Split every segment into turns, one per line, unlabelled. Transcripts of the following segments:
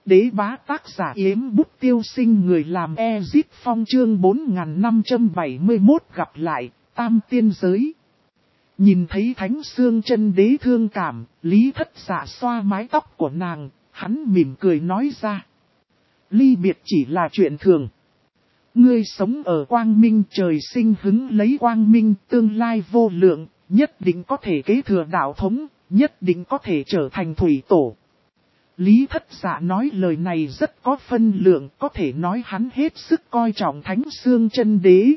đế bá tác giả Yếm Bút Tiêu Sinh người làm Ezit Phong chương 4571 gặp lại, tam tiên giới. Nhìn thấy Thánh Xương Chân Đế thương cảm, Lý Thất Dạ xoa mái tóc của nàng, hắn mỉm cười nói ra. Ly biệt chỉ là chuyện thường. Ngươi sống ở quang minh, trời sinh hứng lấy quang minh, tương lai vô lượng, nhất định có thể kế thừa đạo thống, nhất định có thể trở thành thủy tổ. Lý Thất Dạ nói lời này rất có phân lượng, có thể nói hắn hết sức coi trọng Thánh Xương Chân Đế.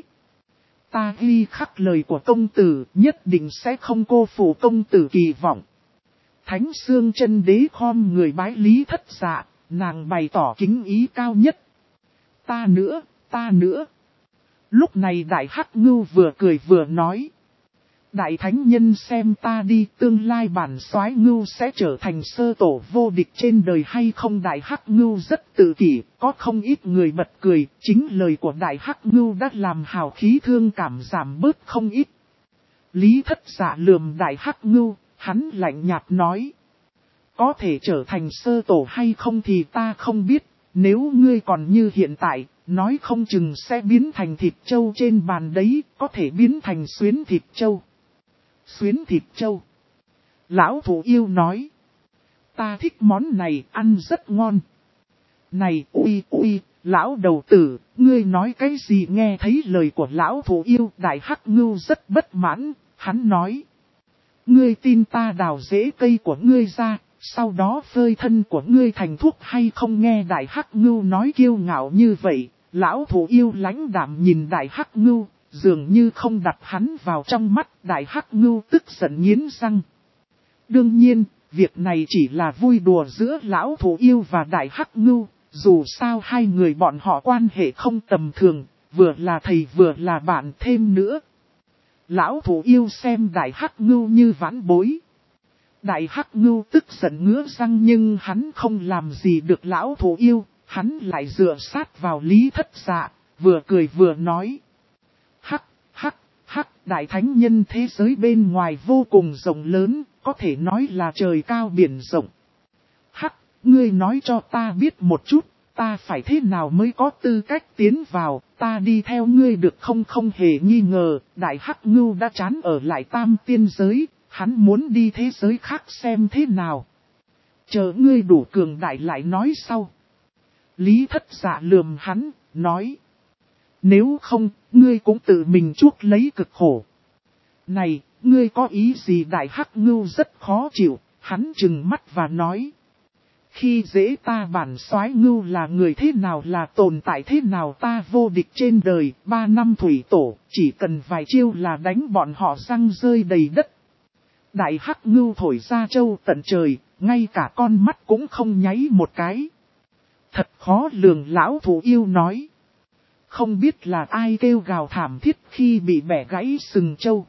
Ta ghi khắc lời của công tử, nhất định sẽ không cô phụ công tử kỳ vọng. Thánh Xương Chân Đế khom người bái Lý Thất Dạ, nàng bày tỏ kính ý cao nhất. Ta nữa, ta nữa. Lúc này Đại Hắc Ngưu vừa cười vừa nói. Đại Thánh Nhân xem ta đi, tương lai bản soái Ngưu sẽ trở thành sơ tổ vô địch trên đời hay không? Đại Hắc Ngưu rất tự kỷ, có không ít người bật cười, chính lời của Đại Hắc Ngưu đã làm hào khí thương cảm giảm bớt không ít. Lý Thất Dạ lườm Đại Hắc Ngưu, hắn lạnh nhạt nói. Có thể trở thành sơ tổ hay không thì ta không biết, nếu ngươi còn như hiện tại, nói không chừng sẽ biến thành thịt trâu trên bàn đấy, có thể biến thành xuyến thịt trâu. Xuyến thịt trâu. Lão Thủ Yêu nói. Ta thích món này, ăn rất ngon. Này ui, lão đầu tử, ngươi nói cái gì? Nghe thấy lời của lão Thủ Yêu, Đại Hắc Ngưu rất bất mãn, hắn nói. Ngươi tin ta đào rễ cây của ngươi ra, sau đó phơi thân của ngươi thành thuốc hay không? Nghe Đại Hắc Ngưu nói kiêu ngạo như vậy, lão Thủ Yêu lãnh đạm nhìn Đại Hắc Ngưu. Dường như không đặt hắn vào trong mắt, Đại Hắc Ngưu tức giận nghiến răng. Đương nhiên, việc này chỉ là vui đùa giữa lão Thủ Yêu và Đại Hắc Ngưu, dù sao hai người bọn họ quan hệ không tầm thường, vừa là thầy vừa là bạn thêm nữa. Lão Thủ Yêu xem Đại Hắc Ngưu như vãn bối. Đại Hắc Ngưu tức giận ngứa răng nhưng hắn không làm gì được lão Thủ Yêu, hắn lại dựa sát vào Lý Thất Dạ, vừa cười vừa nói. Đại Thánh Nhân thế giới bên ngoài vô cùng rộng lớn, có thể nói là trời cao biển rộng. Ngươi nói cho ta biết một chút, ta phải thế nào mới có tư cách tiến vào, ta đi theo ngươi được không? Không hề nghi ngờ, Đại Hắc Ngưu đã chán ở lại tam tiên giới, hắn muốn đi thế giới khác xem thế nào. Chờ ngươi đủ cường đại lại nói sau. Lý Thất Dạ lườm hắn, nói. Nếu không, ngươi cũng tự mình chuốc lấy cực khổ. Này, ngươi có ý gì? Đại Hắc Ngưu rất khó chịu, hắn trừng mắt và nói. Khi dễ ta bản soái Ngưu là người thế nào, là tồn tại thế nào, ta vô địch trên đời, 3 năm thủy tổ, chỉ cần vài chiêu là đánh bọn họ răng rơi đầy đất. Đại Hắc Ngưu thổi ra châu tận trời, ngay cả con mắt cũng không nháy một cái. Thật khó lường, lão Thủ Yêu nói. Không biết là ai kêu gào thảm thiết khi bị bẻ gãy sừng châu.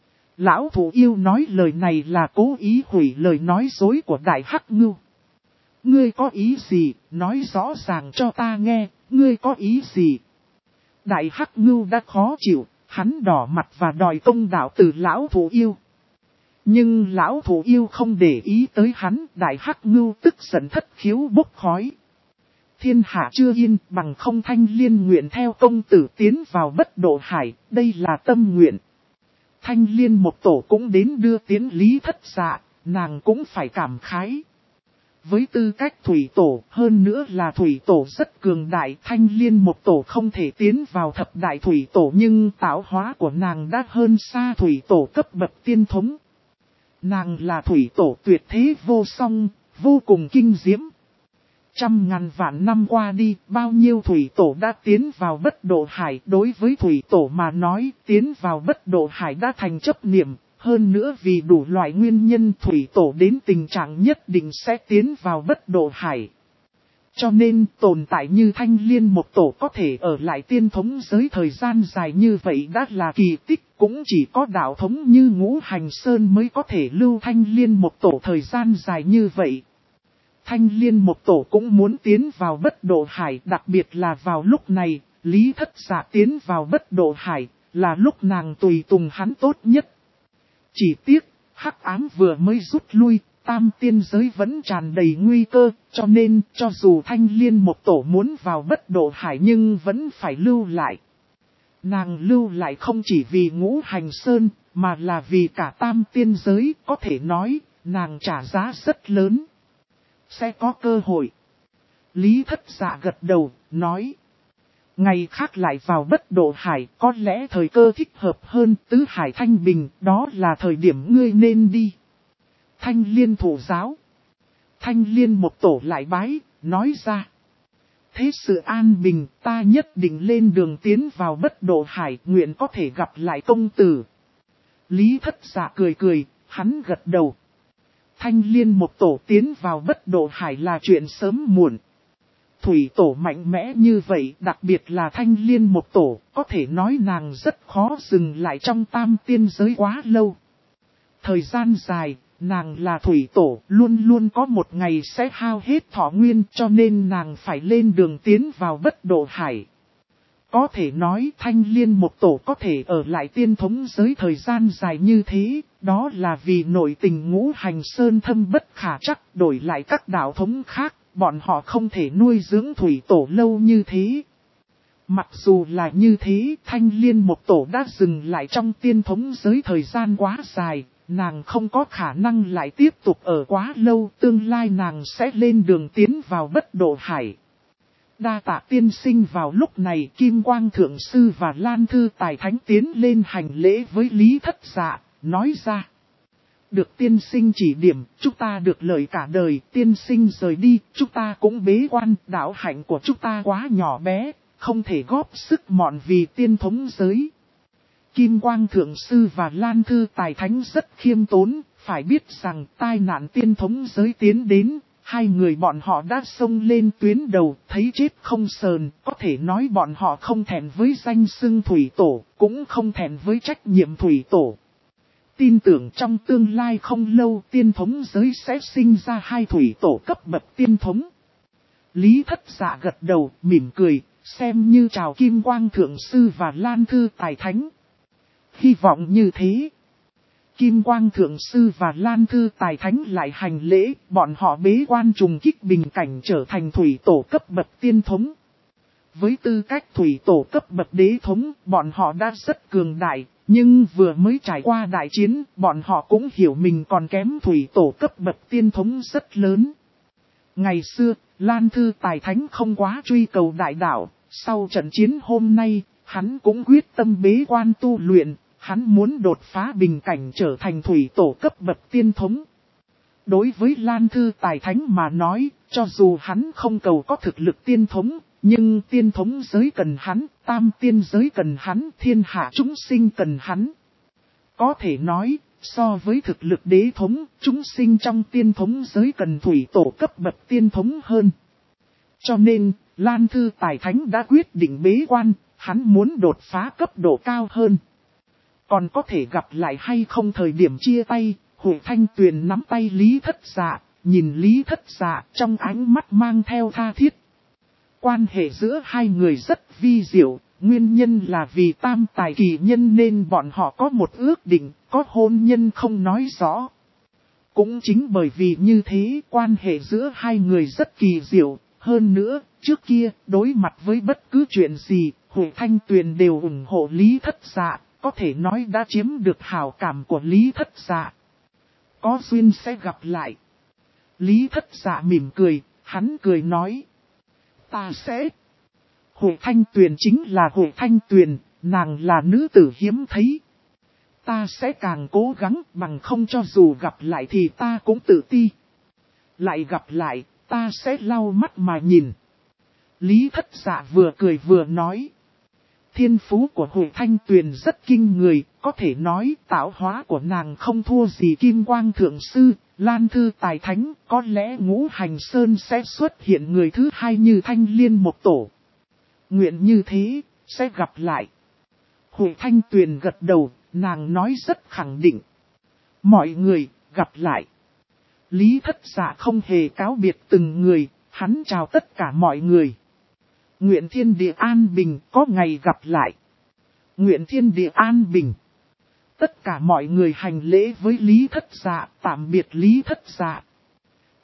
Lão Thủ Yêu nói lời này là cố ý hủy lời nói dối của Đại Hắc Ngưu. Ngươi có ý gì, nói rõ ràng cho ta nghe, ngươi có ý gì? Đại Hắc Ngưu đã khó chịu, hắn đỏ mặt và đòi công đạo từ Lão Thủ Yêu. Nhưng Lão Thủ Yêu không để ý tới hắn, Đại Hắc Ngưu tức giận thất khiếu bốc khói. Thiên hạ chưa yên, bằng không Thanh Liên nguyện theo công tử tiến vào Bất Độ Hải, đây là tâm nguyện. Thanh Liên một tổ cũng đến đưa tiến Lý Thất Dạ, nàng cũng phải cảm khái. Với tư cách thủy tổ, hơn nữa là thủy tổ rất cường đại, Thanh Liên một tổ không thể tiến vào thập đại thủy tổ, nhưng tạo hóa của nàng đã hơn xa thủy tổ cấp bậc tiên thống. Nàng là thủy tổ tuyệt thế vô song, vô cùng kinh diễm. 100.000 vạn năm qua đi, bao nhiêu thủy tổ đã tiến vào Bất Độ Hải, đối với thủy tổ mà nói, tiến vào Bất Độ Hải đã thành chấp niệm, hơn nữa vì đủ loại nguyên nhân thủy tổ đến tình trạng nhất định sẽ tiến vào Bất Độ Hải. Cho nên tồn tại như Thanh Liên một tổ có thể ở lại tiên thống giới thời gian dài như vậy đã là kỳ tích, cũng chỉ có đạo thống như Ngũ Hành Sơn mới có thể lưu Thanh Liên một tổ thời gian dài như vậy. Thanh Liên một tổ cũng muốn tiến vào Bất Độ Hải, đặc biệt là vào lúc này, Lý Thất Dạ tiến vào Bất Độ Hải, là lúc nàng tùy tùng hắn tốt nhất. Chỉ tiếc, hắc ám vừa mới rút lui, tam tiên giới vẫn tràn đầy nguy cơ, cho nên cho dù Thanh Liên một tổ muốn vào Bất Độ Hải nhưng vẫn phải lưu lại. Nàng lưu lại không chỉ vì Ngũ Hành Sơn, mà là vì cả tam tiên giới, có thể nói, nàng trả giá rất lớn. Sẽ có cơ hội. Lý Thất Dạ gật đầu, nói. Ngày khác lại vào Bất Độ Hải, có lẽ thời cơ thích hợp hơn. Tứ Hải thanh bình, đó là thời điểm ngươi nên đi. Thanh Liên thủ giáo. Thanh Liên một tổ lại bái, nói ra. Thế sự an bình, ta nhất định lên đường tiến vào Bất Độ Hải, nguyện có thể gặp lại công tử. Lý Thất Dạ cười cười, hắn gật đầu. Thanh Liên một tổ tiến vào Bất Độ Hải là chuyện sớm muộn. Thủy tổ mạnh mẽ như vậy, đặc biệt là Thanh Liên một tổ, có thể nói nàng rất khó dừng lại trong tam tiên giới quá lâu. Thời gian dài, nàng là thủy tổ, luôn luôn có một ngày sẽ hao hết thọ nguyên, cho nên nàng phải lên đường tiến vào Bất Độ Hải. Có thể nói Thanh Liên một tổ có thể ở lại tiên thống giới thời gian dài như thế, đó là vì nội tình Ngũ Hành Sơn thâm bất khả chắc, đổi lại các đạo thống khác, bọn họ không thể nuôi dưỡng thủy tổ lâu như thế. Mặc dù là như thế, Thanh Liên một tổ đã dừng lại trong tiên thống giới thời gian quá dài, nàng không có khả năng lại tiếp tục ở quá lâu, tương lai nàng sẽ lên đường tiến vào Bất Độ Hải. Đa tạ tiên sinh. Vào lúc này Kim Quang Thượng Sư và Lan Thư Tài Thánh tiến lên hành lễ với Lý Thất Dạ, nói ra. Được tiên sinh chỉ điểm, chúng ta được lợi cả đời, tiên sinh rời đi, chúng ta cũng bế quan, đạo hạnh của chúng ta quá nhỏ bé, không thể góp sức mọn vì tiên thống giới. Kim Quang Thượng Sư và Lan Thư Tài Thánh rất khiêm tốn, phải biết rằng tai nạn tiên thống giới tiến đến, hai người bọn họ đã xông lên tuyến đầu, thấy chết không sờn, có thể nói bọn họ không thẹn với danh xưng thủy tổ, cũng không thẹn với trách nhiệm thủy tổ. Tin tưởng trong tương lai không lâu tiên thống giới sẽ sinh ra hai thủy tổ cấp bậc tiên thống. Lý Thất Dạ gật đầu, mỉm cười, xem như chào Kim Quang Thượng Sư và Lan Thư Tài Thánh. Hy vọng như thế. Kim Quang Thượng Sư và Lan Thư Tài Thánh lại hành lễ, bọn họ bế quan trùng kích bình cảnh trở thành thủy tổ cấp bậc tiên thống. Với tư cách thủy tổ cấp bậc đế thống, bọn họ đã rất cường đại, nhưng vừa mới trải qua đại chiến, bọn họ cũng hiểu mình còn kém thủy tổ cấp bậc tiên thống rất lớn. Ngày xưa, Lan Thư Tài Thánh không quá truy cầu đại đạo, sau trận chiến hôm nay, hắn cũng quyết tâm bế quan tu luyện. Hắn muốn đột phá bình cảnh trở thành thủy tổ cấp bậc tiên thống. Đối với Lan Thư Tài Thánh mà nói, cho dù hắn không cầu có thực lực tiên thống, nhưng tiên thống giới cần hắn, tam tiên giới cần hắn, thiên hạ chúng sinh cần hắn. Có thể nói, so với thực lực đế thống, chúng sinh trong tiên thống giới cần thủy tổ cấp bậc tiên thống hơn. Cho nên, Lan Thư Tài Thánh đã quyết định bế quan, hắn muốn đột phá cấp độ cao hơn. Còn có thể gặp lại hay không thời điểm chia tay, Hội Thanh Tuyền nắm tay Lý Thất Dạ, nhìn Lý Thất Dạ trong ánh mắt mang theo tha thiết. Quan hệ giữa hai người rất vi diệu, nguyên nhân là vì tam tài kỳ nhân nên bọn họ có một ước định, có hôn nhân không nói rõ. Cũng chính bởi vì như thế quan hệ giữa hai người rất kỳ diệu, hơn nữa, trước kia đối mặt với bất cứ chuyện gì, Hội Thanh Tuyền đều ủng hộ Lý Thất Dạ. Có thể nói đã chiếm được hảo cảm của Lý Thất Dạ. Có duyên sẽ gặp lại. Lý Thất Dạ mỉm cười, hắn cười nói. Ta sẽ. Hội Thanh Tuyền chính là Hội Thanh Tuyền, nàng là nữ tử hiếm thấy. Ta sẽ càng cố gắng, bằng không cho dù gặp lại thì ta cũng tự ti. Lại gặp lại, ta sẽ lau mắt mà nhìn. Lý Thất Dạ vừa cười vừa nói. Thiên phú của Hội Thanh Tuyền rất kinh người, có thể nói tạo hóa của nàng không thua gì Kim Quang Thượng Sư, Lan Thư Tài Thánh, có lẽ Ngũ Hành Sơn sẽ xuất hiện người thứ hai như Thanh Liên một tổ. Nguyện như thế, sẽ gặp lại. Hội Thanh Tuyền gật đầu, nàng nói rất khẳng định. Mọi người, gặp lại. Lý Thất Dạ không hề cáo biệt từng người, hắn chào tất cả mọi người. Nguyện thiên địa an bình, có ngày gặp lại. Nguyện thiên địa an bình. Tất cả mọi người hành lễ với Lý Thất Dạ, tạm biệt Lý Thất Dạ.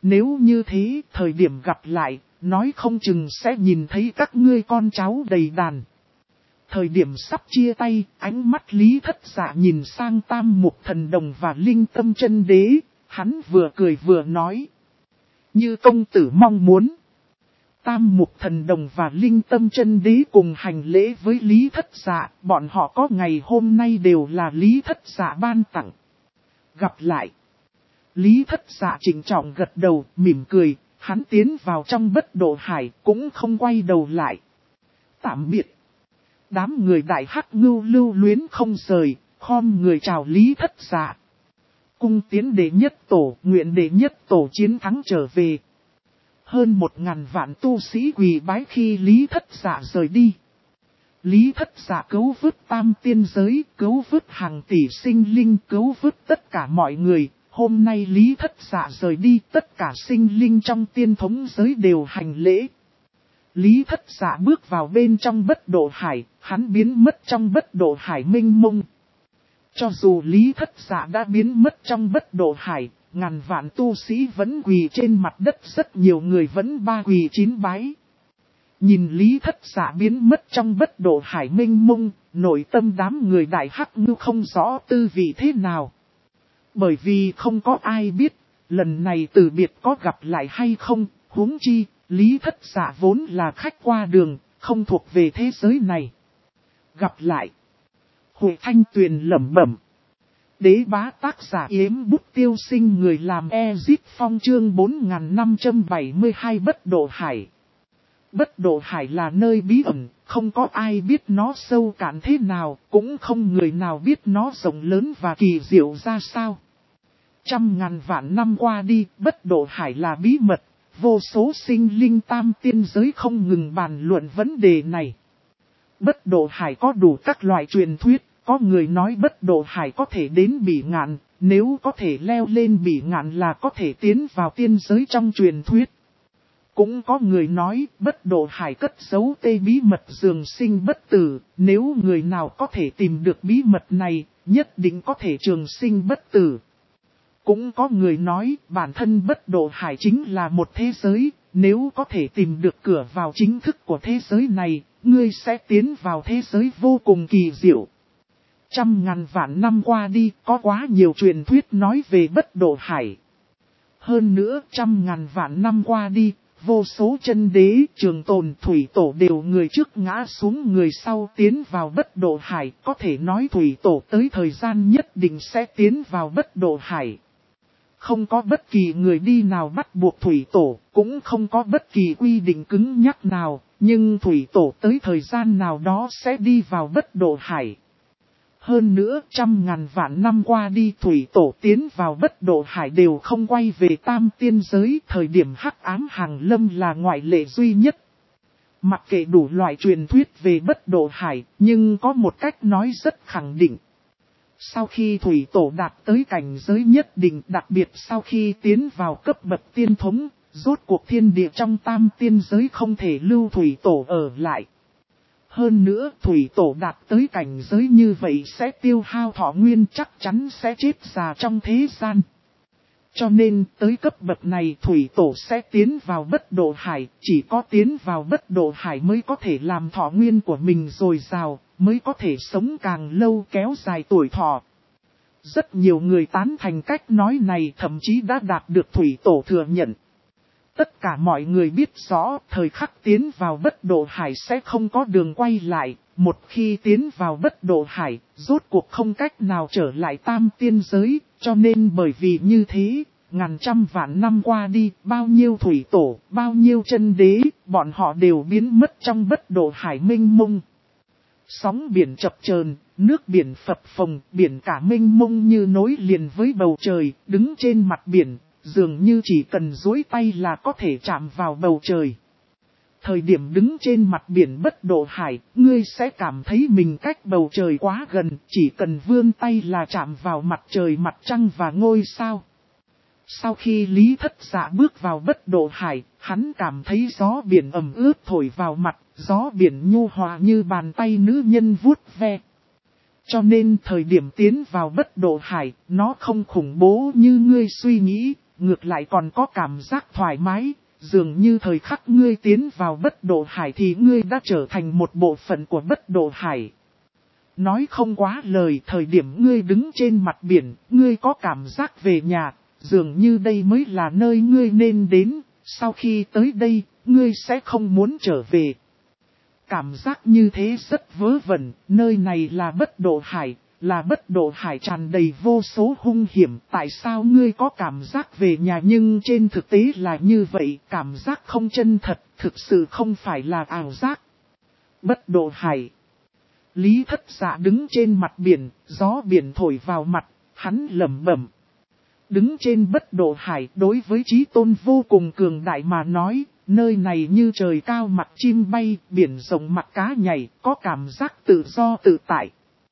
Nếu như thế, thời điểm gặp lại, nói không chừng sẽ nhìn thấy các ngươi con cháu đầy đàn. Thời điểm sắp chia tay, ánh mắt Lý Thất Dạ nhìn sang Tam Mục Thần Đồng và Linh Tâm Chân Đế, hắn vừa cười vừa nói. Như công tử mong muốn. Tam Mục Thần Đồng và Linh Tâm Chân Đế cùng hành lễ với Lý Thất Dạ, bọn họ có ngày hôm nay đều là Lý Thất Dạ ban tặng. Gặp lại. Lý Thất Dạ trịnh trọng gật đầu, mỉm cười, hắn tiến vào trong Bất Độ Hải cũng không quay đầu lại. Tạm biệt. Đám người Đại Hắc Ngưu lưu luyến không rời, khom người chào Lý Thất Dạ. Cung tiến đệ nhất tổ, nguyện đệ nhất tổ chiến thắng trở về. Hơn 1000 vạn tu sĩ quỳ bái khi Lý Thất Dạ rời đi. Lý Thất Dạ cứu vớt tam tiên giới, cứu vớt hàng tỷ sinh linh, cứu vớt tất cả mọi người. Hôm nay Lý Thất Dạ rời đi, tất cả sinh linh trong tiên thống giới đều hành lễ. Lý Thất Dạ bước vào bên trong Bất Độ Hải, hắn biến mất trong Bất Độ Hải mênh mông. Cho dù Lý Thất Dạ đã biến mất trong Bất Độ Hải, ngàn vạn tu sĩ vẫn quỳ trên mặt đất, rất nhiều người vẫn ba quỳ chín bái. Nhìn Lý Thất Dạ biến mất trong Bất Độ Hải mênh mông, nội tâm đám người Đại Hắc Ngưu không rõ tư vị thế nào. Bởi vì không có ai biết, lần này từ biệt có gặp lại hay không, huống chi, Lý Thất Dạ vốn là khách qua đường, không thuộc về thế giới này. Gặp lại. Hội Thanh Tuyền lẩm bẩm. Đế bá tác giả Yếm Bút Tiêu Sinh người làm Ezit Phong chương 4572 Bất Độ Hải. Bất Độ Hải là nơi bí ẩn, không có ai biết nó sâu cạn thế nào, cũng không người nào biết nó rộng lớn và kỳ diệu ra sao. 100.000 vạn năm qua đi, Bất Độ Hải là bí mật, vô số sinh linh tam tiên giới không ngừng bàn luận vấn đề này. Bất Độ Hải có đủ các loại truyền thuyết, có người nói Bất Độ Hải có thể đến Bỉ Ngạn, nếu có thể leo lên Bỉ Ngạn là có thể tiến vào tiên giới trong truyền thuyết. Cũng có người nói Bất Độ Hải cất giấu tê bí mật trường sinh bất tử, nếu người nào có thể tìm được bí mật này, nhất định có thể trường sinh bất tử. Cũng có người nói bản thân Bất Độ Hải chính là một thế giới, nếu có thể tìm được cửa vào chính thức của thế giới này, ngươi sẽ tiến vào thế giới vô cùng kỳ diệu. 100.000 vạn năm qua đi, có quá nhiều truyền thuyết nói về Bất Độ Hải. Hơn nữa, 100.000 vạn năm qua đi, vô số chân đế, trường tồn, thủy tổ đều người trước ngã xuống người sau tiến vào Bất Độ Hải, có thể nói thủy tổ tới thời gian nhất định sẽ tiến vào Bất Độ Hải. Không có bất kỳ người đi nào bắt buộc thủy tổ, cũng không có bất kỳ quy định cứng nhắc nào, nhưng thủy tổ tới thời gian nào đó sẽ đi vào Bất Độ Hải. Hơn nữa, 100.000 vạn năm qua đi, thủy tổ tiến vào Bất Độ Hải đều không quay về tam tiên giới, thời điểm hắc ám hàng lâm là ngoại lệ duy nhất. Mặc kệ đủ loại truyền thuyết về Bất Độ Hải, nhưng có một cách nói rất khẳng định. Sau khi thủy tổ đạt tới cảnh giới nhất định, đặc biệt sau khi tiến vào cấp bậc tiên thống, rốt cuộc thiên địa trong tam tiên giới không thể lưu thủy tổ ở lại. Hơn nữa, thủy tổ đạt tới cảnh giới như vậy sẽ tiêu hao thọ nguyên, chắc chắn sẽ chết già trong thế gian. Cho nên, tới cấp bậc này thủy tổ sẽ tiến vào Bất Độ Hải, chỉ có tiến vào Bất Độ Hải mới có thể làm thọ nguyên của mình dồi dào, mới có thể sống càng lâu kéo dài tuổi thọ. Rất nhiều người tán thành cách nói này, thậm chí đã đạt được thủy tổ thừa nhận. Tất cả mọi người biết rõ, thời khắc tiến vào Bất Độ Hải sẽ không có đường quay lại, một khi tiến vào Bất Độ Hải, rốt cuộc không cách nào trở lại tam tiên giới, cho nên bởi vì như thế, ngàn trăm vạn năm qua đi, bao nhiêu thủy tổ, bao nhiêu chân đế, bọn họ đều biến mất trong Bất Độ Hải mênh mông. Sóng biển chập chờn, nước biển phập phồng, biển cả mênh mông như nối liền với bầu trời, đứng trên mặt biển, dường như chỉ cần duỗi tay là có thể chạm vào bầu trời. Thời điểm đứng trên mặt biển Bất Độ Hải, ngươi sẽ cảm thấy mình cách bầu trời quá gần, chỉ cần vươn tay là chạm vào mặt trời, mặt trăng và ngôi sao. Sau khi Lý Thất Dạ bước vào Bất Độ Hải, hắn cảm thấy gió biển ẩm ướt thổi vào mặt, gió biển nhu hòa như bàn tay nữ nhân vuốt ve. Cho nên thời điểm tiến vào Bất Độ Hải, nó không khủng bố như ngươi suy nghĩ, ngược lại còn có cảm giác thoải mái, dường như thời khắc ngươi tiến vào bất độ hải thì ngươi đã trở thành một bộ phận của bất độ hải. Nói không quá lời, thời điểm ngươi đứng trên mặt biển, ngươi có cảm giác về nhà, dường như đây mới là nơi ngươi nên đến, sau khi tới đây, ngươi sẽ không muốn trở về. Cảm giác như thế rất vớ vẩn, nơi này là bất độ hải, là bất độ hải tràn đầy vô số hung hiểm. Tại sao ngươi có cảm giác về nhà nhưng trên thực tế là như vậy, cảm giác không chân thật, thực sự không phải là ảo giác. Bất độ hải. Lý Thất Dạ đứng trên mặt biển, gió biển thổi vào mặt, hắn lẩm bẩm. Đứng trên bất độ hải đối với chí tôn vô cùng cường đại mà nói, nơi này như trời cao mặt chim bay, biển rộng mặt cá nhảy, có cảm giác tự do tự tại.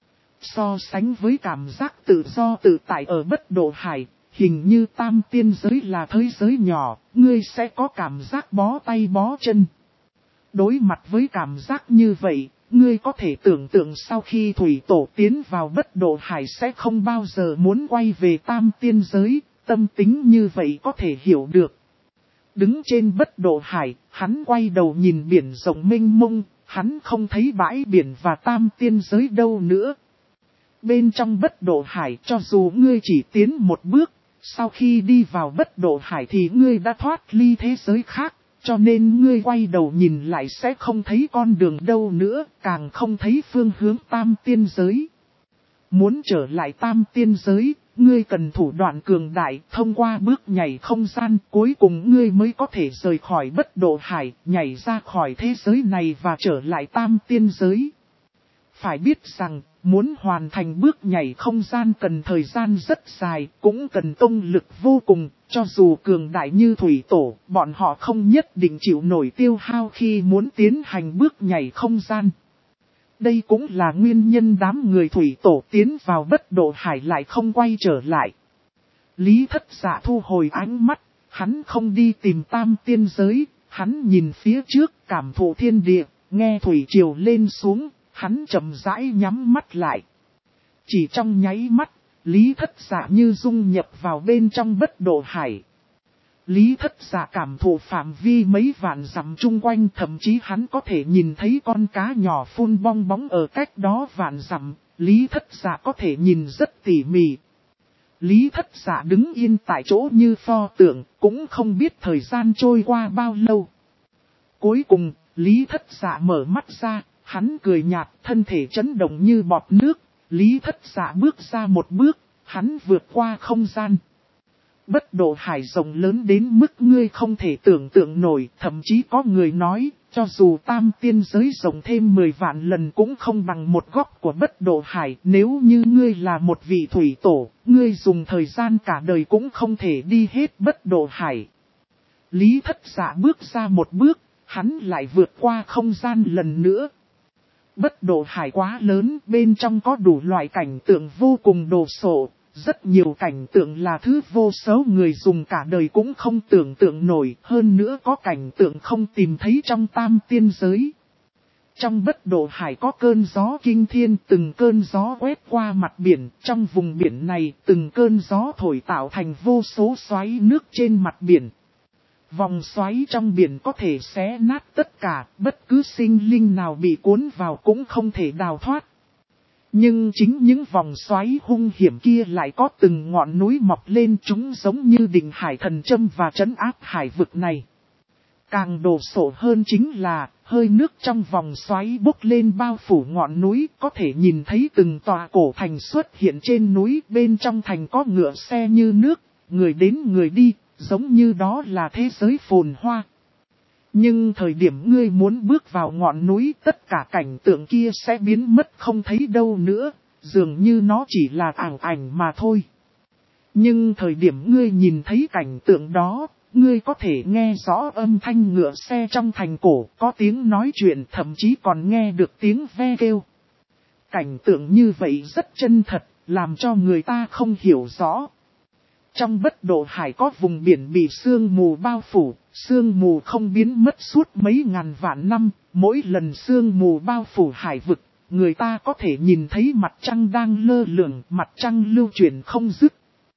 So sánh với cảm giác tự do tự tại ở bất độ hải, hình như tam tiên giới là thế giới nhỏ, ngươi sẽ có cảm giác bó tay bó chân. Đối mặt với cảm giác như vậy, ngươi có thể tưởng tượng sau khi thủy tổ tiến vào bất độ hải sẽ không bao giờ muốn quay về tam tiên giới, tâm tính như vậy có thể hiểu được. Đứng trên bất độ hải, hắn quay đầu nhìn biển rộng mênh mông, hắn không thấy bãi biển và tam tiên giới đâu nữa. Bên trong bất độ hải cho dù ngươi chỉ tiến một bước, sau khi đi vào bất độ hải thì ngươi đã thoát ly thế giới khác, cho nên ngươi quay đầu nhìn lại sẽ không thấy con đường đâu nữa, càng không thấy phương hướng tam tiên giới. Muốn trở lại tam tiên giới, ngươi cần thủ đoạn cường đại, thông qua bước nhảy không gian, cuối cùng ngươi mới có thể rời khỏi bất độ hải, nhảy ra khỏi thế giới này và trở lại tam tiên giới. Phải biết rằng, muốn hoàn thành bước nhảy không gian cần thời gian rất dài, cũng cần công lực vô cùng, cho dù cường đại như thủy tổ, bọn họ không nhất định chịu nổi tiêu hao khi muốn tiến hành bước nhảy không gian. Đây cũng là nguyên nhân đám người thủy tổ tiến vào bất độ hải lại không quay trở lại. Lý Thất Dạ thu hồi ánh mắt, hắn không đi tìm tam tiên giới, hắn nhìn phía trước cảm thụ thiên địa, nghe thủy triều lên xuống, hắn chậm rãi nhắm mắt lại. Chỉ trong nháy mắt, Lý Thất Dạ như dung nhập vào bên trong bất độ hải. Lý Thất Dạ cảm thụ phạm vi mấy vạn dặm chung quanh, thậm chí hắn có thể nhìn thấy con cá nhỏ phun bong bóng ở cách đó vạn dặm, Lý Thất Dạ có thể nhìn rất tỉ mỉ. Lý Thất Dạ đứng yên tại chỗ như pho tượng, cũng không biết thời gian trôi qua bao lâu. Cuối cùng, Lý Thất Dạ mở mắt ra, hắn cười nhạt, thân thể chấn động như bọt nước, Lý Thất Dạ bước ra một bước, hắn vượt qua không gian. Bất độ hải rộng lớn đến mức ngươi không thể tưởng tượng nổi, thậm chí có người nói, cho dù tam tiên giới rộng thêm 10 vạn lần cũng không bằng một góc của bất độ hải. Nếu như ngươi là một vị thủy tổ, ngươi dùng thời gian cả đời cũng không thể đi hết bất độ hải. Lý Thất Dạ bước ra một bước, hắn lại vượt qua không gian lần nữa. Bất độ hải quá lớn, bên trong có đủ loại cảnh tượng vô cùng đồ sộ. Rất nhiều cảnh tượng là thứ vô số người dùng cả đời cũng không tưởng tượng nổi, hơn nữa có cảnh tượng không tìm thấy trong tam tiên giới. Trong bất độ hải có cơn gió kinh thiên, từng cơn gió quét qua mặt biển, trong vùng biển này từng cơn gió thổi tạo thành vô số xoáy nước trên mặt biển. Vòng xoáy trong biển có thể xé nát tất cả, bất cứ sinh linh nào bị cuốn vào cũng không thể đào thoát. Nhưng chính những vòng xoáy hung hiểm kia lại có từng ngọn núi mọc lên, chúng giống như đỉnh hải thần châm và trấn áp hải vực này. Càng đồ sộ hơn chính là, hơi nước trong vòng xoáy bốc lên bao phủ ngọn núi, có thể nhìn thấy từng tòa cổ thành xuất hiện trên núi, bên trong thành có ngựa xe như nước, người đến người đi, giống như đó là thế giới phồn hoa. Nhưng thời điểm ngươi muốn bước vào ngọn núi, tất cả cảnh tượng kia sẽ biến mất không thấy đâu nữa, dường như nó chỉ là ảo ảnh mà thôi. Nhưng thời điểm ngươi nhìn thấy cảnh tượng đó, ngươi có thể nghe rõ âm thanh ngựa xe trong thành cổ, có tiếng nói chuyện, thậm chí còn nghe được tiếng ve kêu. Cảnh tượng như vậy rất chân thật, làm cho người ta không hiểu rõ. Trong bất độ hải có vùng biển bị sương mù bao phủ, sương mù không biến mất suốt mấy ngàn vạn năm, mỗi lần sương mù bao phủ hải vực, người ta có thể nhìn thấy mặt trăng đang lơ lửng, mặt trăng lưu chuyển không dứt.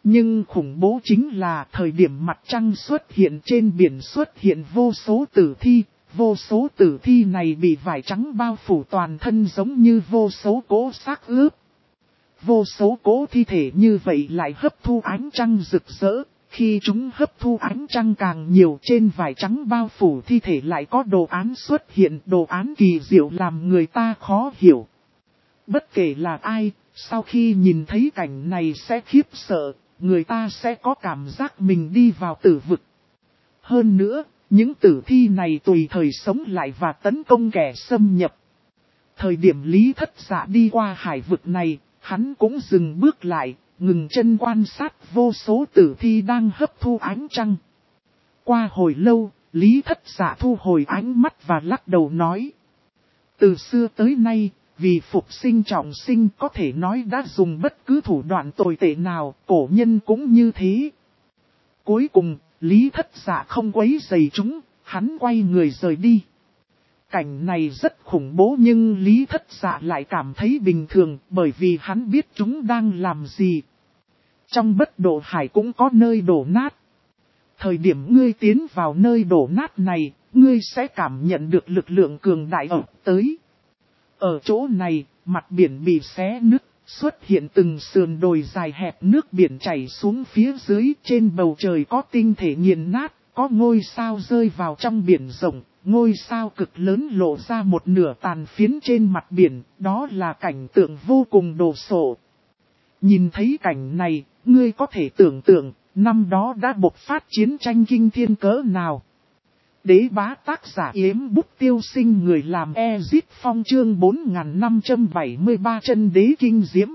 Nhưng khủng bố chính là thời điểm mặt trăng xuất hiện trên biển xuất hiện vô số tử thi. Vô số tử thi này bị vải trắng bao phủ toàn thân giống như vô số cỗ xác ướp. Vô số cỗ thi thể như vậy lại hấp thu ánh trăng rực rỡ. Khi chúng hấp thu ánh trăng càng nhiều trên vải trắng bao phủ thi thể lại có đồ án xuất hiện. Đồ án kỳ diệu làm người ta khó hiểu. Bất kể là ai, sau khi nhìn thấy cảnh này sẽ khiếp sợ, người ta sẽ có cảm giác mình đi vào tử vực. Hơn nữa, những tử thi này tùy thời sống lại và tấn công kẻ xâm nhập. Thời điểm Lý Thất Dạ đi qua hải vực này, hắn cũng dừng bước lại, ngừng chân quan sát vô số tử thi đang hấp thu ánh trăng. Qua hồi lâu, Lý Thất Dạ thu hồi ánh mắt và lắc đầu nói. Từ xưa tới nay, vì phục sinh trọng sinh có thể nói đã dùng bất cứ thủ đoạn tồi tệ nào, cổ nhân cũng như thế. Cuối cùng, Lý Thất Dạ không quấy rầy chúng, hắn quay người rời đi. Cảnh này rất khủng bố nhưng Lý Thất Dạ lại cảm thấy bình thường bởi vì hắn biết chúng đang làm gì. Trong Bất Độ Hải cũng có nơi đổ nát. Thời điểm ngươi tiến vào nơi đổ nát này, ngươi sẽ cảm nhận được lực lượng cường đại ập tới. Ở chỗ này, mặt biển bị xé nứt, xuất hiện từng sườn đồi dài hẹp nước biển chảy xuống phía dưới. Trên bầu trời có tinh thể nghiền nát, có ngôi sao rơi vào trong biển rộng. Ngôi sao cực lớn lộ ra một nửa tàn phiến trên mặt biển, đó là cảnh tượng vô cùng đồ sộ. Nhìn thấy cảnh này, ngươi có thể tưởng tượng, năm đó đã bộc phát chiến tranh kinh thiên cỡ nào. Đế bá tác giả Yếm Bút Tiêu Sinh người làm Ezit Phong chương 4573 chân đế kinh diễm.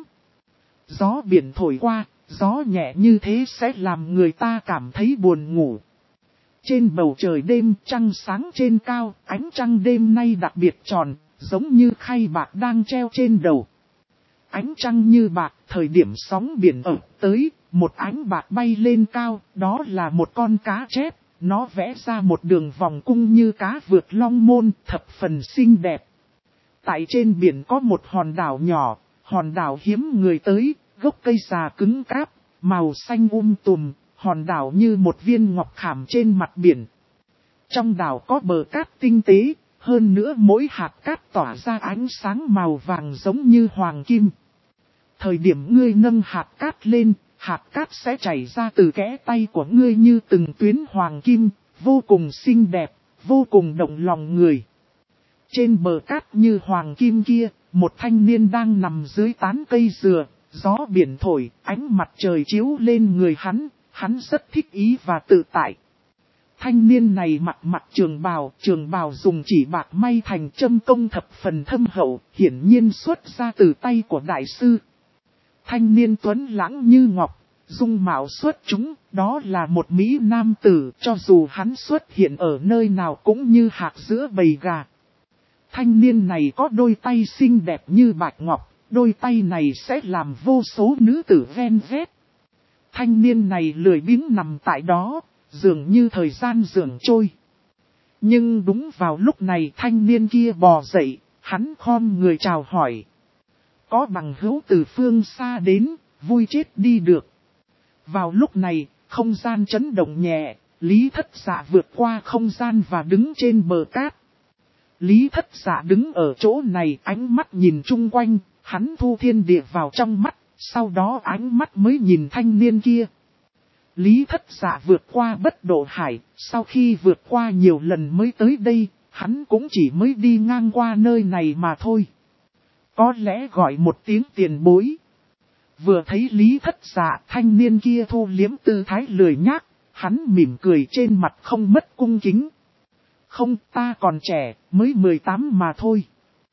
Gió biển thổi qua, gió nhẹ như thế sẽ làm người ta cảm thấy buồn ngủ. Trên bầu trời đêm trăng sáng trên cao, ánh trăng đêm nay đặc biệt tròn, giống như khay bạc đang treo trên đầu. Ánh trăng như bạc, thời điểm sóng biển ập tới, một ánh bạc bay lên cao, đó là một con cá chép. Nó vẽ ra một đường vòng cung như cá vượt long môn, thập phần xinh đẹp. Tại trên biển có một hòn đảo nhỏ, hòn đảo hiếm người tới, gốc cây già cứng cáp, màu xanh tùm, hòn đảo như một viên ngọc khảm trên mặt biển. Trong đảo có bờ cát tinh tế, hơn nữa mỗi hạt cát tỏa ra ánh sáng màu vàng giống như hoàng kim. Thời điểm ngươi nâng hạt cát lên, hạt cát sẽ chảy ra từ kẽ tay của ngươi như từng tuyến hoàng kim, vô cùng xinh đẹp, vô cùng động lòng người. Trên bờ cát như hoàng kim kia, một thanh niên đang nằm dưới tán cây dừa, gió biển thổi, ánh mặt trời chiếu lên người hắn rất thích ý và tự tại. Thanh niên này mặc trường bào dùng chỉ bạc may thành châm công thập phần thâm hậu, hiển nhiên xuất ra từ tay của đại sư. Thanh niên tuấn lãng như ngọc, dung mạo xuất chúng, đó là một mỹ nam tử, cho dù hắn xuất hiện ở nơi nào cũng như hạt giữa bầy gà. Thanh niên này có đôi tay xinh đẹp như bạch ngọc, đôi tay này sẽ làm vô số nữ tử ven vét. Thanh niên này lười biếng nằm tại đó, dường như thời gian dường trôi. Nhưng đúng vào lúc này thanh niên kia bò dậy, hắn khom người chào hỏi. Có bằng hữu từ phương xa đến, vui chết đi được. Vào lúc này, không gian chấn động nhẹ, Lý Thất Dạ vượt qua không gian và đứng trên bờ cát. Lý Thất Dạ đứng ở chỗ này, ánh mắt nhìn chung quanh, hắn thu thiên địa vào trong mắt, sau đó ánh mắt mới nhìn thanh niên kia. Lý Thất Dạ vượt qua Bất Độ Hải, sau khi vượt qua nhiều lần mới tới đây, hắn cũng chỉ mới đi ngang qua nơi này mà thôi. Có lẽ gọi một tiếng tiền bối. Vừa thấy Lý Thất Dạ, thanh niên kia thu liếm tư thái lười nhác, hắn mỉm cười trên mặt không mất cung kính. Không, ta còn trẻ, mới 18 mà thôi.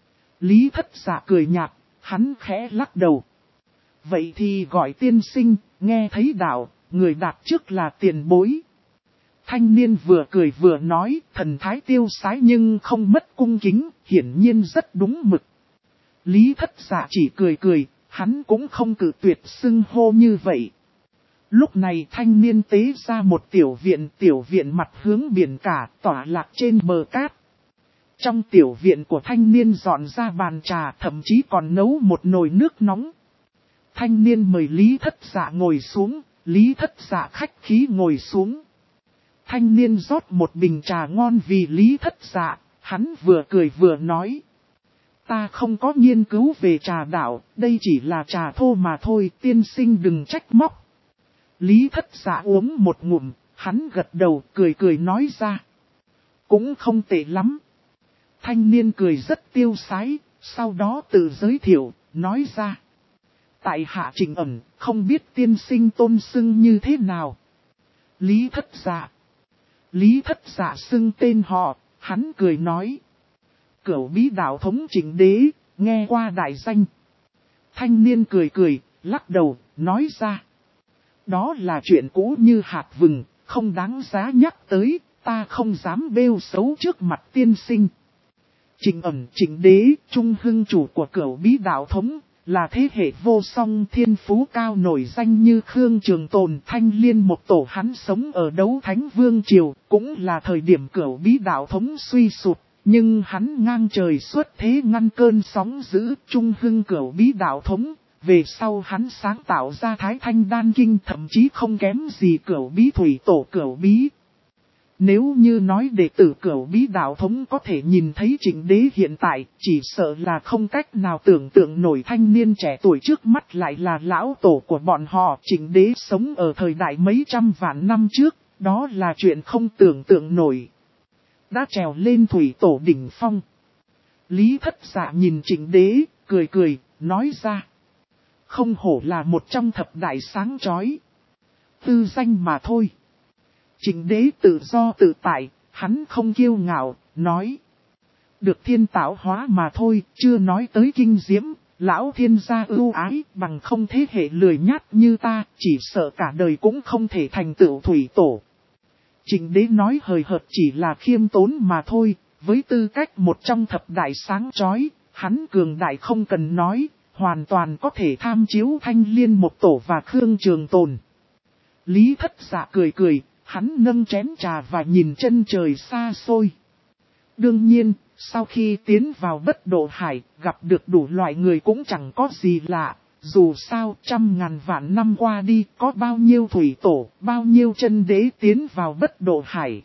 Lý Thất Dạ cười nhạt, hắn khẽ lắc đầu. Vậy thì gọi tiên sinh, nghe thấy đạo, người đạt trước là tiền bối. Thanh niên vừa cười vừa nói, thần thái tiêu sái nhưng không mất cung kính, hiển nhiên rất đúng mực. Lý Thất Dạ chỉ cười, hắn cũng không cự tuyệt xưng hô như vậy. Lúc này thanh niên tế ra một tiểu viện mặt hướng biển cả, tỏa lạc trên bờ cát. Trong tiểu viện của thanh niên dọn ra bàn trà, thậm chí còn nấu một nồi nước nóng. Thanh niên mời Lý Thất Dạ ngồi xuống, Lý Thất Dạ khách khí ngồi xuống. Thanh niên rót một bình trà ngon vì Lý Thất Dạ, hắn vừa cười vừa nói. Ta không có nghiên cứu về trà đạo, đây chỉ là trà thô mà thôi, tiên sinh đừng trách móc. Lý Thất Dạ uống một ngụm, hắn gật đầu cười cười nói ra. Cũng không tệ lắm. Thanh niên cười rất tiêu sái, sau đó tự giới thiệu, nói ra. Tại hạ Trình Ẩn, không biết tiên sinh tôn xưng như thế nào. Lý Thất Dạ. Lý Thất Dạ xưng tên họ, hắn cười nói. Cửu bí đạo thống Trình Đế, nghe qua đại danh. Thanh niên cười cười, lắc đầu, nói ra. Đó là chuyện cũ như hạt vừng, không đáng giá nhắc tới, ta không dám bêu xấu trước mặt tiên sinh. Trình Ẩn Trình Đế, trung hưng chủ của cửu bí đạo thống, là thế hệ vô song thiên phú cao nổi danh như Khương Trường Tồn, Thanh Liên một tổ. Hắn sống ở Đấu Thánh Vương Triều, cũng là thời điểm cửu bí đạo thống suy sụp, nhưng hắn ngang trời xuất thế ngăn cơn sóng dữ, trung hưng cửu bí đạo thống. Về sau hắn sáng tạo ra Thái Thanh Đan Kinh, thậm chí không kém gì cửu bí thủy tổ cửu bí. Nếu như nói đệ tử cửu bí đạo thống có thể nhìn thấy Trình Đế hiện tại, chỉ sợ là không cách nào tưởng tượng nổi. Thanh niên trẻ tuổi trước mắt lại là lão tổ của bọn họ. Trình Đế sống ở thời đại mấy trăm vạn năm trước, đó là chuyện không tưởng tượng nổi. Đã trèo lên thủy tổ đỉnh phong. Lý Thất Dạ nhìn Trình Đế, cười cười, nói ra. Không hổ là một trong thập đại sáng chói. Tư danh mà thôi. Trình Đế tự do tự tại, hắn không kiêu ngạo, nói. Được thiên tạo hóa mà thôi, chưa nói tới kinh diễm, lão thiên gia ưu ái, bằng không thế hệ lười nhát như ta, chỉ sợ cả đời cũng không thể thành tựu thủy tổ. Trình Đế nói hời hợt chỉ là khiêm tốn mà thôi, với tư cách một trong thập đại sáng chói, hắn cường đại không cần nói, hoàn toàn có thể tham chiếu Thanh Liên một tổ và Khương Trường Tồn. Lý Thất Dạ cười cười. Hắn nâng chén trà và nhìn chân trời xa xôi. Đương nhiên, sau khi tiến vào Bất Độ Hải, gặp được đủ loại người cũng chẳng có gì lạ. Dù sao, trăm ngàn vạn năm qua đi, có bao nhiêu thủy tổ, bao nhiêu chân đế tiến vào Bất Độ Hải.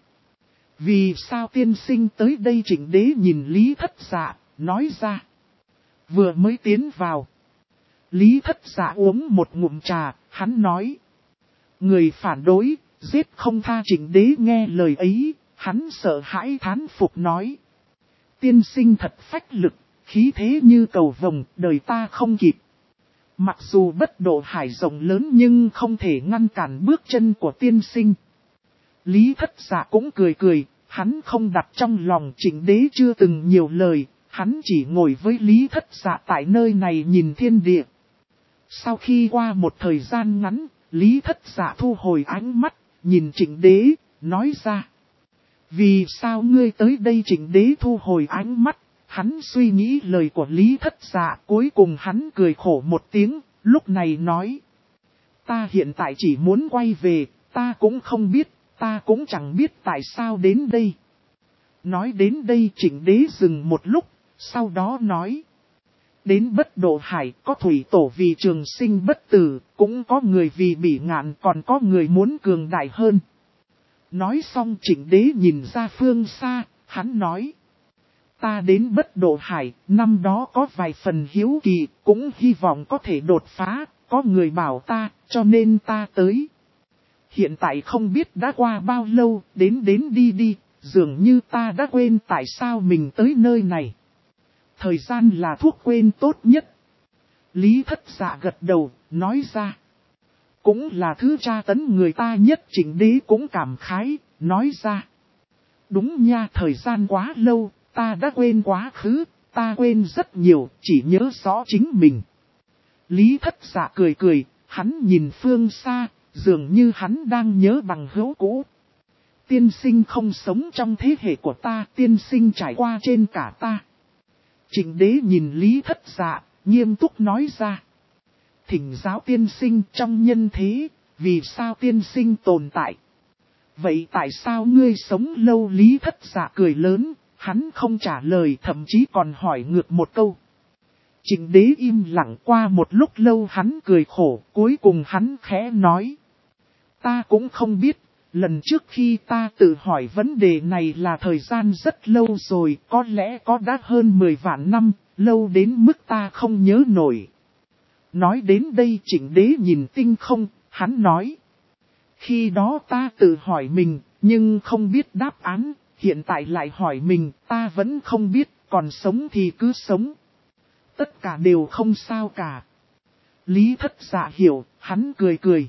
Vì sao tiên sinh tới đây? Trình Đế nhìn Lý Thất Dạ, nói ra. Vừa mới tiến vào. Lý Thất Dạ uống một ngụm trà, hắn nói. Người phản đối. Giết không tha. Trình Đế nghe lời ấy, hắn sợ hãi thán phục nói. Tiên sinh thật phách lực, khí thế như cầu vồng, đời ta không kịp. Mặc dù Bất Độ Hải rộng lớn nhưng không thể ngăn cản bước chân của tiên sinh. Lý Thất Dạ cũng cười cười, hắn không đặt trong lòng. Trình Đế chưa từng nhiều lời, hắn chỉ ngồi với Lý Thất Dạ tại nơi này nhìn thiên địa. Sau khi qua một thời gian ngắn, Lý Thất Dạ thu hồi ánh mắt. Nhìn Trình Đế, nói ra. Vì sao ngươi tới đây? Trình Đế thu hồi ánh mắt, hắn suy nghĩ lời của Lý Thất Dạ, cuối cùng hắn cười khổ một tiếng, lúc này nói. Ta hiện tại chỉ muốn quay về, ta cũng không biết, ta cũng chẳng biết tại sao đến đây. Nói đến đây Trình Đế dừng một lúc, sau đó nói. Đến Bất Độ Hải có thủy tổ vì trường sinh bất tử, cũng có người vì bỉ ngạn, còn có người muốn cường đại hơn. Nói xong Trình Đế nhìn ra phương xa, hắn nói. Ta đến Bất Độ Hải, năm đó có vài phần hiếu kỳ, cũng hy vọng có thể đột phá, có người bảo ta, cho nên ta tới. Hiện tại không biết đã qua bao lâu, đến đi, dường như ta đã quên tại sao mình tới nơi này. Thời gian là thuốc quên tốt nhất. Lý Thất Dạ gật đầu, nói ra. Cũng là thứ tra tấn người ta nhất. Trình Đế cũng cảm khái, nói ra. Đúng nha, thời gian quá lâu, ta đã quên quá khứ, ta quên rất nhiều, chỉ nhớ rõ chính mình. Lý Thất Dạ cười cười, hắn nhìn phương xa, dường như hắn đang nhớ bằng hữu cũ. Tiên sinh không sống trong thế hệ của ta, tiên sinh trải qua trên cả ta. Trình Đế nhìn Lý Thất Dạ, nghiêm túc nói ra. Thỉnh giáo tiên sinh trong nhân thế, vì sao tiên sinh tồn tại? Vậy tại sao ngươi sống lâu? Lý Thất Dạ cười lớn, hắn không trả lời, thậm chí còn hỏi ngược một câu. Trình Đế im lặng. Qua một lúc lâu hắn cười khổ, cuối cùng hắn khẽ nói. Ta cũng không biết, lần trước khi ta tự hỏi vấn đề này là thời gian rất lâu rồi, có lẽ có đã hơn 10 vạn năm, lâu đến mức ta không nhớ nổi. Nói đến đây Trịnh Đế nhìn tinh không, hắn nói. Khi đó ta tự hỏi mình, nhưng không biết đáp án, hiện tại lại hỏi mình, ta vẫn không biết, còn sống thì cứ sống. Tất cả đều không sao cả. Lý Thất Dạ hiểu, hắn cười cười.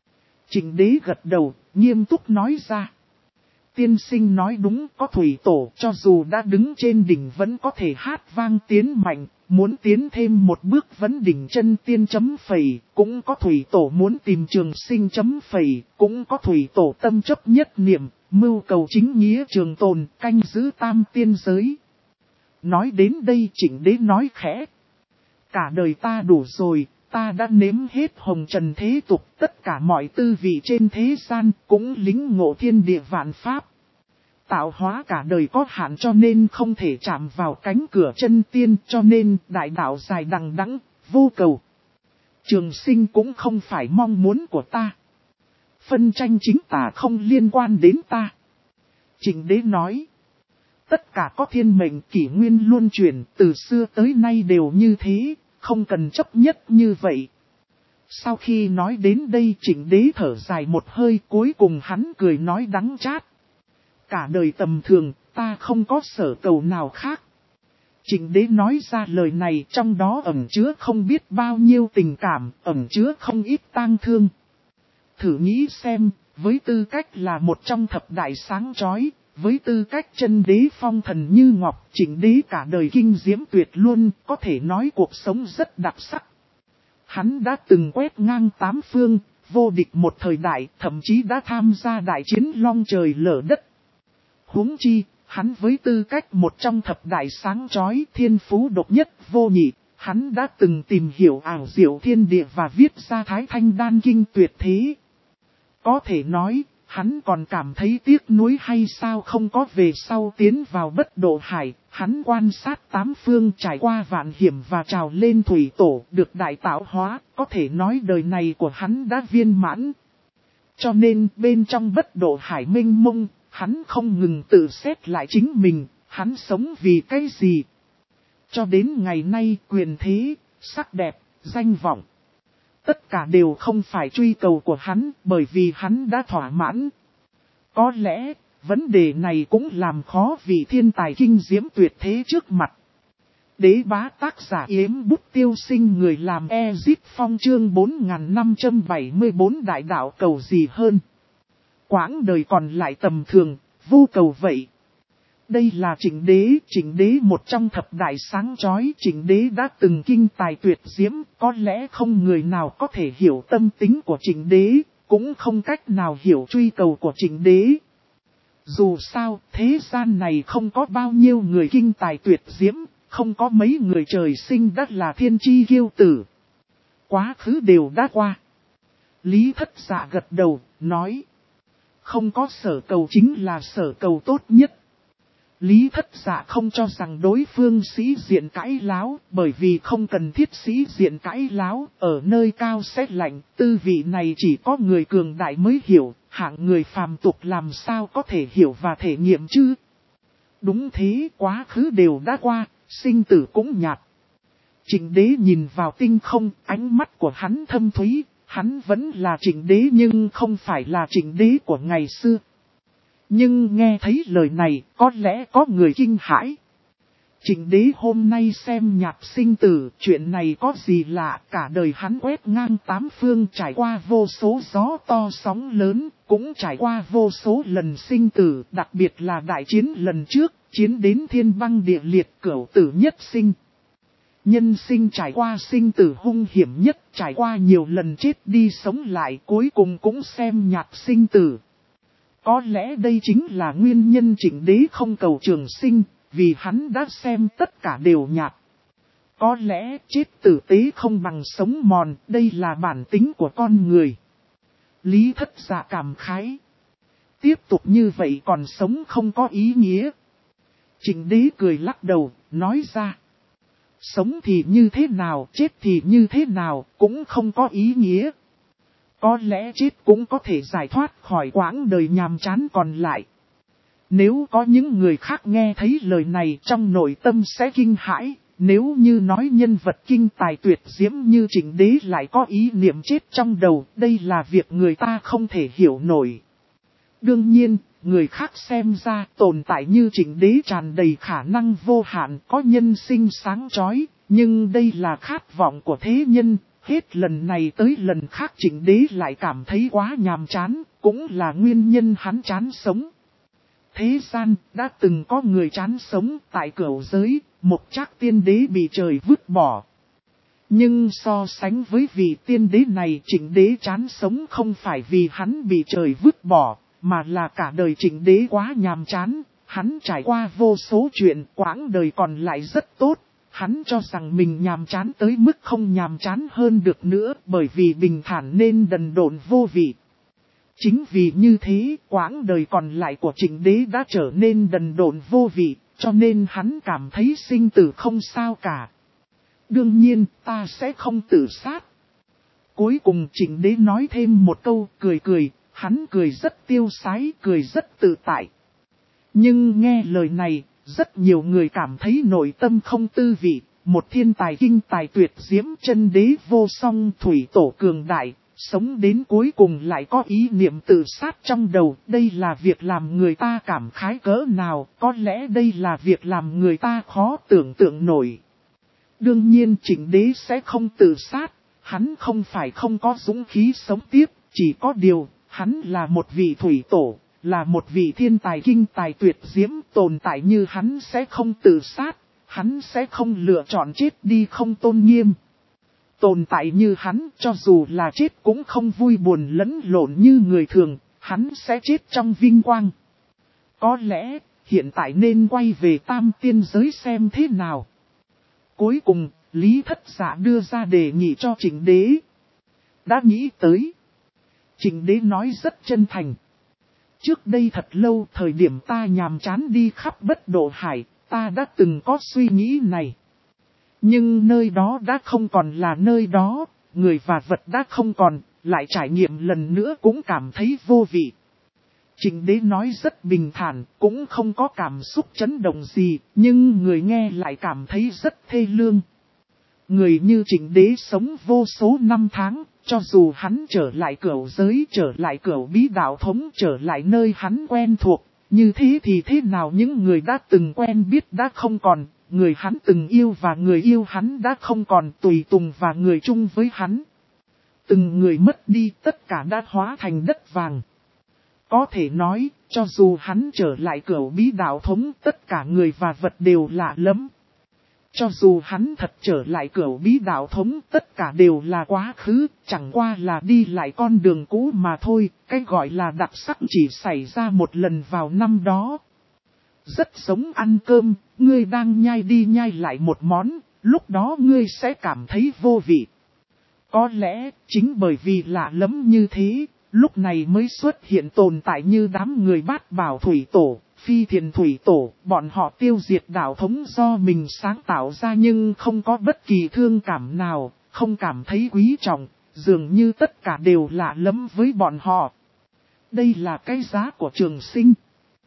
Trịnh Đế gật đầu, nghiêm túc nói ra. Tiên sinh nói đúng, có thủy tổ, cho dù đã đứng trên đỉnh vẫn có thể hát vang tiến mạnh, muốn tiến thêm một bước vẫn đỉnh chân tiên chấm phẩy, cũng có thủy tổ muốn tìm trường sinh chấm phẩy, cũng có thủy tổ tâm chấp nhất niệm, mưu cầu chính nghĩa trường tồn, canh giữ tam tiên giới. Nói đến đây Trịnh Đế nói khẽ. Cả đời ta đủ rồi, ta đã nếm hết hồng trần thế tục, tất cả mọi tư vị trên thế gian, cũng lính ngộ thiên địa vạn pháp. Tạo hóa cả đời có hạn cho nên không thể chạm vào cánh cửa chân tiên, cho nên đại đạo dài đằng đẵng, vô cầu. Trường sinh cũng không phải mong muốn của ta. Phân tranh chính tà không liên quan đến ta. Trịnh Đế nói. Tất cả có thiên mệnh kỷ nguyên luôn chuyển, từ xưa tới nay đều như thế, không cần chấp nhất như vậy. Sau khi nói đến đây Trịnh Đế thở dài một hơi, cuối cùng hắn cười nói đắng chát. Cả đời tầm thường, ta không có sở cầu nào khác. Trịnh Đế nói ra lời này, trong đó ẩn chứa không biết bao nhiêu tình cảm, ẩn chứa không ít tang thương. Thử nghĩ xem, với tư cách là một trong thập đại sáng chói, với tư cách chân đế phong thần như ngọc, Trịnh Đế cả đời kinh diễm tuyệt luôn, có thể nói cuộc sống rất đặc sắc. Hắn đã từng quét ngang tám phương, vô địch một thời đại, thậm chí đã tham gia đại chiến long trời lở đất. Huống chi, hắn với tư cách một trong thập đại sáng chói, thiên phú độc nhất vô nhị, hắn đã từng tìm hiểu ảo diệu thiên địa và viết ra Thái Thanh Đan Kinh tuyệt thế. Có thể nói, hắn còn cảm thấy tiếc nuối hay sao không có về sau tiến vào bất độ hải, hắn quan sát tám phương trải qua vạn hiểm và trào lên thủy tổ được đại tạo hóa, có thể nói đời này của hắn đã viên mãn. Cho nên bên trong bất độ hải mênh mông, hắn không ngừng tự xét lại chính mình, hắn sống vì cái gì. Cho đến ngày nay quyền thế, sắc đẹp, danh vọng. Tất cả đều không phải truy cầu của hắn, bởi vì hắn đã thỏa mãn. Có lẽ, vấn đề này cũng làm khó vị thiên tài kinh diễm tuyệt thế trước mặt. Đế bá tác giả Yếm Bút Tiêu Sinh người làm Ezip Phong chương 4574 đại đạo cầu gì hơn. Quãng đời còn lại tầm thường, vô cầu vậy. Đây là Trịnh Đế một trong thập đại sáng chói. Trịnh Đế đã từng kinh tài tuyệt diễm, có lẽ không người nào có thể hiểu tâm tính của Trịnh Đế, cũng không cách nào hiểu truy cầu của Trịnh Đế. Dù sao, thế gian này không có bao nhiêu người kinh tài tuyệt diễm, không có mấy người trời sinh đã là thiên chi kiêu tử. Quá khứ đều đã qua. Lý Thất Dạ gật đầu, nói. Không có sở cầu chính là sở cầu tốt nhất. Lý Thất Dạ không cho rằng đối phương sĩ diện cãi láo, bởi vì không cần thiết sĩ diện cãi láo, ở nơi cao xét lạnh, tư vị này chỉ có người cường đại mới hiểu, hạng người phàm tục làm sao có thể hiểu và thể nghiệm chứ. Đúng thế, quá khứ đều đã qua, sinh tử cũng nhạt. Trịnh Đế nhìn vào tinh không, ánh mắt của hắn thâm thúy, hắn vẫn là Trịnh Đế nhưng không phải là Trịnh Đế của ngày xưa. Nhưng nghe thấy lời này, có lẽ có người kinh hãi. Trịnh Đế hôm nay xem nhạc sinh tử, chuyện này có gì lạ, cả đời hắn quét ngang tám phương trải qua vô số gió to sóng lớn, cũng trải qua vô số lần sinh tử, đặc biệt là đại chiến lần trước, chiến đến thiên băng địa liệt cửu tử nhất sinh. Nhân sinh trải qua sinh tử hung hiểm nhất, trải qua nhiều lần chết đi sống lại, cuối cùng cũng xem nhạc sinh tử. Có lẽ đây chính là nguyên nhân Trịnh Đế không cầu trường sinh, vì hắn đã xem tất cả đều nhạt. Có lẽ chết tử tế không bằng sống mòn, đây là bản tính của con người. Lý Thất Dạ cảm khái. Tiếp tục như vậy còn sống không có ý nghĩa. Trịnh Đế cười lắc đầu, nói ra. Sống thì như thế nào, chết thì như thế nào, cũng không có ý nghĩa. Có lẽ chết cũng có thể giải thoát khỏi quãng đời nhàm chán còn lại. Nếu có những người khác nghe thấy lời này trong nội tâm sẽ kinh hãi. Nếu như nói nhân vật kinh tài tuyệt diễm như Trịnh Đế lại có ý niệm chết trong đầu, đây là việc người ta không thể hiểu nổi. Đương nhiên, người khác xem ra tồn tại như Trịnh Đế tràn đầy khả năng vô hạn, có nhân sinh sáng chói, nhưng đây là khát vọng của thế nhân, hết lần này tới lần khác Trịnh Đế lại cảm thấy quá nhàm chán, cũng là nguyên nhân hắn chán sống. Thế gian, đã từng có người chán sống tại cửu giới, Mộc Trác tiên đế bị trời vứt bỏ. Nhưng so sánh với vị tiên đế này, Trịnh Đế chán sống không phải vì hắn bị trời vứt bỏ, mà là cả đời Trịnh Đế quá nhàm chán. Hắn trải qua vô số chuyện, quãng đời còn lại rất tốt. Hắn cho rằng mình nhàm chán tới mức không nhàm chán hơn được nữa, bởi vì bình thản nên đần độn vô vị. Chính vì như thế, quãng đời còn lại của Trịnh Đế đã trở nên đần độn vô vị, cho nên hắn cảm thấy sinh tử không sao cả. Đương nhiên, ta sẽ không tự sát. Cuối cùng Trịnh Đế nói thêm một câu, cười, hắn cười rất tiêu sái, cười rất tự tại. Nhưng nghe lời này, rất nhiều người cảm thấy nội tâm không tư vị, một thiên tài kinh tài tuyệt diễm chân đế vô song thủy tổ cường đại. Sống đến cuối cùng lại có ý niệm tự sát trong đầu, đây là việc làm người ta cảm khái cỡ nào, có lẽ đây là việc làm người ta khó tưởng tượng nổi. Đương nhiên Trịnh Đế sẽ không tự sát, hắn không phải không có dũng khí sống tiếp, chỉ có điều, hắn là một vị thủy tổ, là một vị thiên tài kinh tài tuyệt diễm, tồn tại như hắn sẽ không tự sát, hắn sẽ không lựa chọn chết đi không tôn nghiêm. Tồn tại như hắn, cho dù là chết cũng không vui buồn lẫn lộn như người thường, hắn sẽ chết trong vinh quang. Có lẽ, hiện tại nên quay về tam tiên giới xem thế nào. Cuối cùng, Lý Thất Dạ đưa ra đề nghị cho Trịnh Đế. Đã nghĩ tới. Trịnh Đế nói rất chân thành. Trước đây thật lâu thời điểm ta nhàm chán đi khắp bất độ hải, ta đã từng có suy nghĩ này. Nhưng nơi đó đã không còn là nơi đó, người và vật đã không còn, lại trải nghiệm lần nữa cũng cảm thấy vô vị. Trịnh Đế nói rất bình thản, cũng không có cảm xúc chấn động gì, nhưng người nghe lại cảm thấy rất thê lương. Người như Trịnh Đế sống vô số năm tháng, cho dù hắn trở lại cửu giới, trở lại cửu bí đạo thống, trở lại nơi hắn quen thuộc, như thế thì thế nào những người đã từng quen biết đã không còn. Người hắn từng yêu và người yêu hắn đã không còn, tùy tùng và người chung với hắn. Từng người mất đi, tất cả đã hóa thành đất vàng. Có thể nói, cho dù hắn trở lại cửu bí đạo thống, tất cả người và vật đều lạ lẫm. Cho dù hắn thật trở lại cửu bí đạo thống, tất cả đều là quá khứ, chẳng qua là đi lại con đường cũ mà thôi, cái gọi là đặc sắc chỉ xảy ra một lần vào năm đó. Rất giống ăn cơm, ngươi đang nhai đi nhai lại một món, lúc đó ngươi sẽ cảm thấy vô vị. Có lẽ, chính bởi vì lạ lẫm như thế, lúc này mới xuất hiện tồn tại như đám người Bát Bảo Thủy Tổ, Phi Thiền Thủy Tổ, bọn họ tiêu diệt đạo thống do mình sáng tạo ra nhưng không có bất kỳ thương cảm nào, không cảm thấy quý trọng, dường như tất cả đều lạ lẫm với bọn họ. Đây là cái giá của trường sinh.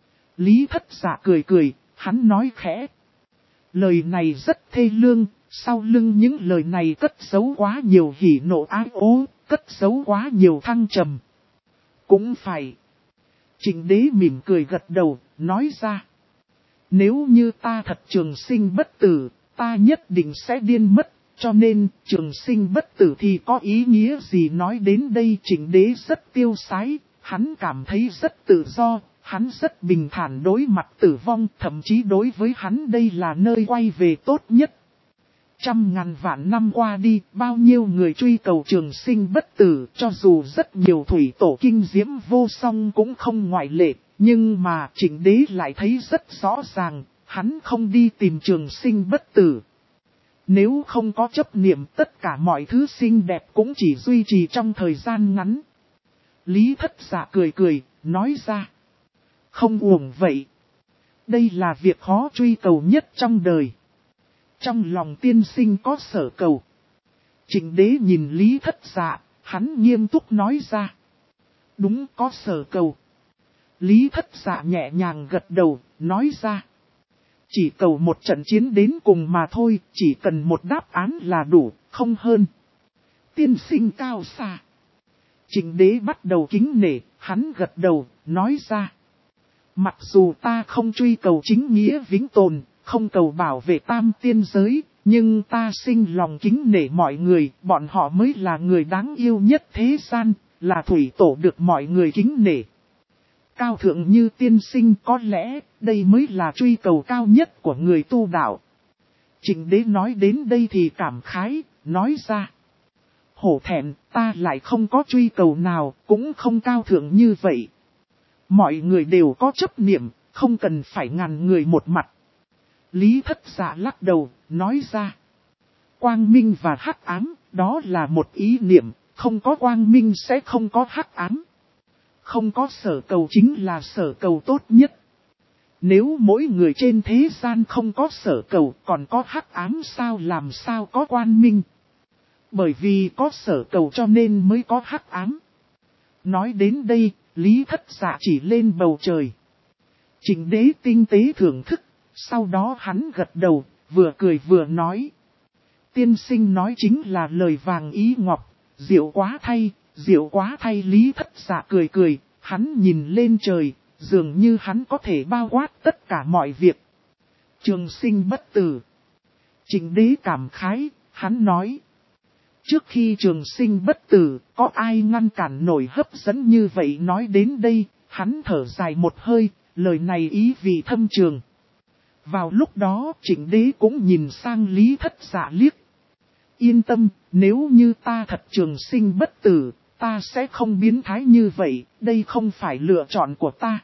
Lý Thất Dạ cười, hắn nói khẽ. Lời này rất thê lương, sau lưng những lời này cất giấu quá nhiều hỉ nộ ái ố, cất giấu quá nhiều thăng trầm. Cũng phải. Trịnh Đế mỉm cười gật đầu, nói ra. Nếu như ta thật trường sinh bất tử, ta nhất định sẽ điên mất, cho nên trường sinh bất tử thì có ý nghĩa gì nói đến đây. Trịnh Đế rất tiêu sái, hắn cảm thấy rất tự do. Hắn rất bình thản đối mặt tử vong, thậm chí đối với hắn đây là nơi quay về tốt nhất. Trăm ngàn vạn năm qua đi, bao nhiêu người truy cầu trường sinh bất tử, cho dù rất nhiều thủy tổ kinh diễm vô song cũng không ngoại lệ, nhưng mà Trịnh Đế lại thấy rất rõ ràng, hắn không đi tìm trường sinh bất tử. Nếu không có chấp niệm, tất cả mọi thứ xinh đẹp cũng chỉ duy trì trong thời gian ngắn. Lý Thất Dạ cười, nói ra. Không uổng vậy. Đây là việc khó truy cầu nhất trong đời. Trong lòng tiên sinh có sở cầu. Trịnh Đế nhìn Lý Thất Dạ, Hắn nghiêm túc nói ra. Đúng, có sở cầu. Lý Thất Dạ nhẹ nhàng gật đầu, nói ra. Chỉ cầu một trận chiến đến cùng mà thôi, chỉ cần một đáp án là đủ, không hơn. Tiên sinh cao xa. Trịnh đế bắt đầu kính nể, hắn gật đầu, nói ra. Mặc dù ta không truy cầu chính nghĩa vĩnh tồn, không cầu bảo vệ tam tiên giới, nhưng ta sinh lòng kính nể mọi người, bọn họ mới là người đáng yêu nhất thế gian, là thủy tổ được mọi người kính nể. Cao thượng như tiên sinh, có lẽ đây mới là truy cầu cao nhất của người tu đạo. Trịnh đế nói đến đây thì cảm khái, nói ra. Hổ thẹn, ta lại không có truy cầu nào, cũng không cao thượng như vậy. Mọi người đều có chấp niệm, không cần phải ngàn người một mặt. Lý Thất Dạ lắc đầu, nói ra. Quang minh và hắc ám, đó là một ý niệm, không có quang minh sẽ không có hắc ám. Không có sở cầu chính là sở cầu tốt nhất. Nếu mỗi người trên thế gian không có sở cầu, còn có hắc ám sao làm sao có quang minh. Bởi vì có sở cầu cho nên mới có hắc ám. Nói đến đây, Lý Thất Dạ chỉ lên bầu trời. Trịnh đế tinh tế thưởng thức, sau đó hắn gật đầu, vừa cười vừa nói. Tiên sinh nói chính là lời vàng ý ngọc, diệu quá thay. Lý Thất Dạ cười cười, hắn nhìn lên trời, dường như hắn có thể bao quát tất cả mọi việc. Trường sinh bất tử. Trịnh đế cảm khái, hắn nói. Trước khi trường sinh bất tử, có ai ngăn cản nổi hấp dẫn như vậy? Nói đến đây, hắn thở dài một hơi, lời này ý vị thâm trường. Vào lúc đó, Trịnh đế cũng nhìn sang Lý Thất Dạ liếc. Yên tâm, nếu như ta thật trường sinh bất tử, ta sẽ không biến thái như vậy, đây không phải lựa chọn của ta.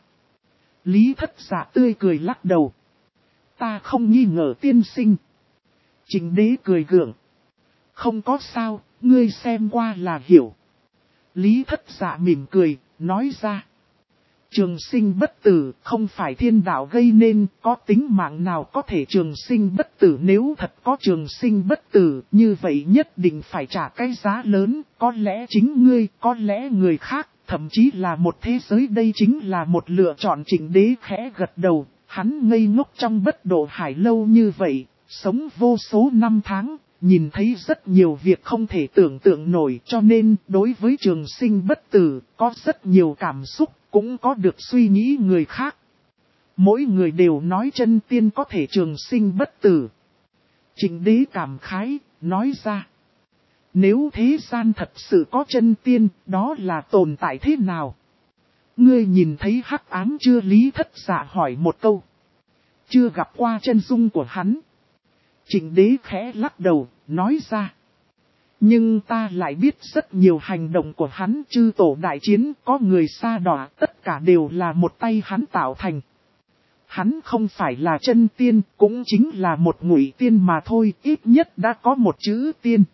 Lý Thất Dạ tươi cười lắc đầu. Ta không nghi ngờ tiên sinh. Trịnh đế cười gượng. Không có sao, ngươi xem qua là hiểu. Lý Thất Dạ mỉm cười, nói ra. Trường sinh bất tử không phải thiên đạo gây nên, có tính mạng nào có thể trường sinh bất tử. Nếu thật có trường sinh bất tử, như vậy nhất định phải trả cái giá lớn, có lẽ chính ngươi, có lẽ người khác, thậm chí là một thế giới. Đây chính là một lựa chọn. Trịnh đế khẽ gật đầu, hắn ngây ngốc trong bất độ hải lâu như vậy, sống vô số năm tháng. Nhìn thấy rất nhiều việc không thể tưởng tượng nổi, cho nên đối với trường sinh bất tử có rất nhiều cảm xúc, cũng có được suy nghĩ người khác. Mỗi người đều nói chân tiên có thể trường sinh bất tử. Trịnh đế cảm khái, nói ra. Nếu thế gian thật sự có chân tiên, đó là tồn tại thế nào? Ngươi nhìn thấy hắc ám chưa? Lý Thất Dạ hỏi một câu. Chưa gặp qua chân dung của hắn. Trịnh đế khẽ lắc đầu, nói ra. Nhưng ta lại biết rất nhiều hành động của hắn. Chư tổ đại chiến, có người sa đọa, tất cả đều là một tay hắn tạo thành. Hắn không phải là chân tiên, cũng chính là một ngụy tiên mà thôi, ít nhất đã có một chữ tiên.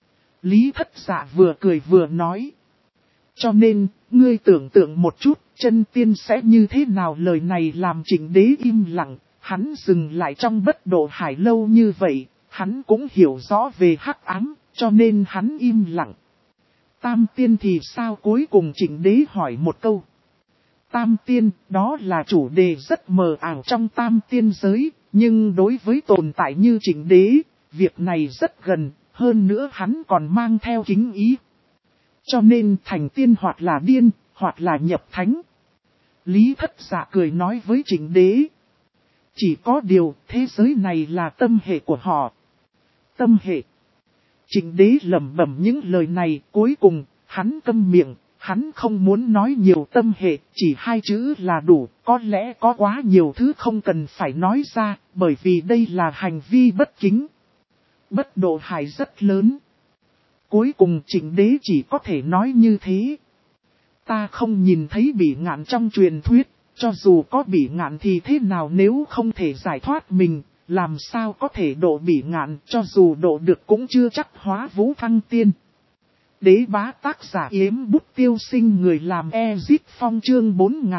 Lý Thất Dạ vừa cười vừa nói. Cho nên, ngươi tưởng tượng một chút, chân tiên sẽ như thế nào? Lời này làm Trịnh đế im lặng. Hắn dừng lại trong bất độ hải lâu như vậy, hắn cũng hiểu rõ về hắc ám, cho nên hắn im lặng. Tam tiên thì sao? Cuối cùng Trịnh đế hỏi một câu. Tam tiên, đó là chủ đề rất mờ ảo trong tam tiên giới, nhưng đối với tồn tại như Trịnh đế, việc này rất gần, hơn nữa hắn còn mang theo kính ý. Cho nên thành tiên hoặc là điên, hoặc là nhập thánh. Lý Thất Dạ cười nói với Trịnh đế. Chỉ có điều, thế giới này là tâm hệ của họ. Tâm hệ. Trịnh đế lẩm bẩm những lời này, cuối cùng, hắn câm miệng, hắn không muốn nói nhiều. Tâm hệ, chỉ hai chữ là đủ, có lẽ có quá nhiều thứ không cần phải nói ra, bởi vì đây là hành vi bất kính. Bất độ hải rất lớn. Cuối cùng Trịnh đế chỉ có thể nói như thế. Ta không nhìn thấy Bỉ Ngạn trong truyền thuyết. Cho dù có Bỉ Ngạn thì thế nào, nếu không thể giải thoát mình, làm sao có thể độ Bỉ Ngạn? Cho dù độ được cũng chưa chắc hóa vũ thăng tiên. Đế bá tác giả Yếm Bút Tiêu Sinh, người làm Ezit Phong, chương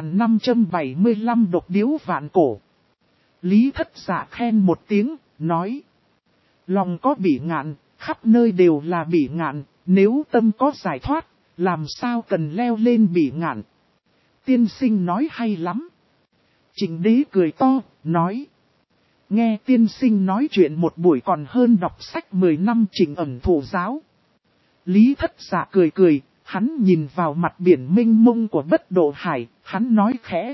4575 độc điếu vạn cổ. Lý Thất Dạ khen một tiếng, nói. Lòng có Bỉ Ngạn, khắp nơi đều là Bỉ Ngạn, nếu tâm có giải thoát, làm sao cần leo lên bỉ ngạn. Tiên sinh nói hay lắm. Trịnh Đế cười to, nói. Nghe tiên sinh nói chuyện một buổi còn hơn đọc sách 10 năm Trịnh ẩn thủ giáo. Lý Thất Dạ cười cười, hắn nhìn vào mặt biển mênh mông của Bất Độ Hải, hắn nói khẽ.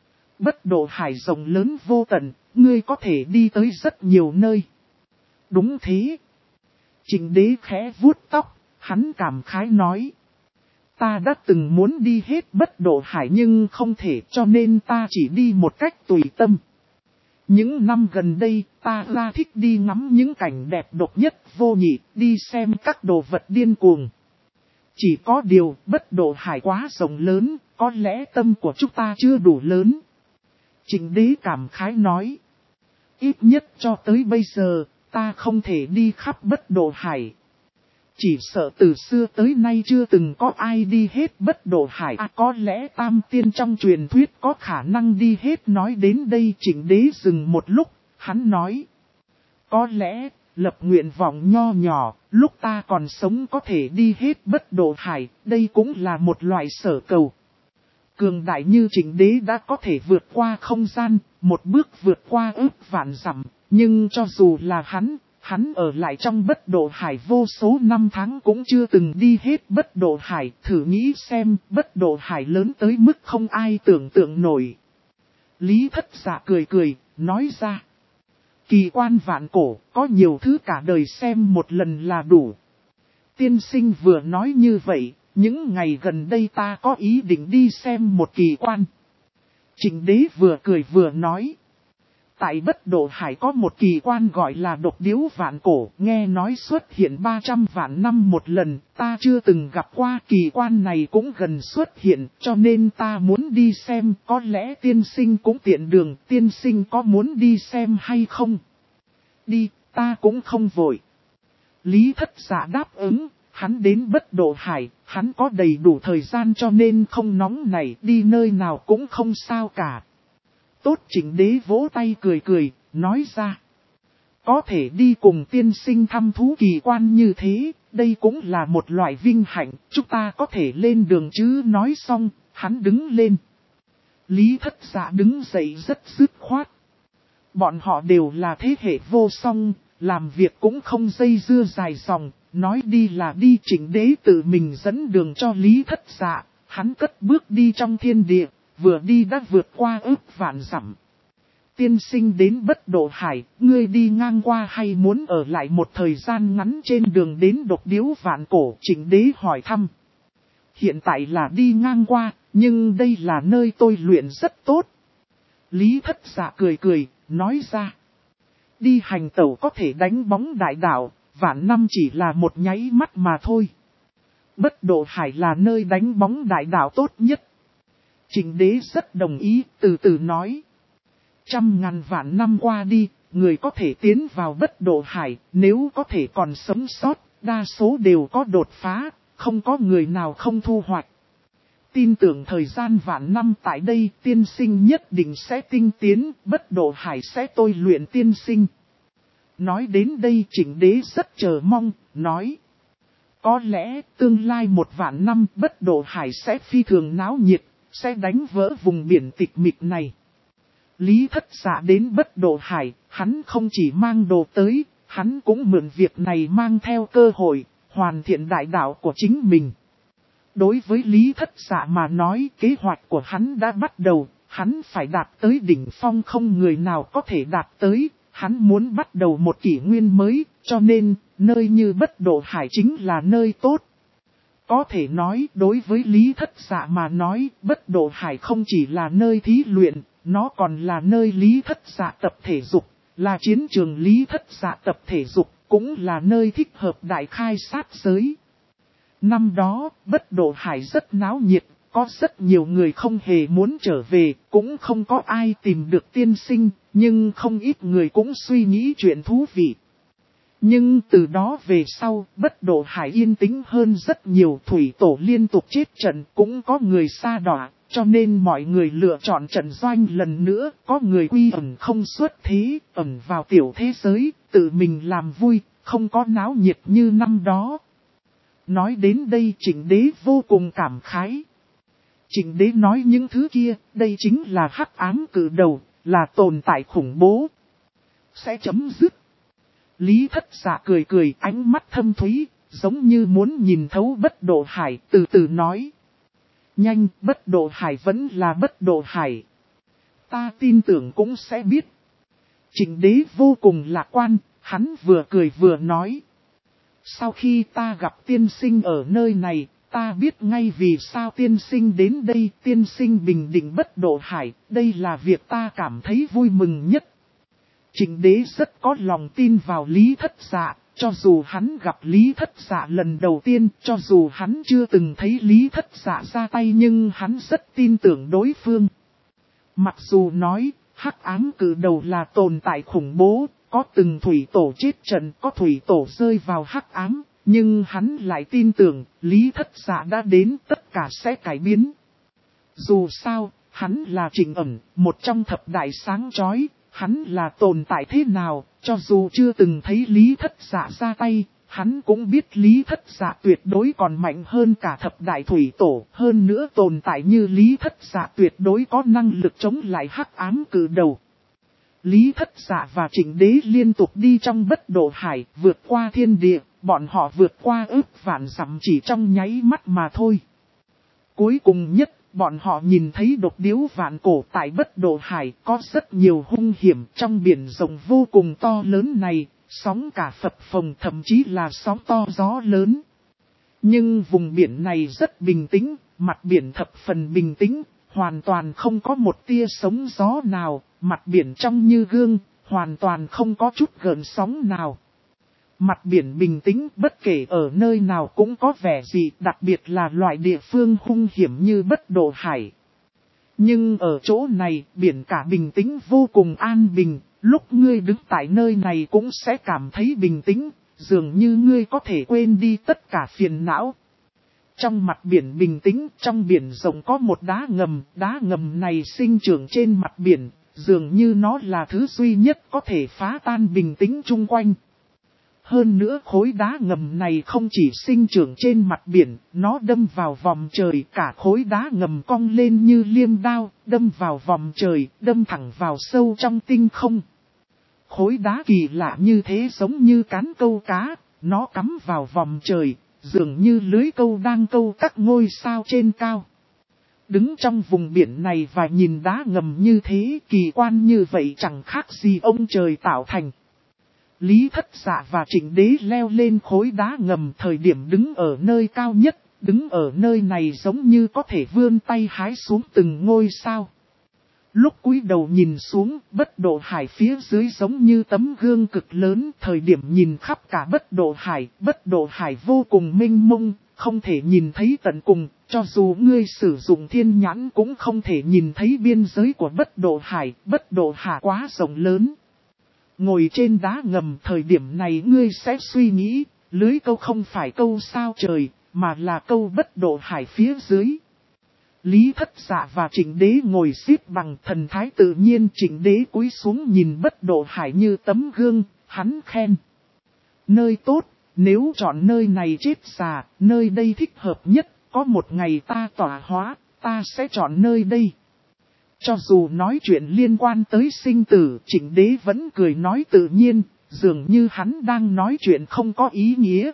Bất Độ Hải rộng lớn vô tận, ngươi có thể đi tới rất nhiều nơi. Đúng thế. Trịnh Đế khẽ vuốt tóc, hắn cảm khái nói. Ta đã từng muốn đi hết Bất Độ Hải nhưng không thể, cho nên ta chỉ đi một cách tùy tâm. Những năm gần đây, ta ra thích đi ngắm những cảnh đẹp độc nhất vô nhị, đi xem các đồ vật điên cuồng. Chỉ có điều, Bất Độ Hải quá rộng lớn, có lẽ tâm của chúng ta chưa đủ lớn. Trịnh Đế cảm khái nói. Ít nhất cho tới bây giờ, ta không thể đi khắp Bất Độ Hải. Chỉ sợ từ xưa tới nay chưa từng có ai đi hết Bất Độ Hải. Có lẽ tam tiên trong truyền thuyết có khả năng đi hết. Nói đến đây Trịnh Đế dừng một lúc, hắn nói. Có lẽ, lập nguyện vọng nho nhỏ, lúc ta còn sống có thể đi hết Bất Độ Hải, đây cũng là một loại sở cầu. Cường đại như Trịnh Đế đã có thể vượt qua không gian, một bước vượt qua ước vạn dặm, nhưng cho dù là hắn ở lại trong Bất Độ Hải vô số năm tháng cũng chưa từng đi hết Bất Độ Hải. Thử nghĩ xem, Bất Độ Hải lớn tới mức không ai tưởng tượng nổi. Lý Thất Dạ cười cười, nói ra. Kỳ quan vạn cổ, có nhiều thứ cả đời xem một lần là đủ. Tiên sinh vừa nói như vậy, những ngày gần đây ta có ý định đi xem một kỳ quan. Trịnh Đế vừa cười vừa nói. Tại Bất Độ Hải có một kỳ quan gọi là Độc Điếu Vạn Cổ, nghe nói xuất hiện 300 vạn năm một lần, ta chưa từng gặp qua. Kỳ quan này cũng gần xuất hiện, cho nên ta muốn đi xem, có lẽ tiên sinh cũng tiện đường, tiên sinh có muốn đi xem hay không? Đi, ta cũng không vội. Lý Thất Dạ đáp ứng, hắn đến Bất Độ Hải, hắn có đầy đủ thời gian cho nên không nóng nảy, đi nơi nào cũng không sao cả. Tốt. Trịnh Đế vỗ tay cười cười, nói ra. Có thể đi cùng tiên sinh thăm thú kỳ quan như thế, đây cũng là một loại vinh hạnh, chúng ta có thể lên đường chứ. Nói xong, hắn đứng lên. Lý Thất Dạ đứng dậy rất dứt khoát. Bọn họ đều là thế hệ vô song, làm việc cũng không dây dưa dài dòng, nói đi là đi. Trịnh Đế tự mình dẫn đường cho Lý Thất Dạ, hắn cất bước đi trong thiên địa. Vừa đi đã vượt qua ước vạn dặm. Tiên sinh đến Bất Độ Hải, ngươi đi ngang qua hay muốn ở lại một thời gian ngắn trên đường đến Độc Điếu Vạn Cổ? Trịnh Đế hỏi thăm. Hiện tại là đi ngang qua, nhưng đây là nơi tôi luyện rất tốt. Lý Thất Dạ cười cười, nói ra. Đi hành tẩu có thể đánh bóng đại đạo, vạn năm chỉ là một nháy mắt mà thôi. Bất Độ Hải là nơi đánh bóng đại đạo tốt nhất. Trịnh Đế rất đồng ý, từ từ nói. 100.000 vạn năm qua đi, người có thể tiến vào Bất Độ Hải, nếu có thể còn sống sót, đa số đều có đột phá, không có người nào không thu hoạch. Tin tưởng thời gian vạn năm tại đây, tiên sinh nhất định sẽ tinh tiến, Bất Độ Hải sẽ tôi luyện tiên sinh. Nói đến đây Trịnh Đế rất chờ mong, nói. Có lẽ tương lai 1 vạn năm Bất Độ Hải sẽ phi thường náo nhiệt, sẽ đánh vỡ vùng biển tịch mịch này. Lý Thất Dạ đến Bất Độ Hải, hắn không chỉ mang đồ tới, hắn cũng mượn việc này mang theo cơ hội, hoàn thiện đại đạo của chính mình. Đối với Lý Thất Dạ mà nói, kế hoạch của hắn đã bắt đầu, hắn phải đạt tới đỉnh phong không người nào có thể đạt tới, hắn muốn bắt đầu một kỷ nguyên mới, cho nên, nơi như Bất Độ Hải chính là nơi tốt. Có thể nói, đối với Lý Thất Dạ mà nói, Bất Độ Hải không chỉ là nơi thí luyện, nó còn là nơi Lý Thất Dạ tập thể dục, là chiến trường Lý Thất Dạ tập thể dục, cũng là nơi thích hợp đại khai sát giới. Năm đó, Bất Độ Hải rất náo nhiệt, có rất nhiều người không hề muốn trở về, cũng không có ai tìm được tiên sinh, nhưng không ít người cũng suy nghĩ chuyện thú vị. Nhưng từ đó về sau, Bất Độ Hải yên tĩnh hơn rất nhiều, thủy tổ liên tục chết trận, cũng có người sa đọa, cho nên mọi người lựa chọn trận doanh lần nữa, có người quy ẩn không xuất thế, ẩn vào tiểu thế giới, tự mình làm vui, không có náo nhiệt như năm đó. Nói đến đây Trịnh Đế vô cùng cảm khái. Trịnh Đế nói những thứ kia, đây chính là hắc ám cử đầu, là tồn tại khủng bố. Sẽ chấm dứt. Lý Thất Dạ cười cười, ánh mắt thâm thúy, giống như muốn nhìn thấu Bất Độ Hải, từ từ nói. Nhanh, Bất Độ Hải vẫn là Bất Độ Hải. Ta tin tưởng cũng sẽ biết. Trịnh Đế vô cùng lạc quan, hắn vừa cười vừa nói. Sau khi ta gặp tiên sinh ở nơi này, ta biết ngay vì sao tiên sinh đến đây. Tiên sinh bình định Bất Độ Hải, đây là việc ta cảm thấy vui mừng nhất. Trịnh Đế rất có lòng tin vào Lý Thất Dạ, cho dù hắn gặp Lý Thất Dạ lần đầu tiên, cho dù hắn chưa từng thấy Lý Thất Dạ ra tay, nhưng hắn rất tin tưởng đối phương. Mặc dù nói, hắc ám cử đầu là tồn tại khủng bố, có từng thủy tổ chết trận, có thủy tổ rơi vào hắc ám, nhưng hắn lại tin tưởng Lý Thất Dạ đã đến, tất cả sẽ cải biến. Dù sao, hắn là Trịnh Ẩn, một trong thập đại sáng chói. Hắn là tồn tại thế nào, cho dù chưa từng thấy Lý Thất Dạ ra tay, hắn cũng biết Lý Thất Dạ tuyệt đối còn mạnh hơn cả thập đại thủy tổ. Hơn nữa tồn tại như Lý Thất Dạ tuyệt đối có năng lực chống lại hắc ám cử đầu. Lý Thất Dạ và Trịnh Đế liên tục đi trong Bất Độ Hải, vượt qua thiên địa, bọn họ vượt qua ước vạn dặm chỉ trong nháy mắt mà thôi. Cuối cùng nhất, bọn họ nhìn thấy độc điếu vạn cổ tại Bất Độ Hải, có rất nhiều hung hiểm. Trong biển rộng vô cùng to lớn này, sóng cả phập phồng, thậm chí là sóng to gió lớn. Nhưng vùng biển này rất bình tĩnh, mặt biển thập phần bình tĩnh, hoàn toàn không có một tia sóng gió nào, mặt biển trong như gương, hoàn toàn không có chút gợn sóng nào. Mặt biển bình tĩnh, bất kể ở nơi nào cũng có vẻ gì, đặc biệt là loại địa phương hung hiểm như Bất Độ Hải. Nhưng ở chỗ này, biển cả bình tĩnh vô cùng an bình, lúc ngươi đứng tại nơi này cũng sẽ cảm thấy bình tĩnh, dường như ngươi có thể quên đi tất cả phiền não. Trong mặt biển bình tĩnh, trong biển rộng có một đá ngầm này sinh trưởng trên mặt biển, dường như nó là thứ duy nhất có thể phá tan bình tĩnh chung quanh. Hơn nữa khối đá ngầm này không chỉ sinh trưởng trên mặt biển, nó đâm vào vòm trời, cả khối đá ngầm cong lên như liêm đao, đâm vào vòm trời, đâm thẳng vào sâu trong tinh không. Khối đá kỳ lạ như thế giống như cán câu cá, nó cắm vào vòm trời, dường như lưới câu đang câu các ngôi sao trên cao. Đứng trong vùng biển này và nhìn đá ngầm như thế, kỳ quan như vậy chẳng khác gì ông trời tạo thành. Lý Thất Dạ và Trịnh Đế leo lên khối đá ngầm, thời điểm đứng ở nơi cao nhất, đứng ở nơi này giống như có thể vươn tay hái xuống từng ngôi sao. Lúc cúi đầu nhìn xuống, Bất Độ Hải phía dưới giống như tấm gương cực lớn, thời điểm nhìn khắp cả Bất Độ Hải vô cùng mênh mông, không thể nhìn thấy tận cùng, cho dù ngươi sử dụng thiên nhãn cũng không thể nhìn thấy biên giới của Bất Độ Hải quá rộng lớn. Ngồi trên đá ngầm, thời điểm này ngươi sẽ suy nghĩ, lưới câu không phải câu sao trời, mà là câu Bất Độ Hải phía dưới. Lý Thất Dạ và Trịnh Đế ngồi xếp bằng, thần thái tự nhiên. Trịnh Đế cúi xuống nhìn Bất Độ Hải như tấm gương, hắn khen. Nơi tốt, nếu chọn nơi này chết già, nơi đây thích hợp nhất, có một ngày ta tỏa hóa, ta sẽ chọn nơi đây. Cho dù nói chuyện liên quan tới sinh tử, Trịnh Đế vẫn cười nói tự nhiên, dường như hắn đang nói chuyện không có ý nghĩa.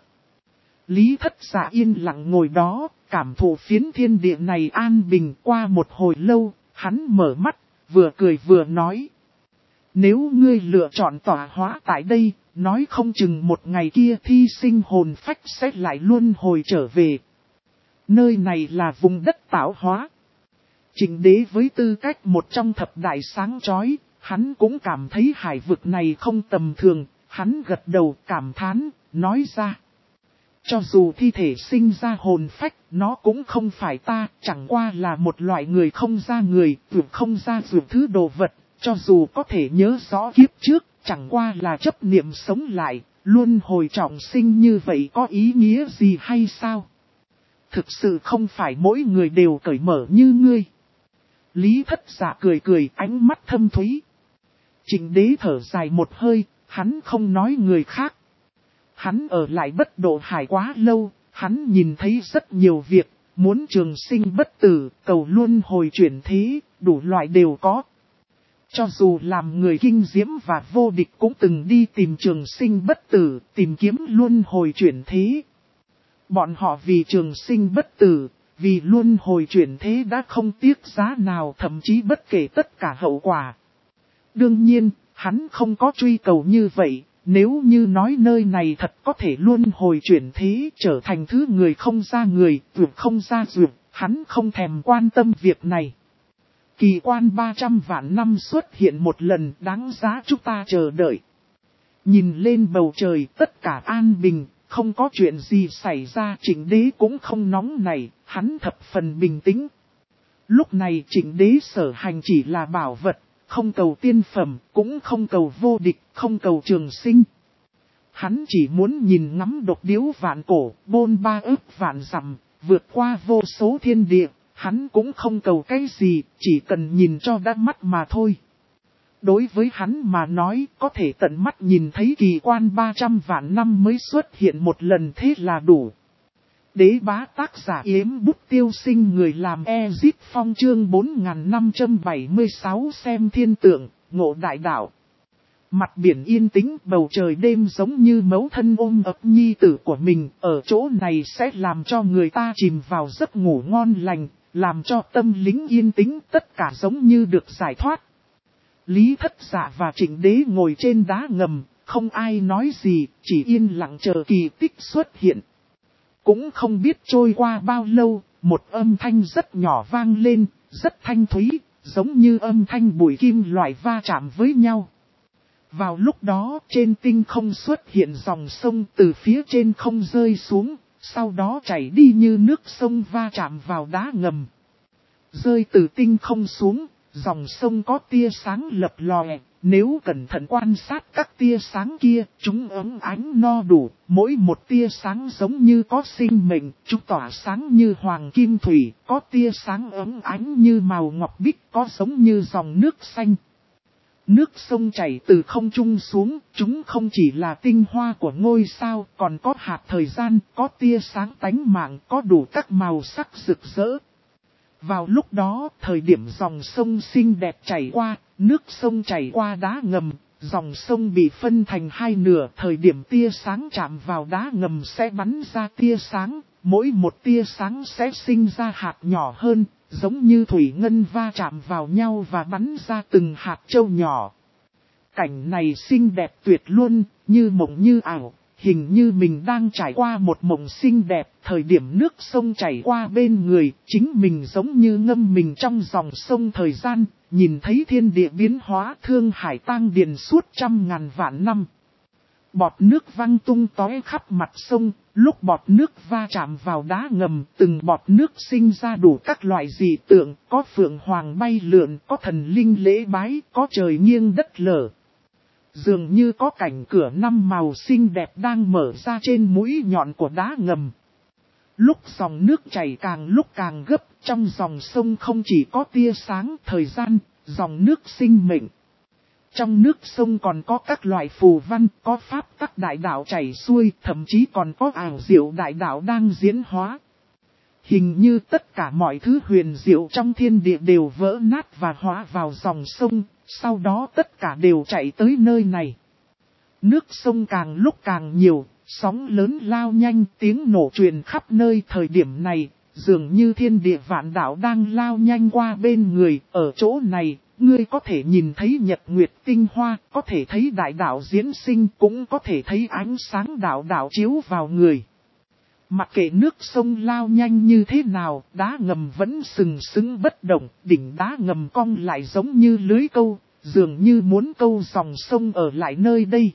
Lý Thất Dạ yên lặng ngồi đó, cảm thụ phiến thiên địa này an bình. Qua một hồi lâu, hắn mở mắt, vừa cười vừa nói. Nếu ngươi lựa chọn tỏa hóa tại đây, nói không chừng một ngày kia thi sinh hồn phách sẽ lại luân hồi trở về. Nơi này là vùng đất tạo hóa. Trịnh Đế với tư cách một trong thập đại sáng chói, hắn cũng cảm thấy hải vực này không tầm thường, hắn gật đầu cảm thán, nói ra. Cho dù thi thể sinh ra hồn phách, nó cũng không phải ta, chẳng qua là một loại người không ra người, không ra thứ đồ vật, cho dù có thể nhớ rõ kiếp trước, chẳng qua là chấp niệm sống lại, luân hồi trọng sinh như vậy có ý nghĩa gì hay sao? Thực sự không phải mỗi người đều cởi mở như ngươi. Lý Thất Dạ cười cười, ánh mắt thâm thúy. Trịnh Đế thở dài một hơi, hắn không nói người khác. Hắn ở lại Bất Độ Hải quá lâu, Hắn nhìn thấy rất nhiều việc, muốn trường sinh bất tử, cầu luân hồi chuyển thế, đủ loại đều có. Cho dù làm người kinh diễm và vô địch cũng từng đi tìm trường sinh bất tử, tìm kiếm luân hồi chuyển thế. Bọn họ vì trường sinh bất tử, vì luân hồi chuyển thế đã không tiếc giá nào, thậm chí bất kể tất cả hậu quả. Đương nhiên, hắn không có truy cầu như vậy, nếu như nói nơi này thật có thể luân hồi chuyển thế trở thành thứ người không ra người, vượt không ra vượt, hắn không thèm quan tâm việc này. Kỳ quan 300 vạn năm xuất hiện một lần, đáng giá chúng ta chờ đợi. Nhìn lên bầu trời tất cả an bình, không có chuyện gì xảy ra. Trịnh Đế cũng không nóng nảy, hắn thập phần bình tĩnh. Lúc này Trịnh Đế sở hành chỉ là bảo vật, không cầu tiên phẩm, cũng không cầu vô địch, không cầu trường sinh. Hắn chỉ muốn nhìn ngắm độc điếu vạn cổ, bôn ba ức vạn dặm, vượt qua vô số thiên địa. Hắn cũng không cầu cái gì, chỉ cần nhìn cho đã mắt mà thôi. Đối với hắn mà nói, có thể tận mắt nhìn thấy kỳ quan 300 vạn năm mới xuất hiện một lần thế là đủ. Đế bá tác giả Yếm Bút Tiêu Sinh, người làm Ezit Phong, chương 4576 xem thiên tượng, ngộ đại đạo. Mặt biển yên tĩnh, bầu trời đêm giống như mẫu thân ôm ấp nhi tử của mình, ở chỗ này sẽ làm cho người ta chìm vào giấc ngủ ngon lành, làm cho tâm lính yên tĩnh, tất cả giống như được giải thoát. Lý Thất Dạ và Trịnh Đế ngồi trên đá ngầm, không ai nói gì, chỉ yên lặng chờ kỳ tích xuất hiện. Cũng không biết trôi qua bao lâu, một âm thanh rất nhỏ vang lên, rất thanh thúy, giống như âm thanh bụi kim loại va chạm với nhau. Vào lúc đó, trên tinh không xuất hiện dòng sông từ phía trên không rơi xuống, sau đó chảy đi như nước sông va chạm vào đá ngầm. Rơi từ tinh không xuống, dòng sông có tia sáng lập lòe, nếu cẩn thận quan sát các tia sáng kia, chúng ấm ánh no đủ, mỗi một tia sáng giống như có sinh mệnh, chúng tỏa sáng như hoàng kim thủy, có tia sáng ấm ánh như màu ngọc bích, có giống như dòng nước xanh. Nước sông chảy từ không trung xuống, chúng không chỉ là tinh hoa của ngôi sao, còn có hạt thời gian, có tia sáng tánh mạng, có đủ các màu sắc rực rỡ. Vào lúc đó, thời điểm dòng sông xinh đẹp chảy qua, nước sông chảy qua đá ngầm, dòng sông bị phân thành hai nửa, thời điểm tia sáng chạm vào đá ngầm sẽ bắn ra tia sáng, mỗi một tia sáng sẽ sinh ra hạt nhỏ hơn, giống như thủy ngân va chạm vào nhau và bắn ra từng hạt châu nhỏ. Cảnh này xinh đẹp tuyệt luôn, như mộng như ảo. Hình như mình đang trải qua một mộng xinh đẹp, thời điểm nước sông chảy qua bên người, chính mình giống như ngâm mình trong dòng sông thời gian, nhìn thấy thiên địa biến hóa, thương hải tang điền suốt 100.000 vạn năm. Bọt nước văng tung tóe khắp mặt sông, lúc bọt nước va chạm vào đá ngầm, từng bọt nước sinh ra đủ các loại dị tượng, có phượng hoàng bay lượn, có thần linh lễ bái, có trời nghiêng đất lở. Dường như có cảnh cửa năm màu xinh đẹp đang mở ra trên mũi nhọn của đá ngầm. Lúc dòng nước chảy càng lúc càng gấp, trong dòng sông không chỉ có tia sáng, thời gian, dòng nước sinh mệnh. Trong nước sông còn có các loại phù văn, có pháp tắc đại đạo chảy xuôi, thậm chí còn có ảo diệu đại đạo đang diễn hóa. Hình như tất cả mọi thứ huyền diệu trong thiên địa đều vỡ nát và hóa vào dòng sông, sau đó tất cả đều chạy tới nơi này. Nước sông càng lúc càng nhiều, sóng lớn lao nhanh, tiếng nổ truyền khắp nơi. Thời điểm này, dường như thiên địa vạn đạo đang lao nhanh qua bên người. Ở chỗ này, ngươi có thể nhìn thấy nhật nguyệt tinh hoa, có thể thấy đại đạo diễn sinh, cũng có thể thấy ánh sáng đạo đạo chiếu vào người. Mặc kệ nước sông lao nhanh như thế nào, đá ngầm vẫn sừng sững bất động, đỉnh đá ngầm cong lại giống như lưới câu, dường như muốn câu dòng sông ở lại nơi đây.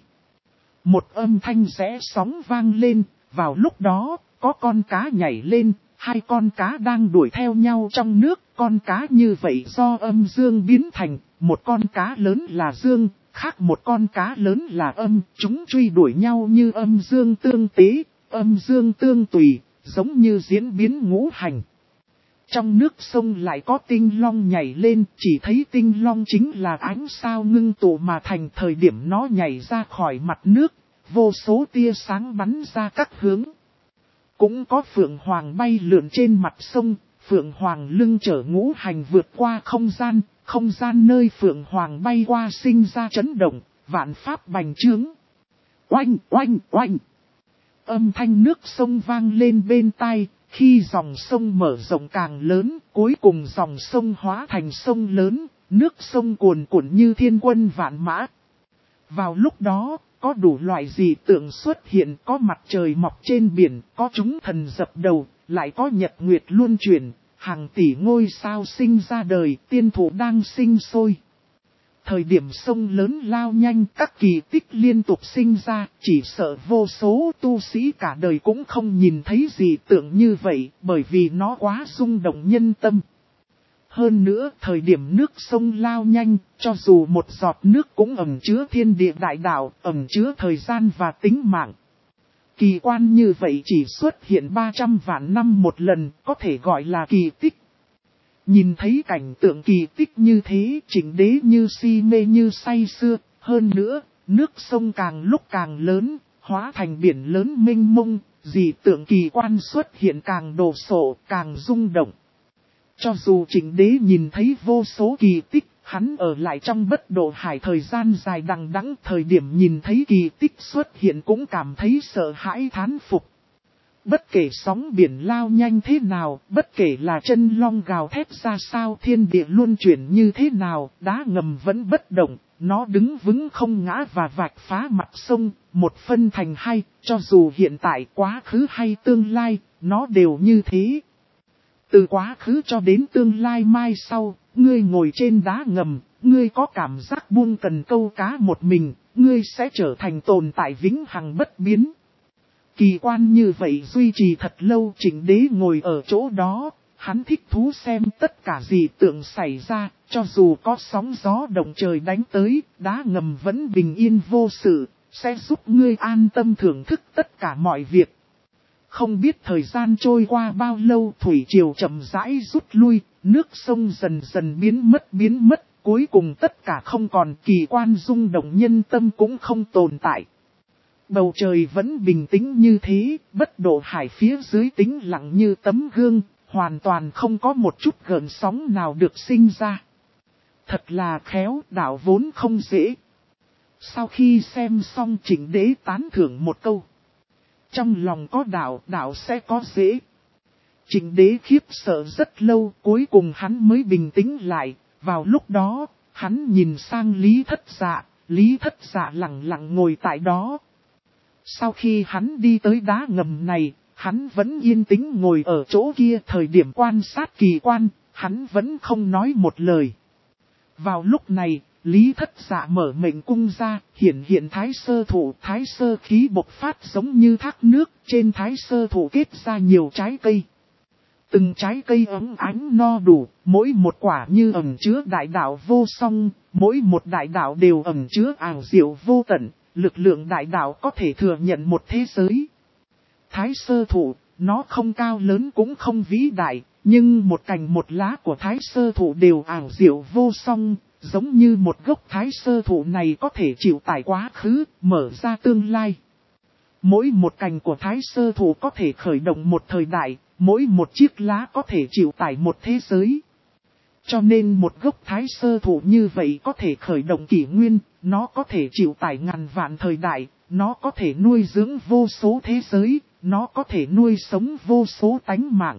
Một âm thanh rẽ sóng vang lên, vào lúc đó, có con cá nhảy lên, hai con cá đang đuổi theo nhau trong nước, con cá như vậy do âm dương biến thành, một con cá lớn là dương, khác một con cá lớn là âm, chúng truy đuổi nhau như âm dương tương tế. Âm dương tương tùy, giống như diễn biến ngũ hành. Trong nước sông lại có tinh long nhảy lên, chỉ thấy tinh long chính là ánh sao ngưng tụ mà thành. Thời điểm nó nhảy ra khỏi mặt nước, vô số tia sáng bắn ra các hướng. cũng có phượng hoàng bay lượn trên mặt sông, phượng hoàng lưng chở ngũ hành vượt qua không gian nơi phượng hoàng bay qua sinh ra chấn động, vạn pháp bành trướng. Oanh, oanh, oanh. Âm thanh nước sông vang lên bên tai, khi dòng sông mở rộng càng lớn, cuối cùng dòng sông hóa thành sông lớn, nước sông cuồn cuộn như thiên quân vạn mã. Vào lúc đó, có đủ loại dị tượng xuất hiện, có mặt trời mọc trên biển, có chúng thần dập đầu, lại có nhật nguyệt luân chuyển, hàng tỷ ngôi sao sinh ra đời, tiên thủ đang sinh sôi. Thời điểm sông lớn lao nhanh, các kỳ tích liên tục sinh ra, chỉ sợ vô số tu sĩ cả đời cũng không nhìn thấy dị tượng như vậy, bởi vì nó quá rung động nhân tâm. Hơn nữa, thời điểm nước sông lao nhanh, cho dù một giọt nước cũng ẩn chứa thiên địa đại đạo, ẩn chứa thời gian và tính mạng. Kỳ quan như vậy chỉ xuất hiện 300 vạn năm một lần, có thể gọi là kỳ tích. Nhìn thấy cảnh tượng kỳ tích như thế, Trịnh Đế như si mê như say sưa, hơn nữa, nước sông càng lúc càng lớn, hóa thành biển lớn mênh mông, dị tượng kỳ quan xuất hiện càng đồ sộ, càng rung động. Cho dù Trịnh Đế nhìn thấy vô số kỳ tích, hắn ở lại trong bất độ hải thời gian dài đằng đẵng, thời điểm nhìn thấy kỳ tích xuất hiện cũng cảm thấy sợ hãi thán phục. Bất kể sóng biển lao nhanh thế nào, bất kể là chân long gào thét ra sao, thiên địa luân chuyển như thế nào, đá ngầm vẫn bất động, nó đứng vững không ngã và vạch phá mặt sông, một phân thành hai, cho dù hiện tại, quá khứ hay tương lai, nó đều như thế. Từ quá khứ cho đến tương lai mai sau, ngươi ngồi trên đá ngầm, ngươi có cảm giác buông cần câu cá một mình, ngươi sẽ trở thành tồn tại vĩnh hằng bất biến. Kỳ quan như vậy duy trì thật lâu, Trịnh Đế ngồi ở chỗ đó, hắn thích thú xem tất cả dị tượng xảy ra, cho dù có sóng gió động trời đánh tới, đá ngầm vẫn bình yên vô sự, sẽ giúp ngươi an tâm thưởng thức tất cả mọi việc. Không biết thời gian trôi qua bao lâu, thủy triều chậm rãi rút lui, nước sông dần dần biến mất, cuối cùng tất cả không còn, kỳ quan rung động nhân tâm cũng không tồn tại. Bầu trời vẫn bình tĩnh như thế, bất độ hải phía dưới tĩnh lặng như tấm gương, hoàn toàn không có một chút gợn sóng nào được sinh ra. Thật là khéo, đạo vốn không dễ. Sau khi xem xong, Trịnh Đế tán thưởng một câu. Trong lòng có đạo, đạo sẽ có dễ. Trịnh Đế khiếp sợ rất lâu, cuối cùng hắn mới bình tĩnh lại. Vào lúc đó, hắn nhìn sang Lý Thất Dạ lặng lặng ngồi tại đó. Sau khi hắn đi tới đá ngầm này, hắn vẫn yên tĩnh ngồi ở chỗ kia, thời điểm quan sát kỳ quan, hắn vẫn không nói một lời. Vào lúc này, Lý Thất Dạ mở mệnh cung ra, hiện thái sơ thụ, thái sơ khí bộc phát giống như thác nước, trên thái sơ thụ kết ra nhiều trái cây. Từng trái cây óng ánh no đủ, mỗi một quả như ẩn chứa đại đạo vô song, mỗi một đại đạo đều ẩn chứa ảo diệu vô tận, lực lượng đại đạo có thể thừa nhận một thế giới. Thái sơ thụ, nó không cao lớn cũng không vĩ đại, nhưng một cành một lá của thái sơ thụ đều ảo diệu vô song, giống như một gốc thái sơ thụ này có thể chịu tải quá khứ, mở ra tương lai. Mỗi một cành của thái sơ thụ có thể khởi động một thời đại, mỗi một chiếc lá có thể chịu tải một thế giới. Cho nên một gốc thái sơ thụ như vậy có thể khởi động kỷ nguyên, nó có thể chịu tải ngàn vạn thời đại, nó có thể nuôi dưỡng vô số thế giới, nó có thể nuôi sống vô số tánh mạng.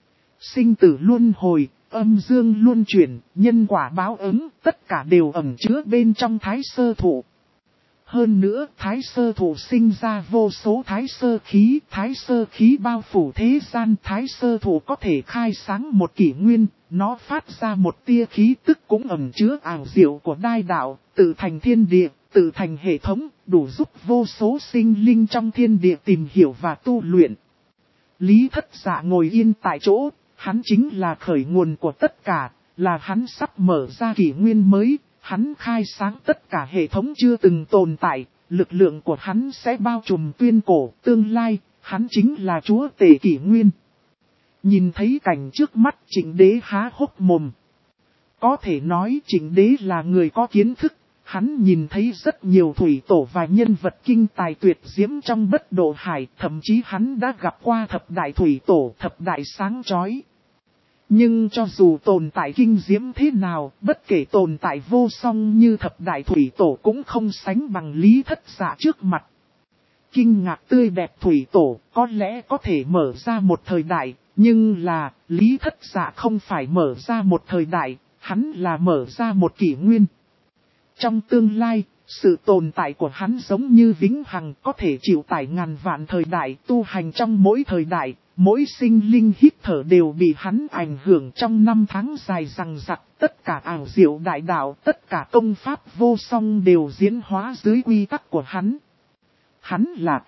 Sinh tử luân hồi, âm dương luân chuyển, nhân quả báo ứng, tất cả đều ẩn chứa bên trong thái sơ thụ. Hơn nữa, thái sơ thụ sinh ra vô số thái sơ khí bao phủ thế gian, thái sơ thụ có thể khai sáng một kỷ nguyên, nó phát ra một tia khí tức cũng ẩn chứa ảo diệu của đai đạo, tự thành thiên địa, tự thành hệ thống, đủ giúp vô số sinh linh trong thiên địa tìm hiểu và tu luyện. Lý Thất Dạ ngồi yên tại chỗ, hắn chính là khởi nguồn của tất cả, là hắn sắp mở ra kỷ nguyên mới. Hắn khai sáng tất cả hệ thống chưa từng tồn tại, lực lượng của hắn sẽ bao trùm tuyên cổ, tương lai, hắn chính là chúa tể kỷ nguyên. Nhìn thấy cảnh trước mắt, Trịnh Đế há hốc mồm. Có thể nói Trịnh Đế là người có kiến thức, Hắn nhìn thấy rất nhiều thủy tổ và nhân vật kinh tài tuyệt diễm trong Bất Độ Hải, thậm chí hắn đã gặp qua thập đại thủy tổ, thập đại sáng chói. Nhưng cho dù tồn tại kinh diễm thế nào, bất kể tồn tại vô song như thập đại thủy tổ cũng không sánh bằng Lý Thất Dạ trước mặt. Kinh ngạc tươi đẹp thủy tổ có lẽ có thể mở ra một thời đại, nhưng là Lý Thất Dạ không phải mở ra một thời đại, hắn là mở ra một kỷ nguyên. Trong tương lai, sự tồn tại của hắn giống như vĩnh hằng, có thể chịu tải ngàn vạn thời đại, tu hành trong mỗi thời đại, mỗi sinh linh hít thở đều bị hắn ảnh hưởng trong năm tháng dài dằng dặc, tất cả ảo diệu đại đạo, tất cả công pháp vô song đều diễn hóa dưới quy tắc của hắn. Hắn là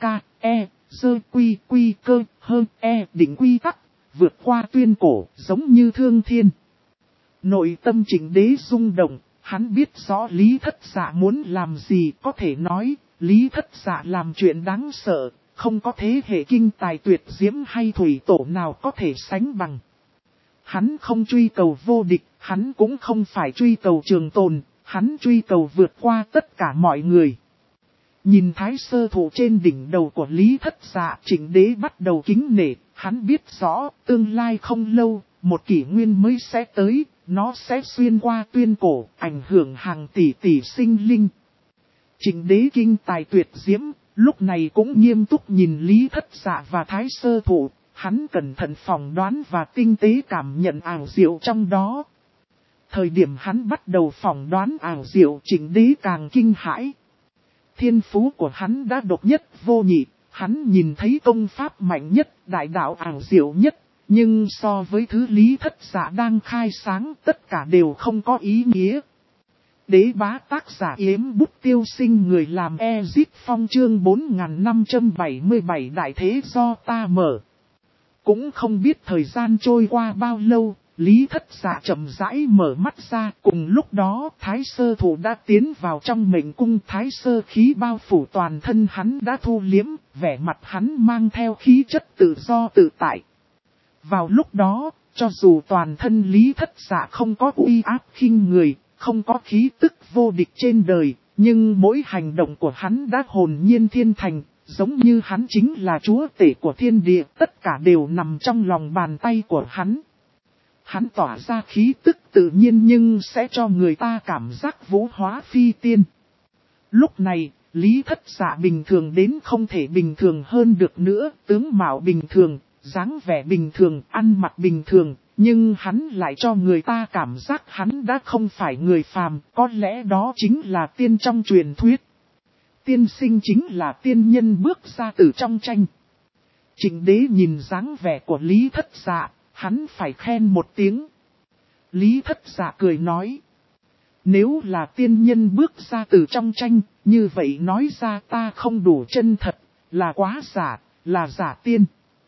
K.E.D.Q.Q.Cơ hơn E định quy tắc, vượt qua tuyên cổ, giống như thương thiên. Nội tâm Trịnh Đế rung động. Hắn biết rõ Lý Thất Dạ muốn làm gì, có thể nói, Lý Thất Dạ làm chuyện đáng sợ, không có thế hệ kinh tài tuyệt diễm hay thủy tổ nào có thể sánh bằng. Hắn không truy cầu vô địch, hắn cũng không phải truy cầu trường tồn, hắn truy cầu vượt qua tất cả mọi người. Nhìn thái sơ thụ trên đỉnh đầu của Lý Thất Dạ, Trịnh Đế bắt đầu kính nể, hắn biết rõ, tương lai không lâu, một kỷ nguyên mới sẽ tới. Nó sẽ xuyên qua tuyên cổ, ảnh hưởng hàng tỷ tỷ sinh linh. Trịnh Đế kinh tài tuyệt diễm, lúc này cũng nghiêm túc nhìn Lý Thất Dạ và Thái Sơ Thụ, hắn cẩn thận phỏng đoán và tinh tế cảm nhận ảo diệu trong đó. Thời điểm hắn bắt đầu phỏng đoán ảo diệu, Trịnh Đế càng kinh hãi. Thiên phú của hắn đã độc nhất vô nhị, hắn nhìn thấy công pháp mạnh nhất, đại đạo ảo diệu nhất. Nhưng so với thứ Lý Thất Dạ đang khai sáng, tất cả đều không có ý nghĩa. Đế bá tác giả Yếm Bút Tiêu Sinh người làm Ezip Phong chương 4577 đại thế do ta mở. Cũng không biết thời gian trôi qua bao lâu, Lý Thất Dạ chậm rãi mở mắt ra. Cùng lúc đó Thái Sơ Thụ đã tiến vào trong mệnh cung, Thái Sơ khí bao phủ toàn thân hắn đã thu liếm, vẻ mặt hắn mang theo khí chất tự do tự tại. Vào lúc đó, cho dù toàn thân Lý Thất Dạ không có uy áp khinh người, không có khí tức vô địch trên đời, nhưng mỗi hành động của hắn đã hồn nhiên thiên thành, giống như hắn chính là chúa tể của thiên địa, tất cả đều nằm trong lòng bàn tay của hắn. Hắn tỏa ra khí tức tự nhiên nhưng sẽ cho người ta cảm giác vũ hóa phi tiên. Lúc này, Lý Thất Dạ bình thường đến không thể bình thường hơn được nữa, tướng mạo bình thường. Dáng vẻ bình thường, ăn mặc bình thường, nhưng hắn lại cho người ta cảm giác hắn đã không phải người phàm, có lẽ đó chính là tiên trong truyền thuyết. Tiên sinh chính là tiên nhân bước ra từ trong tranh. Trịnh Đế nhìn dáng vẻ của Lý Thất Dạ, hắn phải khen một tiếng. Lý Thất Dạ cười nói, nếu là tiên nhân bước ra từ trong tranh, như vậy nói ra ta không đủ chân thật, là quá giả, là giả tiên.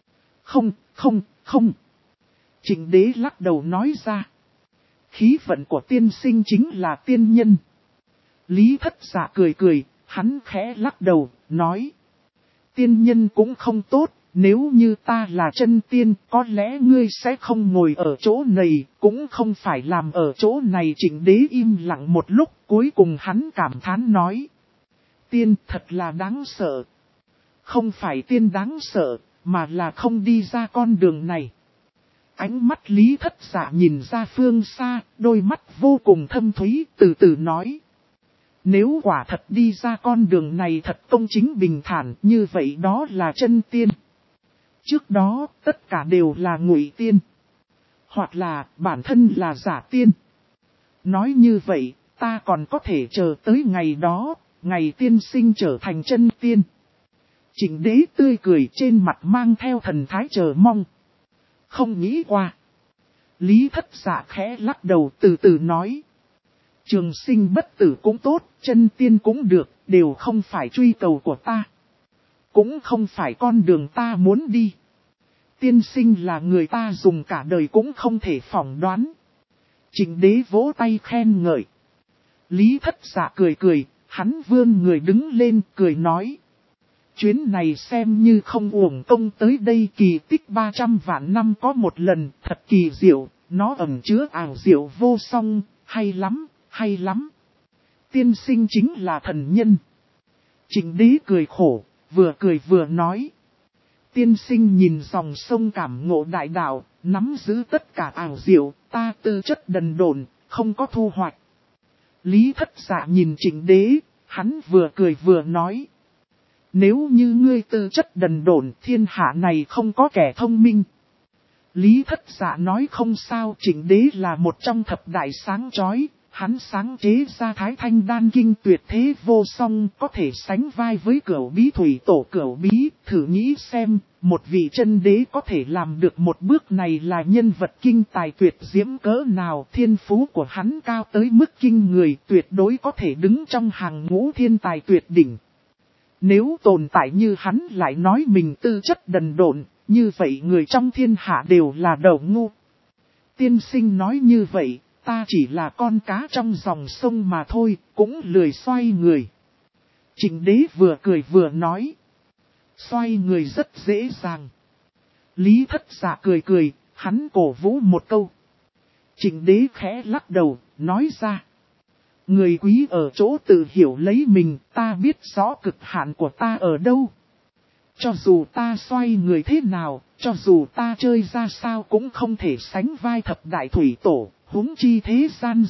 Không. Trịnh Đế lắc đầu nói ra. Khí vận của tiên sinh chính là tiên nhân. Lý Thất Dạ cười, hắn khẽ lắc đầu, nói. Tiên nhân cũng không tốt, nếu như ta là chân tiên, có lẽ ngươi sẽ không ngồi ở chỗ này, cũng không phải làm ở chỗ này. Trịnh Đế im lặng một lúc, cuối cùng hắn cảm thán nói. Tiên thật là đáng sợ. Không phải tiên đáng sợ. Mà là không đi ra con đường này. Ánh mắt Lý Thất Dạ nhìn ra phương xa, đôi mắt vô cùng thâm thúy, từ từ nói. Nếu quả thật đi ra con đường này thật công chính bình thản, như vậy đó là chân tiên. Trước đó, tất cả đều là ngụy tiên. Hoặc là, bản thân là giả tiên. Nói như vậy, ta còn có thể chờ tới ngày đó, ngày tiên sinh trở thành chân tiên. Trịnh Đế tươi cười trên mặt mang theo thần thái chờ mong. Không nghĩ qua. Lý Thất Dạ khẽ lắc đầu từ từ nói. Trường sinh bất tử cũng tốt, chân tiên cũng được, đều không phải truy cầu của ta. Cũng không phải con đường ta muốn đi. Tiên sinh là người ta dùng cả đời cũng không thể phỏng đoán. Trịnh Đế vỗ tay khen ngợi. Lý Thất Dạ cười, hắn vươn người đứng lên cười nói. Chuyến này xem như không uổng công tới đây, kỳ tích 300 vạn năm có một lần, thật kỳ diệu, nó ẩn chứa ảo diệu vô song, hay lắm. Tiên sinh chính là thần nhân. Trịnh đế cười khổ, vừa cười vừa nói. Tiên sinh nhìn dòng sông cảm ngộ đại đạo, nắm giữ tất cả ảo diệu, ta tư chất đần độn, không có thu hoạch. Lý Thất Dạ nhìn Trịnh đế, hắn vừa cười vừa nói. Nếu như ngươi tư chất đần độn, thiên hạ này không có kẻ thông minh. Lý Thất Dạ nói không sao, Trịnh đế là một trong thập đại sáng chói, hắn sáng chế ra Thái Thanh Đan Kinh tuyệt thế vô song, có thể sánh vai với Cửu Bí Thủy Tổ Cửu Bí, thử nghĩ xem, một vị chân đế có thể làm được một bước này là nhân vật kinh tài tuyệt diễm cỡ nào, thiên phú của hắn cao tới mức kinh người, tuyệt đối có thể đứng trong hàng ngũ thiên tài tuyệt đỉnh. Nếu tồn tại như hắn lại nói mình tư chất đần độn, như vậy người trong thiên hạ đều là đầu ngu. Tiên sinh nói như vậy, ta chỉ là con cá trong dòng sông mà thôi, cũng lười xoay người. Trịnh đế vừa cười vừa nói. Xoay người rất dễ dàng. Lý Thất Dạ cười cười, hắn cổ vũ một câu. Trịnh đế khẽ lắc đầu, nói ra. Người quý ở chỗ tự hiểu lấy mình, ta biết rõ cực hạn của ta ở đâu. Cho dù ta xoay người thế nào, cho dù ta chơi ra sao cũng không thể sánh vai thập đại thủy tổ, huống chi thế gian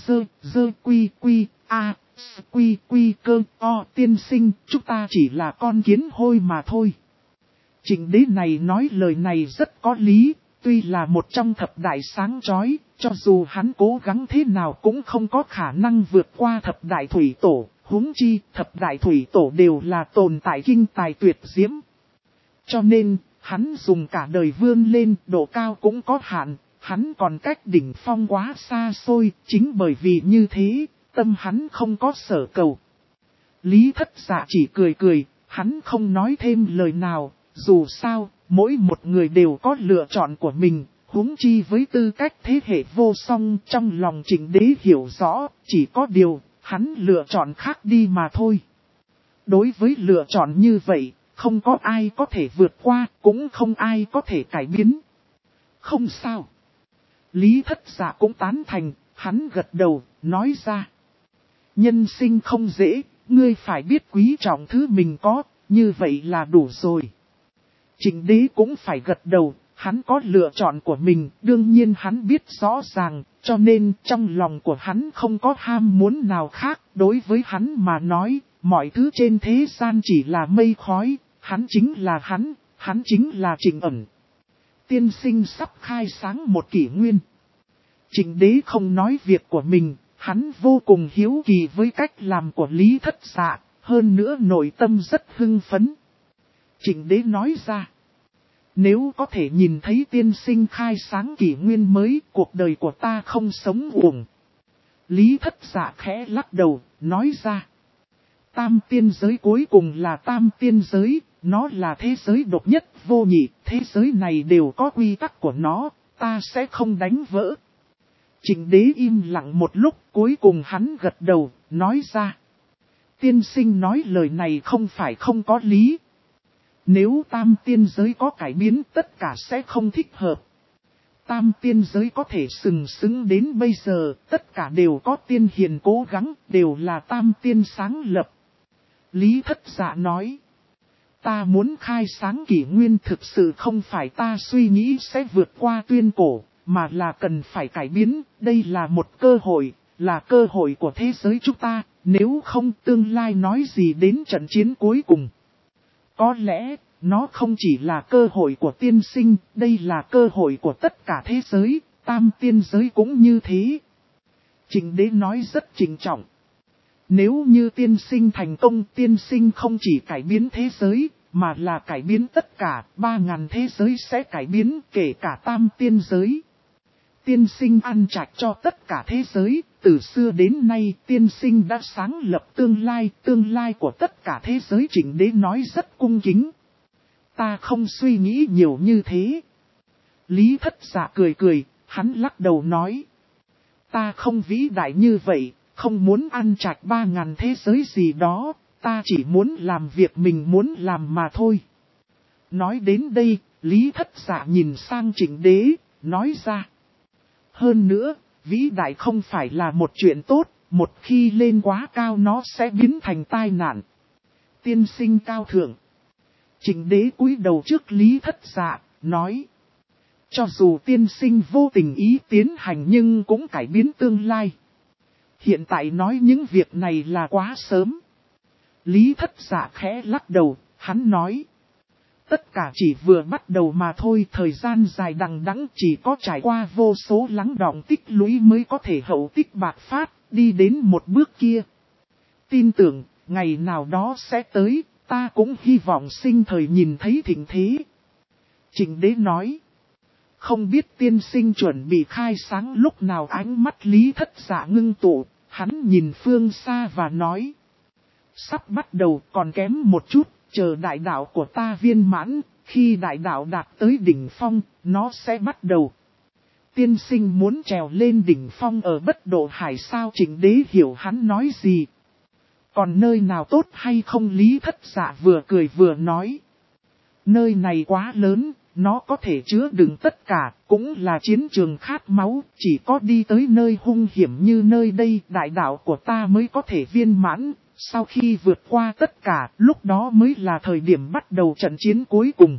quy cơ tiên sinh, chúng ta chỉ là con kiến hôi mà thôi. Trịnh đế này nói lời này rất có lý, tuy là một trong thập đại sáng chói, cho dù hắn cố gắng thế nào cũng không có khả năng vượt qua thập đại thủy tổ, huống chi thập đại thủy tổ đều là tồn tại kinh tài tuyệt diễm. Cho nên, hắn dùng cả đời vươn lên, độ cao cũng có hạn, hắn còn cách đỉnh phong quá xa xôi, chính bởi vì như thế, tâm hắn không có sở cầu. Lý Thất Dạ chỉ cười cười, hắn không nói thêm lời nào, dù sao, mỗi một người đều có lựa chọn của mình, huống chi với tư cách thế hệ vô song trong lòng Trịnh đế hiểu rõ, chỉ có điều, hắn lựa chọn khác đi mà thôi. Đối với lựa chọn như vậy, không có ai có thể vượt qua, cũng không ai có thể cải biến. Không sao. Lý Thất Dạ cũng tán thành, hắn gật đầu, nói ra. Nhân sinh không dễ, ngươi phải biết quý trọng thứ mình có, như vậy là đủ rồi. Trịnh đế cũng phải gật đầu, hắn có lựa chọn của mình, đương nhiên hắn biết rõ ràng, cho nên trong lòng của hắn không có ham muốn nào khác, đối với hắn mà nói, mọi thứ trên thế gian chỉ là mây khói, hắn chính là hắn chính là Trịnh ẩn. Tiên sinh sắp khai sáng một kỷ nguyên. Trịnh đế không nói việc của mình, hắn vô cùng hiếu kỳ với cách làm của Lý Thất Dạ, hơn nữa nội tâm rất hưng phấn. Trịnh đế nói ra. Nếu có thể nhìn thấy tiên sinh khai sáng kỷ nguyên mới, cuộc đời của ta không sống uổng. Lý Thất Dạ khẽ lắc đầu, nói ra. Tam tiên giới cuối cùng là tam tiên giới, nó là thế giới độc nhất vô nhị, thế giới này đều có quy tắc của nó, ta sẽ không đánh vỡ. Trịnh đế im lặng một lúc, cuối cùng hắn gật đầu, nói ra. Tiên sinh nói lời này không phải không có lý. Nếu tam tiên giới có cải biến tất cả sẽ không thích hợp. Tam tiên giới có thể sừng sững đến bây giờ, tất cả đều có tiên hiền cố gắng, đều là tam tiên sáng lập. Lý Thất Dạ nói. Ta muốn khai sáng kỷ nguyên thực sự không phải ta suy nghĩ sẽ vượt qua tuyên cổ, mà là cần phải cải biến, đây là một cơ hội, là cơ hội của thế giới chúng ta, nếu không tương lai nói gì đến trận chiến cuối cùng. Có lẽ, nó không chỉ là cơ hội của tiên sinh, đây là cơ hội của tất cả thế giới, tam tiên giới cũng như thế. Trịnh đế nói rất trịnh trọng. Nếu như tiên sinh thành công, tiên sinh không chỉ cải biến thế giới, mà là cải biến tất cả, 3.000 thế giới sẽ cải biến, kể cả tam tiên giới. Tiên sinh ăn trạch cho tất cả thế giới, từ xưa đến nay tiên sinh đã sáng lập tương lai của tất cả thế giới. Trịnh đế nói rất cung kính. Ta không suy nghĩ nhiều như thế. Lý Thất Dạ cười cười, hắn lắc đầu nói. Ta không vĩ đại như vậy, không muốn ăn trạch 3.000 thế giới gì đó, ta chỉ muốn làm việc mình muốn làm mà thôi. Nói đến đây, Lý Thất Dạ nhìn sang Trịnh đế, nói ra. Hơn nữa, vĩ đại không phải là một chuyện tốt, một khi lên quá cao nó sẽ biến thành tai nạn. Tiên sinh cao thượng. Trịnh đế cúi đầu trước Lý Thất Dạ, nói. Cho dù tiên sinh vô tình ý tiến hành nhưng cũng cải biến tương lai. Hiện tại nói những việc này là quá sớm. Lý Thất Dạ khẽ lắc đầu, hắn nói. Tất cả chỉ vừa bắt đầu mà thôi, thời gian dài đằng đẵng chỉ có trải qua vô số lắng đọng tích lũy mới có thể hậu tích bạc phát, đi đến một bước kia. Tin tưởng, ngày nào đó sẽ tới, ta cũng hy vọng sinh thời nhìn thấy thịnh thế. Trịnh đế nói. Không biết tiên sinh chuẩn bị khai sáng lúc nào, ánh mắt Lý Thất Dạ ngưng tụ, hắn nhìn phương xa và nói. Sắp bắt đầu, còn kém một chút, chờ đại đạo của ta viên mãn, khi đại đạo đạt tới đỉnh phong, nó sẽ bắt đầu. Tiên sinh muốn trèo lên đỉnh phong ở Bất Độ Hải sao? Trịnh đế hiểu hắn nói gì. Còn nơi nào tốt hay không? Lý Thất Dạ vừa cười vừa nói. Nơi này quá lớn, nó có thể chứa đựng tất cả, cũng là chiến trường khát máu, chỉ có đi tới nơi hung hiểm như nơi đây, đại đạo của ta mới có thể viên mãn. Sau khi vượt qua tất cả, lúc đó mới là thời điểm bắt đầu trận chiến cuối cùng.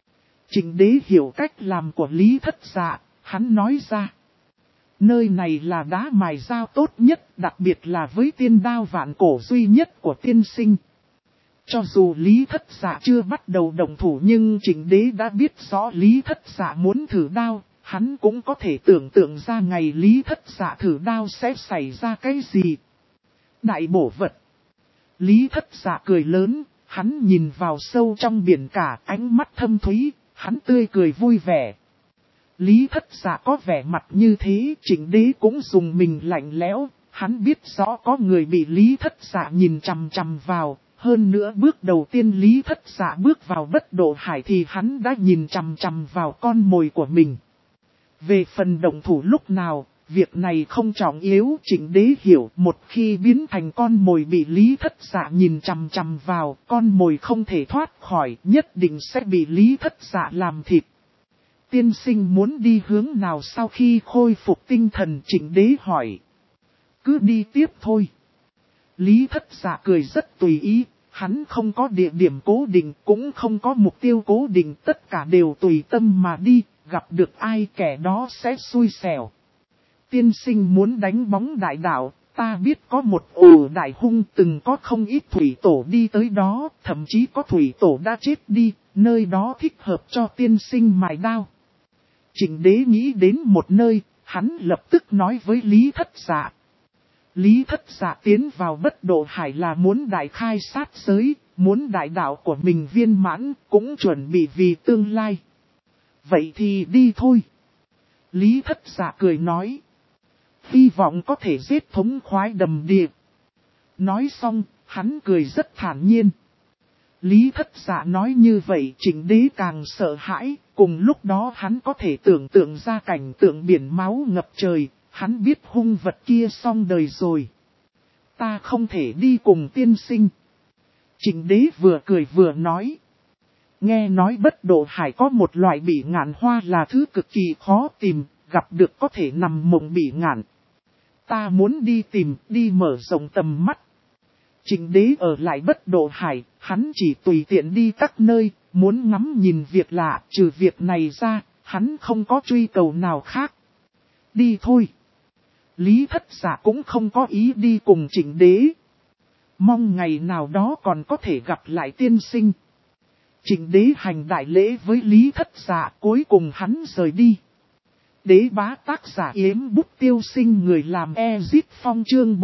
Trịnh đế hiểu cách làm của Lý Thất Dạ, hắn nói ra. Nơi này là đá mài dao tốt nhất, đặc biệt là với tiên đao vạn cổ duy nhất của tiên sinh. Cho dù Lý Thất Dạ chưa bắt đầu động thủ nhưng Trịnh đế đã biết rõ Lý Thất Dạ muốn thử đao, hắn cũng có thể tưởng tượng ra ngày Lý Thất Dạ thử đao sẽ xảy ra cái gì. Đại bổ vật. Lý Thất Dạ cười lớn, hắn nhìn vào sâu trong biển cả, ánh mắt thâm thúy, hắn tươi cười vui vẻ. Lý Thất Dạ có vẻ mặt như thế, Trịnh đế cũng dùng mình lạnh lẽo, hắn biết rõ có người bị Lý Thất Dạ nhìn chằm chằm vào, hơn nữa bước đầu tiên Lý Thất Dạ bước vào Bất Độ Hải thì hắn đã nhìn chằm chằm vào con mồi của mình. Về phần động thủ lúc nào, việc này không trọng yếu, Trịnh đế hiểu, một khi biến thành con mồi bị Lý Thất Dạ nhìn chằm chằm vào, con mồi không thể thoát khỏi, nhất định sẽ bị Lý Thất Dạ làm thịt. Tiên sinh muốn đi hướng nào? Sau khi khôi phục tinh thần? Trịnh đế hỏi. Cứ đi tiếp thôi. Lý Thất Dạ cười rất tùy ý, hắn không có địa điểm cố định, cũng không có mục tiêu cố định, tất cả đều tùy tâm mà đi, gặp được ai kẻ đó sẽ xui xẻo. Tiên sinh muốn đánh bóng đại đạo, ta biết có một ổ đại hung, từng có không ít thủy tổ đi tới đó, thậm chí có thủy tổ đã chết đi, nơi đó thích hợp cho tiên sinh mài đao. Trịnh đế nghĩ đến một nơi, hắn lập tức nói với Lý Thất Dạ. Lý Thất Dạ tiến vào Bất Độ Hải là muốn đại khai sát giới, muốn đại đạo của mình viên mãn, cũng chuẩn bị vì tương lai. Vậy thì đi thôi. Lý Thất Dạ cười nói. Hy vọng có thể giết thống khoái đầm địa. Nói xong, hắn cười rất thản nhiên. Lý Thất Dạ nói như vậy, Trịnh đế càng sợ hãi, cùng lúc đó hắn có thể tưởng tượng ra cảnh tượng biển máu ngập trời, hắn biết hung vật kia xong đời rồi. Ta không thể đi cùng tiên sinh. Trịnh đế vừa cười vừa nói. Nghe nói Bất Độ Hải có một loại bỉ ngạn hoa là thứ cực kỳ khó tìm, gặp được có thể nằm mộng bỉ ngạn. Ta muốn đi tìm, đi mở rộng tầm mắt. Trịnh đế ở lại Bất Độ Hải, hắn chỉ tùy tiện đi các nơi, muốn ngắm nhìn việc lạ, trừ việc này ra, hắn không có truy cầu nào khác. Đi thôi. Lý Thất Dạ cũng không có ý đi cùng Trịnh đế. Mong ngày nào đó còn có thể gặp lại tiên sinh. Trịnh đế hành đại lễ với Lý Thất Dạ, cuối cùng hắn rời đi. Đế bá tác giả Yếm Bút Tiêu Sinh, người làm Ezit Phong, chương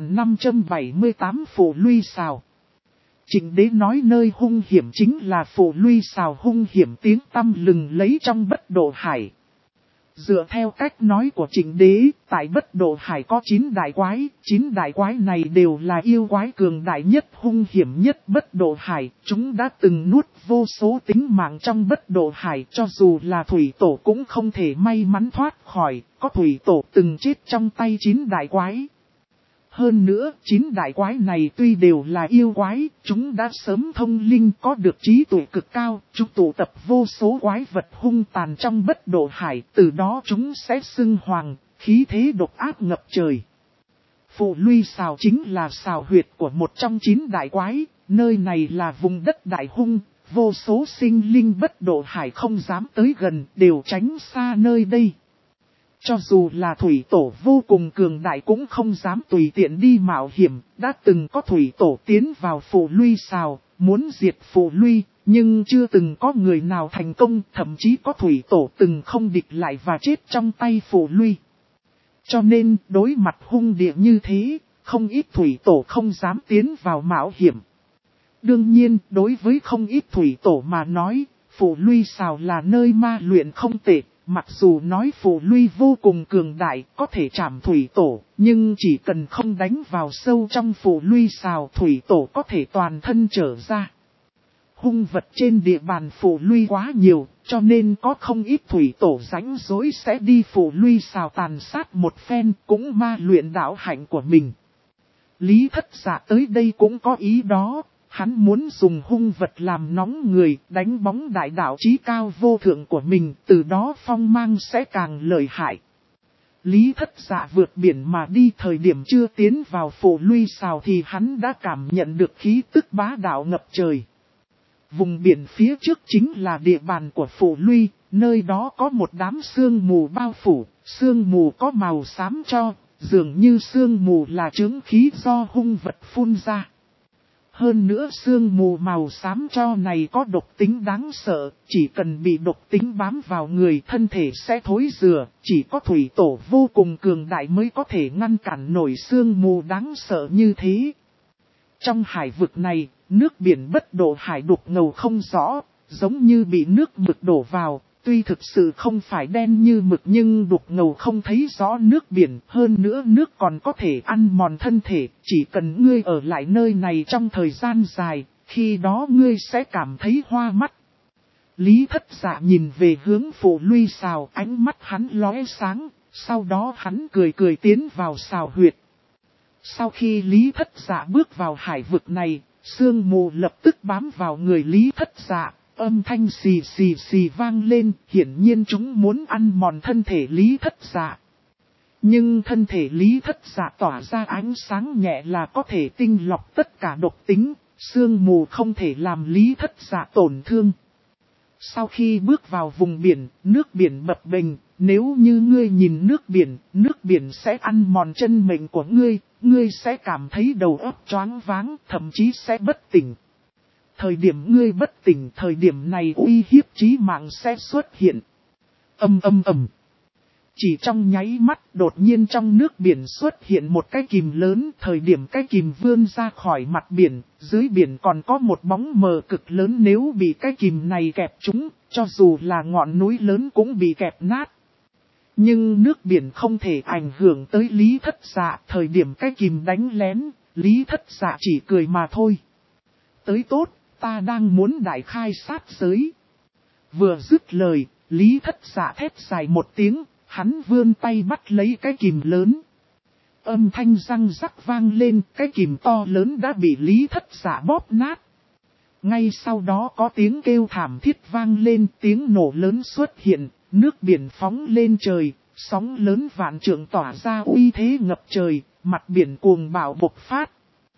4578 Phù Luy Sào. Trịnh đế nói nơi hung hiểm chính là Phù Luy Sào, hung hiểm tiếng tăm lừng lấy trong Bất Độ Hải. Dựa theo cách nói của Trịnh đế, tại Bất Độ Hải có 9 đại quái, 9 đại quái này đều là yêu quái cường đại nhất, hung hiểm nhất Bất Độ Hải, chúng đã từng nuốt vô số tính mạng trong Bất Độ Hải, cho dù là thủy tổ cũng không thể may mắn thoát khỏi, có thủy tổ từng chết trong tay 9 đại quái. Hơn nữa, 9 đại quái này tuy đều là yêu quái, chúng đã sớm thông linh, có được trí tuệ cực cao, chúng tụ tập vô số quái vật hung tàn trong Bất Độ Hải, từ đó chúng sẽ xưng hoàng, khí thế độc ác ngập trời. Phù Luy Sào chính là sào huyệt của một trong 9 đại quái, nơi này là vùng đất đại hung, vô số sinh linh bất độ hải không dám tới gần, đều tránh xa nơi đây. Cho dù là thủy tổ vô cùng cường đại cũng không dám tùy tiện đi mạo hiểm, đã từng có thủy tổ tiến vào Phù Luy Sào, muốn diệt Phù Luy, nhưng chưa từng có người nào thành công, thậm chí có thủy tổ từng không địch lại và chết trong tay Phù Luy. Cho nên, đối mặt hung địa như thế, không ít thủy tổ không dám tiến vào mạo hiểm. Đương nhiên, đối với không ít thủy tổ mà nói, Phù Luy Sào là nơi ma luyện không tệ. Mặc dù nói Phù Luy vô cùng cường đại, có thể trảm thủy tổ, nhưng chỉ cần không đánh vào sâu trong Phù Luy Sào, thủy tổ có thể toàn thân trở ra. Hung vật trên địa bàn Phù Luy quá nhiều, cho nên có không ít thủy tổ rảnh rỗi sẽ đi Phù Luy Sào tàn sát một phen, cũng ma luyện đạo hạnh của mình. Lý Thất Dạ tới đây cũng có ý đó. Hắn muốn dùng hung vật làm nóng người, đánh bóng đại đạo chí cao vô thượng của mình, từ đó phong mang sẽ càng lợi hại. Lý Thất Dạ vượt biển mà đi, thời điểm chưa tiến vào Phù Luy Sào thì hắn đã cảm nhận được khí tức bá đạo ngập trời. Vùng biển phía trước chính là địa bàn của Phù Luy, nơi đó có một đám sương mù bao phủ, sương mù có màu xám cho, dường như sương mù là chướng khí do hung vật phun ra. Hơn nữa sương mù màu xám cho này có độc tính đáng sợ, chỉ cần bị độc tính bám vào người thân thể sẽ thối rữa, chỉ có thủy tổ vô cùng cường đại mới có thể ngăn cản nổi sương mù đáng sợ như thế. Trong hải vực này, nước biển bất độ hải đục ngầu không rõ, giống như bị nước mực đổ vào. Tuy thực sự không phải đen như mực nhưng đục ngầu không thấy rõ nước biển, hơn nữa nước còn có thể ăn mòn thân thể, chỉ cần ngươi ở lại nơi này trong thời gian dài, khi đó ngươi sẽ cảm thấy hoa mắt. Lý Thất Dạ nhìn về hướng Phù Luy Sào, ánh mắt hắn lóe sáng, sau đó hắn cười cười tiến vào sào huyệt. Sau khi Lý Thất Dạ bước vào hải vực này, sương mù lập tức bám vào người Lý Thất Dạ. Âm thanh xì xì xì vang lên, hiển nhiên chúng muốn ăn mòn thân thể Lý Thất Dạ. Nhưng thân thể Lý Thất Dạ tỏa ra ánh sáng nhẹ là có thể tinh lọc tất cả độc tính, sương mù không thể làm Lý Thất Dạ tổn thương. Sau khi bước vào vùng biển, nước biển bập bềnh, nếu như ngươi nhìn nước biển sẽ ăn mòn chân mệnh của ngươi, ngươi sẽ cảm thấy đầu óc choáng váng, thậm chí sẽ bất tỉnh. Thời điểm ngươi bất tỉnh, thời điểm này uy hiếp chí mạng sẽ xuất hiện. Chỉ trong nháy mắt, đột nhiên trong nước biển xuất hiện một cái kìm lớn, thời điểm cái kìm vươn ra khỏi mặt biển, dưới biển còn có một bóng mờ cực lớn, nếu bị cái kìm này kẹp trúng, cho dù là ngọn núi lớn cũng bị kẹp nát. Nhưng nước biển không thể ảnh hưởng tới Lý Thất Dạ, thời điểm cái kìm đánh lén, Lý Thất Dạ chỉ cười mà thôi. Tới tốt, ta đang muốn đại khai sát giới. Vừa dứt lời, Lý Thất Dạ thét dài một tiếng, hắn vươn tay bắt lấy cái kìm lớn. Âm thanh răng rắc vang lên, cái kìm to lớn đã bị Lý Thất Dạ bóp nát. Ngay sau đó có tiếng kêu thảm thiết vang lên, tiếng nổ lớn xuất hiện, nước biển phóng lên trời, sóng lớn vạn trượng tỏa ra uy thế ngập trời, mặt biển cuồng bạo bộc phát.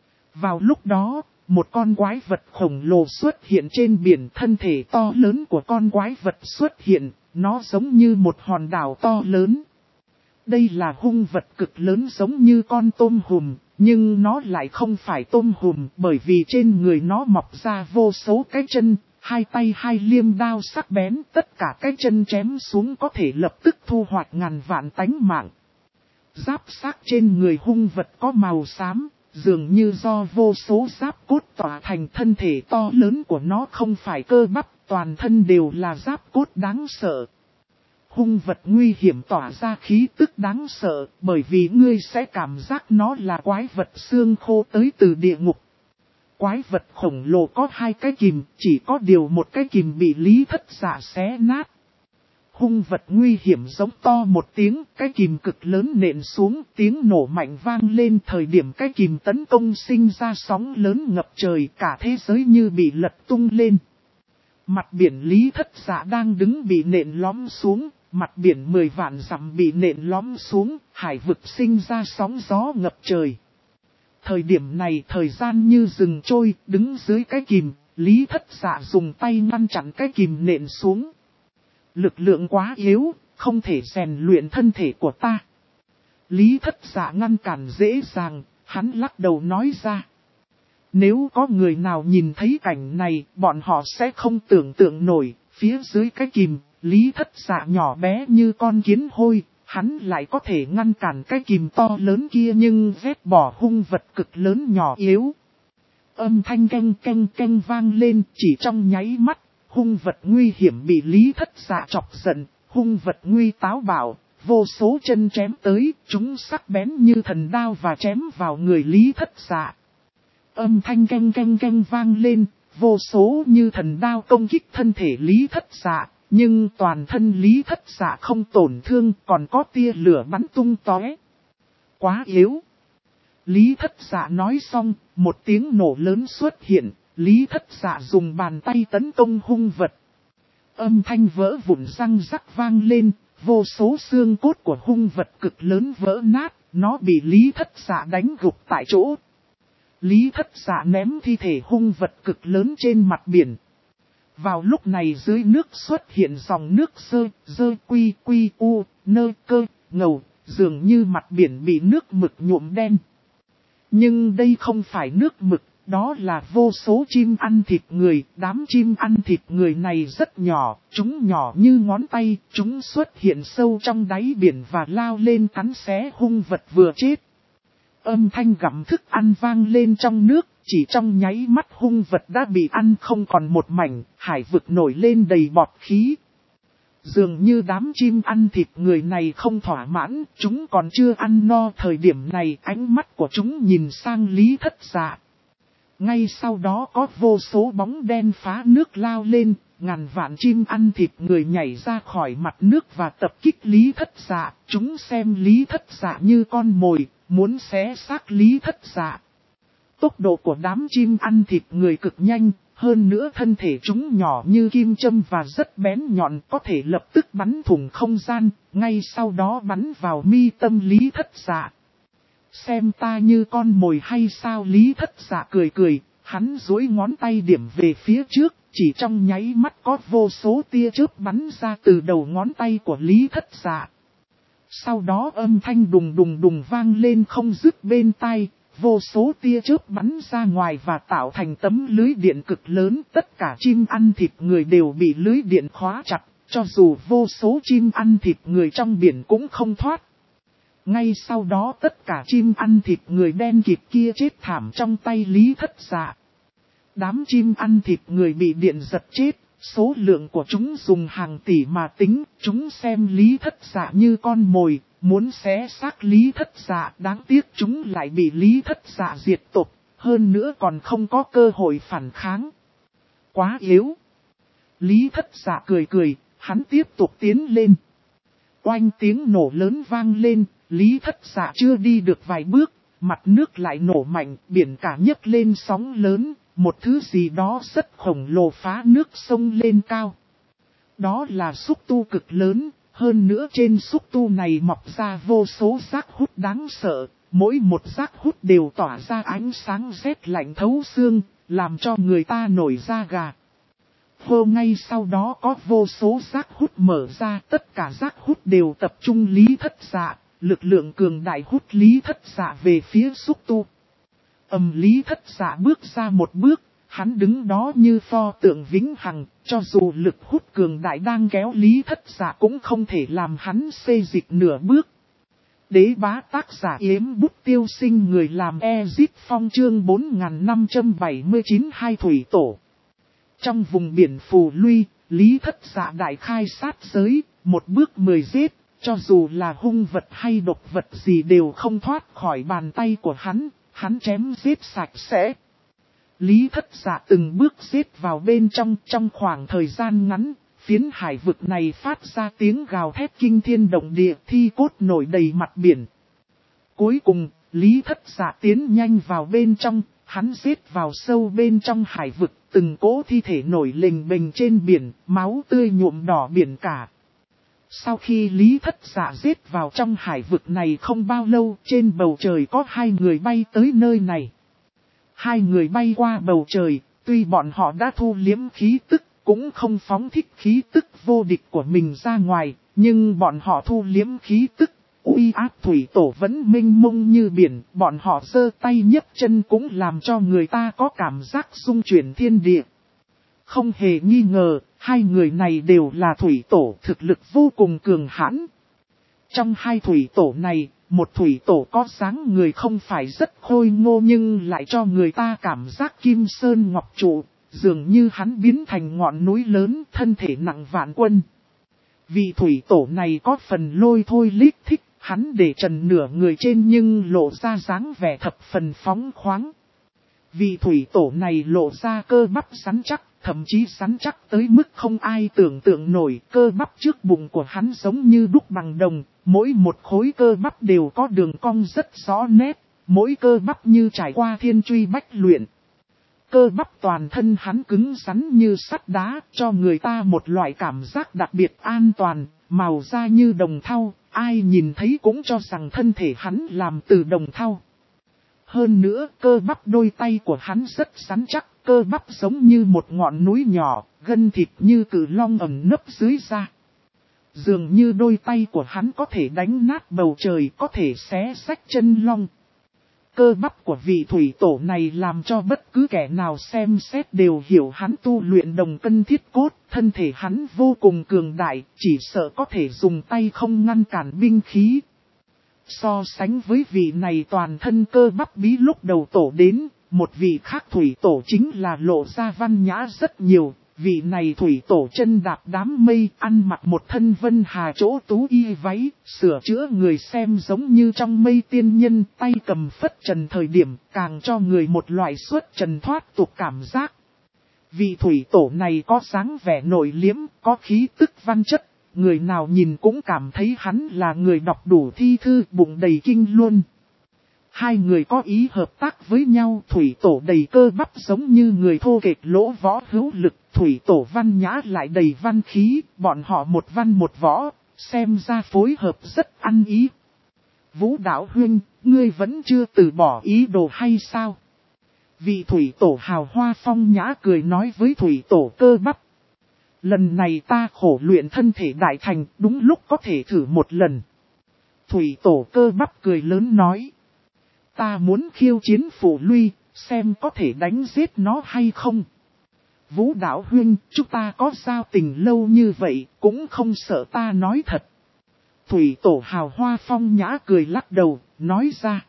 Vào lúc đó, một con quái vật khổng lồ xuất hiện trên biển, thân thể to lớn của con quái vật xuất hiện, nó giống như một hòn đảo to lớn. Đây là hung vật cực lớn giống như con tôm hùm, nhưng nó lại không phải tôm hùm bởi vì trên người nó mọc ra vô số cái chân, hai tay hai liêm đao sắc bén, tất cả cái chân chém xuống có thể lập tức thu hoạch ngàn vạn tánh mạng. Giáp xác trên người hung vật có màu xám. Dường như do vô số giáp cốt tỏa thành, thân thể to lớn của nó không phải cơ bắp, toàn thân đều là giáp cốt đáng sợ. Hung vật nguy hiểm tỏa ra khí tức đáng sợ, bởi vì ngươi sẽ cảm giác nó là quái vật xương khô tới từ địa ngục. Quái vật khổng lồ có hai cái kìm, chỉ có điều một cái kìm bị Lý Thất Dạ xé nát. Hung vật nguy hiểm giống to một tiếng, cái kìm cực lớn nện xuống, tiếng nổ mạnh vang lên, thời điểm cái kìm tấn công sinh ra sóng lớn ngập trời, cả thế giới như bị lật tung lên. Mặt biển Lý Thất Dạ đang đứng bị nện lõm xuống, mặt biển 10 vạn dặm bị nện lõm xuống, hải vực sinh ra sóng gió ngập trời. Thời điểm này thời gian như rừng trôi, đứng dưới cái kìm, Lý Thất Dạ dùng tay ngăn chặn cái kìm nện xuống. Lực lượng quá yếu, không thể rèn luyện thân thể của ta. Lý Thất Dạ ngăn cản dễ dàng, hắn lắc đầu nói ra. Nếu có người nào nhìn thấy cảnh này, bọn họ sẽ không tưởng tượng nổi, phía dưới cái kìm, Lý Thất Dạ nhỏ bé như con kiến hôi, hắn lại có thể ngăn cản cái kìm to lớn kia nhưng vét bỏ hung vật cực lớn nhỏ yếu. Âm thanh canh canh canh vang lên, chỉ trong nháy mắt, hung vật nguy hiểm bị Lý Thất Dạ chọc giận, hung vật nguy táo bạo, vô số chân chém tới, chúng sắc bén như thần đao và chém vào người Lý Thất Dạ. Âm thanh canh canh canh vang lên, vô số như thần đao công kích thân thể Lý Thất Dạ, nhưng toàn thân Lý Thất Dạ không tổn thương, còn có tia lửa bắn tung tóe. Quá yếu. Lý Thất Dạ nói xong, một tiếng nổ lớn xuất hiện, Lý Thất Dạ dùng bàn tay tấn công hung vật. Âm thanh vỡ vụn răng rắc vang lên, vô số xương cốt của hung vật cực lớn vỡ nát, nó bị Lý Thất Dạ đánh gục tại chỗ. Lý Thất Dạ ném thi thể hung vật cực lớn trên mặt biển. Vào lúc này dưới nước xuất hiện dòng nước dơ quy quy u, nơ cơ, ngầu, dường như mặt biển bị nước mực nhuộm đen. Nhưng đây không phải nước mực, đó là vô số chim ăn thịt người, đám chim ăn thịt người này rất nhỏ, chúng nhỏ như ngón tay, chúng xuất hiện sâu trong đáy biển và lao lên cắn xé hung vật vừa chết. Âm thanh gặm thức ăn vang lên trong nước, chỉ trong nháy mắt hung vật đã bị ăn không còn một mảnh, hải vực nổi lên đầy bọt khí. Dường như đám chim ăn thịt người này không thỏa mãn, chúng còn chưa ăn no. Thời điểm này ánh mắt của chúng nhìn sang Lý Thất Dạ. Ngay sau đó có vô số bóng đen phá nước lao lên, ngàn vạn chim ăn thịt người nhảy ra khỏi mặt nước và tập kích Lý Thất Dạ. Chúng xem Lý Thất Dạ như con mồi, muốn xé xác Lý Thất Dạ. Tốc độ của đám chim ăn thịt người cực nhanh, hơn nữa thân thể chúng nhỏ như kim châm và rất bén nhọn, có thể lập tức bắn thủng không gian, ngay sau đó bắn vào mi tâm Lý Thất Dạ. Xem ta như con mồi hay sao? Lý Thất Dạ cười cười, hắn duỗi ngón tay điểm về phía trước, chỉ trong nháy mắt có vô số tia chớp bắn ra từ đầu ngón tay của Lý Thất Dạ. Sau đó âm thanh đùng đùng đùng vang lên không dứt bên tai, vô số tia chớp bắn ra ngoài và tạo thành tấm lưới điện cực lớn. Tất cả chim ăn thịt người đều bị lưới điện khóa chặt, cho dù vô số chim ăn thịt người trong biển cũng không thoát. Ngay sau đó tất cả chim ăn thịt người đen kịt kia chết thảm trong tay Lý Thất Dạ. Đám chim ăn thịt người bị điện giật chết, số lượng của chúng dùng hàng tỷ mà tính, chúng xem Lý Thất Dạ như con mồi, muốn xé xác Lý Thất Dạ. Đáng tiếc chúng lại bị Lý Thất Dạ diệt tộc, hơn nữa còn không có cơ hội phản kháng. Quá yếu. Lý Thất Dạ cười cười, hắn tiếp tục tiến lên. Oanh tiếng nổ lớn vang lên, Lý Thất Dạ chưa đi được vài bước, mặt nước lại nổ mạnh, biển cả nhấc lên sóng lớn, một thứ gì đó rất khổng lồ phá nước sông lên cao. Đó là xúc tu cực lớn, hơn nữa trên xúc tu này mọc ra vô số rác hút đáng sợ, mỗi một rác hút đều tỏa ra ánh sáng rét lạnh thấu xương, làm cho người ta nổi da gà. Ngay sau đó có vô số rác hút mở ra, tất cả rác hút đều tập trung Lý Thất Dạ, lực lượng cường đại hút Lý Thất Dạ về phía xúc tu. Lý Thất Dạ bước ra một bước, hắn đứng đó như pho tượng vĩnh hằng, cho dù lực hút cường đại đang kéo Lý Thất Dạ cũng không thể làm hắn xê dịch nửa bước. Đế bá tác giả Yếm Bút Tiêu Sinh, người làm Ezit Phong, chương 4579 hai thủy tổ. Trong vùng biển phù Luy, Lý Thất Dạ đại khai sát giới, một bước 10 giết, cho dù là hung vật hay độc vật gì đều không thoát khỏi bàn tay của hắn chém giết sạch sẽ. Lý Thất Dạ từng bước giết vào bên trong khoảng thời gian ngắn, phiến hải vực này phát ra tiếng gào thét kinh thiên động địa, thi cốt nổi đầy mặt biển. Cuối cùng, Lý Thất Dạ tiến nhanh vào bên trong, hắn giết vào sâu bên trong hải vực, từng cỗ thi thể nổi lềnh bềnh trên biển, máu tươi nhuộm đỏ biển cả. Sau khi Lý Thất Dạ giết vào trong hải vực này không bao lâu, trên bầu trời có hai người bay tới nơi này. Hai người bay qua bầu trời, tuy bọn họ đã thu liếm khí tức, cũng không phóng thích khí tức vô địch của mình ra ngoài, nhưng bọn họ thu liếm khí tức, uy áp thủy tổ vẫn mênh mông như biển, bọn họ giơ tay nhấc chân cũng làm cho người ta có cảm giác xung chuyển thiên địa. Không hề nghi ngờ, hai người này đều là thủy tổ thực lực vô cùng cường hãn. Trong hai thủy tổ này, một thủy tổ có dáng người không phải rất khôi ngô nhưng lại cho người ta cảm giác kim sơn ngọc trụ, dường như hắn biến thành ngọn núi lớn, thân thể nặng vạn quân. Vị thủy tổ này có phần lôi thôi lít thích, hắn để trần nửa người trên nhưng lộ ra dáng vẻ thập phần phóng khoáng. Vị thủy tổ này lộ ra cơ bắp rắn chắc, thậm chí rắn chắc tới mức không ai tưởng tượng nổi. Cơ bắp trước bụng của hắn giống như đúc bằng đồng, mỗi một khối cơ bắp đều có đường cong rất rõ nét, mỗi cơ bắp như trải qua thiên truy bách luyện. Cơ bắp toàn thân hắn cứng rắn như sắt đá, cho người ta một loại cảm giác đặc biệt an toàn, màu da như đồng thau, ai nhìn thấy cũng cho rằng thân thể hắn làm từ đồng thau. Hơn nữa, cơ bắp đôi tay của hắn rất rắn chắc, cơ bắp giống như một ngọn núi nhỏ, gân thịt như cự long ẩn nấp dưới da. Dường như đôi tay của hắn có thể đánh nát bầu trời, có thể xé rách chân long. Cơ bắp của vị thủy tổ này làm cho bất cứ kẻ nào xem xét đều hiểu hắn tu luyện đồng cân thiết cốt, thân thể hắn vô cùng cường đại, chỉ sợ có thể dùng tay không ngăn cản binh khí. So sánh với vị này toàn thân cơ bắp bí lúc đầu tổ đến, một vị khác thủy tổ chính là lộ ra văn nhã rất nhiều. Vị này thủy tổ chân đạp đám mây, ăn mặc một thân vân hà chỗ tú y váy, sửa chữa người xem giống như trong mây tiên nhân, tay cầm phất trần thời điểm, càng cho người một loại xuất trần thoát tục cảm giác. Vị thủy tổ này có dáng vẻ nội liếm, có khí tức văn chất, người nào nhìn cũng cảm thấy hắn là người đọc đủ thi thư, bụng đầy kinh luôn. Hai người có ý hợp tác với nhau, thủy tổ đầy cơ bắp giống như người thô kệch lỗ võ hữu lực, thủy tổ văn nhã lại đầy văn khí, bọn họ một văn một võ, xem ra phối hợp rất ăn ý. Vũ Đạo Huynh, ngươi vẫn chưa từ bỏ ý đồ hay sao? Vị thủy tổ hào hoa phong nhã cười nói với thủy tổ cơ bắp. Lần này ta khổ luyện thân thể đại thành, đúng lúc có thể thử một lần. Thủy tổ cơ bắp cười lớn nói. Ta muốn khiêu chiến Phù Luy, xem có thể đánh giết nó hay không. Vũ Đạo Huynh, chúng ta có giao tình lâu như vậy, cũng không sợ ta nói thật. Thủy tổ hào hoa phong nhã cười lắc đầu, nói ra.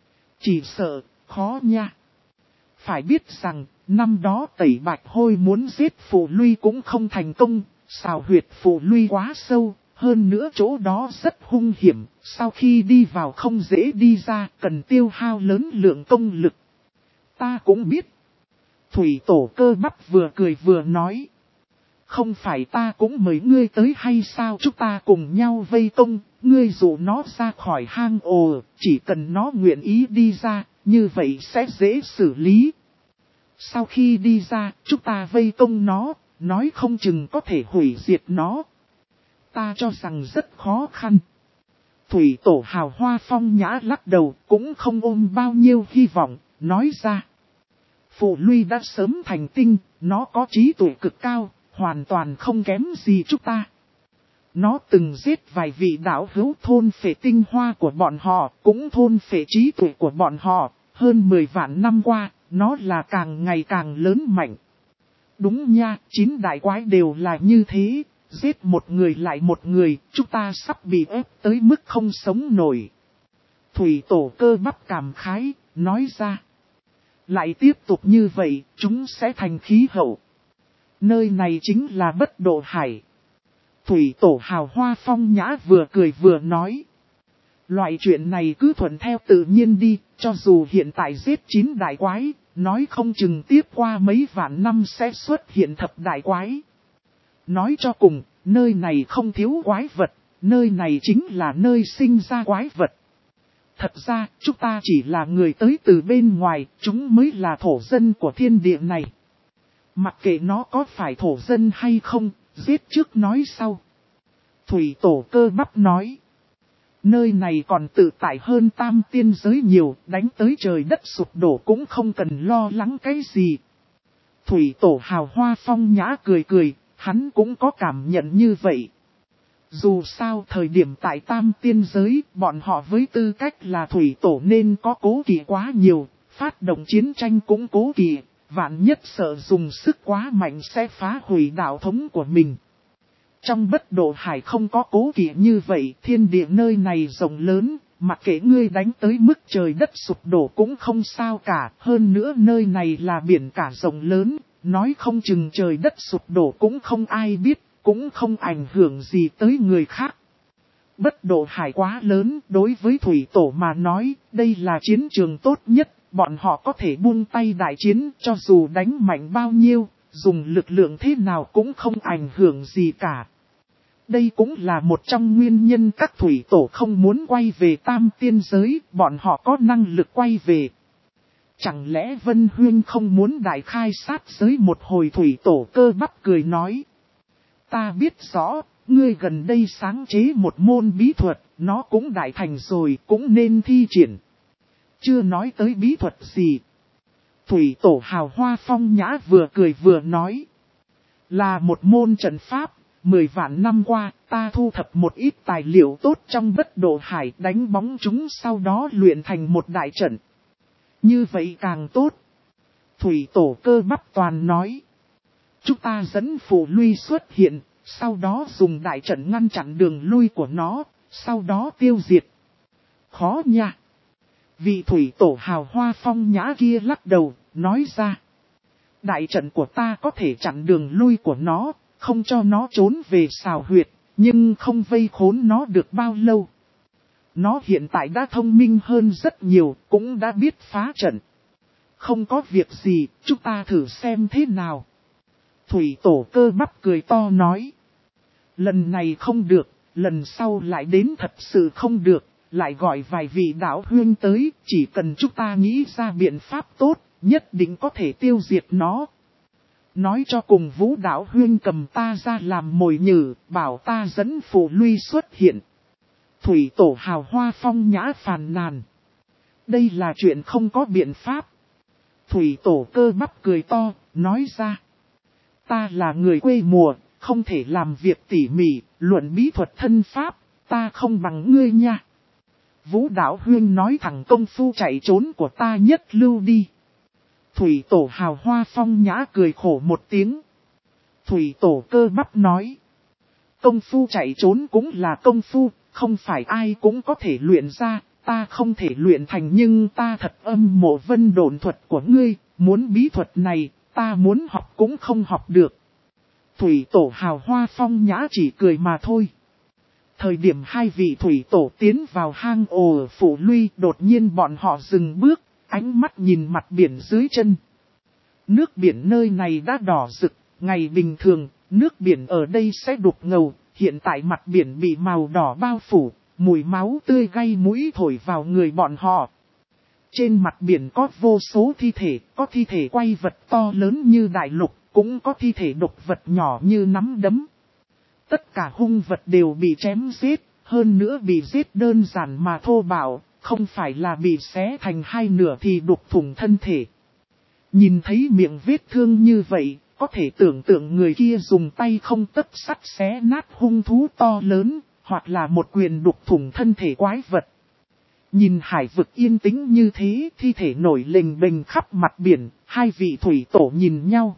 Chỉ sợ, khó nha. Phải biết rằng, năm đó Tẩy Bạch Hôi muốn giết Phù Luy cũng không thành công, xào huyệt Phù Luy quá sâu. Hơn nữa chỗ đó rất hung hiểm, sau khi đi vào không dễ đi ra, cần tiêu hao lớn lượng công lực. Ta cũng biết. Thủy tổ cơ bắp vừa cười vừa nói. Không phải ta cũng mời ngươi tới hay sao, chúng ta cùng nhau vây công, ngươi dụ nó ra khỏi hang ổ, chỉ cần nó nguyện ý đi ra, như vậy sẽ dễ xử lý. Sau khi đi ra, chúng ta vây công nó, nói không chừng có thể hủy diệt nó. Ta cho rằng rất khó khăn. Thủy tổ hào hoa phong nhã lắc đầu, cũng không ôm bao nhiêu hy vọng, nói ra. Phù Luy đã sớm thành tinh, nó có trí tuệ cực cao, hoàn toàn không kém gì chúng ta. Nó từng giết vài vị đạo hữu thôn phệ tinh hoa của bọn họ, cũng thôn phệ trí tuệ của bọn họ, hơn 10 vạn năm qua, nó là càng ngày càng lớn mạnh. Đúng nha, 9 đại quái đều là như thế. Giết một người lại một người, chúng ta sắp bị ép tới mức không sống nổi. Thủy tổ cơ bắp cảm khái, nói ra. Lại tiếp tục như vậy, chúng sẽ thành khí hậu. Nơi này chính là Bất Độ Hải. Thủy tổ hào hoa phong nhã vừa cười vừa nói. Loại chuyện này cứ thuận theo tự nhiên đi, cho dù hiện tại giết 9 đại quái, nói không chừng tiếp qua mấy vạn năm sẽ xuất hiện thập đại quái. Nói cho cùng, nơi này không thiếu quái vật, nơi này chính là nơi sinh ra quái vật. Thật ra, chúng ta chỉ là người tới từ bên ngoài, chúng mới là thổ dân của thiên địa này. Mặc kệ nó có phải thổ dân hay không, giết trước nói sau. Thủy tổ Cơ Bắp nói. Nơi này còn tự tại hơn tam tiên giới nhiều, đánh tới trời đất sụp đổ cũng không cần lo lắng cái gì. Thủy tổ Hào Hoa Phong Nhã cười cười, hắn cũng có cảm nhận như vậy. Dù sao thời điểm tại tam tiên giới, bọn họ với tư cách là thủy tổ nên có cố kỵ quá nhiều, phát động chiến tranh cũng cố kỵ, vạn nhất sợ dùng sức quá mạnh sẽ phá hủy đạo thống của mình. Trong Bất Độ Hải không có cố kỵ như vậy, thiên địa nơi này rộng lớn, mặc kệ ngươi đánh tới mức trời đất sụp đổ cũng không sao cả, hơn nữa nơi này là biển cả rộng lớn, nói không chừng trời đất sụp đổ cũng không ai biết, cũng không ảnh hưởng gì tới người khác. Bất Độ Hải quá lớn, đối với thủy tổ mà nói, đây là chiến trường tốt nhất, bọn họ có thể buông tay đại chiến, cho dù đánh mạnh bao nhiêu, dùng lực lượng thế nào cũng không ảnh hưởng gì cả. Đây cũng là một trong nguyên nhân các thủy tổ không muốn quay về tam tiên giới, bọn họ có năng lực quay về. Chẳng lẽ Vân Huyên không muốn đại khai sát giới một hồi? Thủy tổ Cơ Bắp cười nói. Ta biết rõ, ngươi gần đây sáng chế một môn bí thuật, nó cũng đại thành rồi, cũng nên thi triển. Chưa nói tới bí thuật gì. Thủy tổ Hào Hoa Phong Nhã vừa cười vừa nói. Là một môn trận pháp, 10 vạn năm qua, ta thu thập một ít tài liệu tốt trong Bất Độ Hải, đánh bóng chúng sau đó luyện thành một đại trận. Như vậy càng tốt. Thủy tổ Cơ Bắp toàn nói. Chúng ta dẫn phù lui xuất hiện, sau đó dùng đại trận ngăn chặn đường lui của nó, sau đó tiêu diệt. Khó nha. Vị thủy tổ Hào Hoa Phong Nhã kia lắc đầu, nói ra. Đại trận của ta có thể chặn đường lui của nó, không cho nó trốn về xào huyệt, nhưng không vây khốn nó được bao lâu. Nó hiện tại đã thông minh hơn rất nhiều, cũng đã biết phá trận. Không có việc gì, chúng ta thử xem thế nào. Thủy tổ Cơ Bắp cười to nói. Lần này không được, lần sau lại đến thật sự không được, lại gọi vài vị đạo huyên tới, chỉ cần chúng ta nghĩ ra biện pháp tốt, nhất định có thể tiêu diệt nó. Nói cho cùng Vũ đạo huyên cầm ta ra làm mồi nhử, bảo ta dẫn phù lui xuất hiện. Thủy tổ Hào Hoa Phong Nhã phàn nàn. Đây là chuyện không có biện pháp. Thủy tổ Cơ Bắp cười to, nói ra. Ta là người quê mùa, không thể làm việc tỉ mỉ, luận bí thuật thân pháp, ta không bằng ngươi nha. Vũ đạo huyên nói thẳng công phu chạy trốn của ta nhất lưu đi. Thủy tổ Hào Hoa Phong Nhã cười khổ một tiếng. Thủy tổ Cơ Bắp nói. Công phu chạy trốn cũng là công phu, không phải ai cũng có thể luyện ra, ta không thể luyện thành nhưng ta thật âm mộ vân độn thuật của ngươi, muốn bí thuật này, ta muốn học cũng không học được. Thủy tổ Hào Hoa Phong Nhã chỉ cười mà thôi. Thời điểm hai vị thủy tổ tiến vào hang ổ Phủ Luy, đột nhiên bọn họ dừng bước, ánh mắt nhìn mặt biển dưới chân. Nước biển nơi này đã đỏ rực, ngày bình thường, nước biển ở đây sẽ đục ngầu, hiện tại mặt biển bị màu đỏ bao phủ, mùi máu tươi gây mũi thổi vào người bọn họ. Trên mặt biển có vô số thi thể, có thi thể quay vật to lớn như đại lục, cũng có thi thể độc vật nhỏ như nắm đấm. Tất cả hung vật đều bị chém giết, hơn nữa bị giết đơn giản mà thô bạo, không phải là bị xé thành hai nửa thì đục thủng thân thể. Nhìn thấy miệng vết thương như vậy, có thể tưởng tượng người kia dùng tay không tấc sắt xé nát hung thú to lớn, hoặc là một quyền đục thủng thân thể quái vật. Nhìn hải vực yên tĩnh như thế, thi thể nổi lềnh bềnh khắp mặt biển, hai vị thủy tổ nhìn nhau.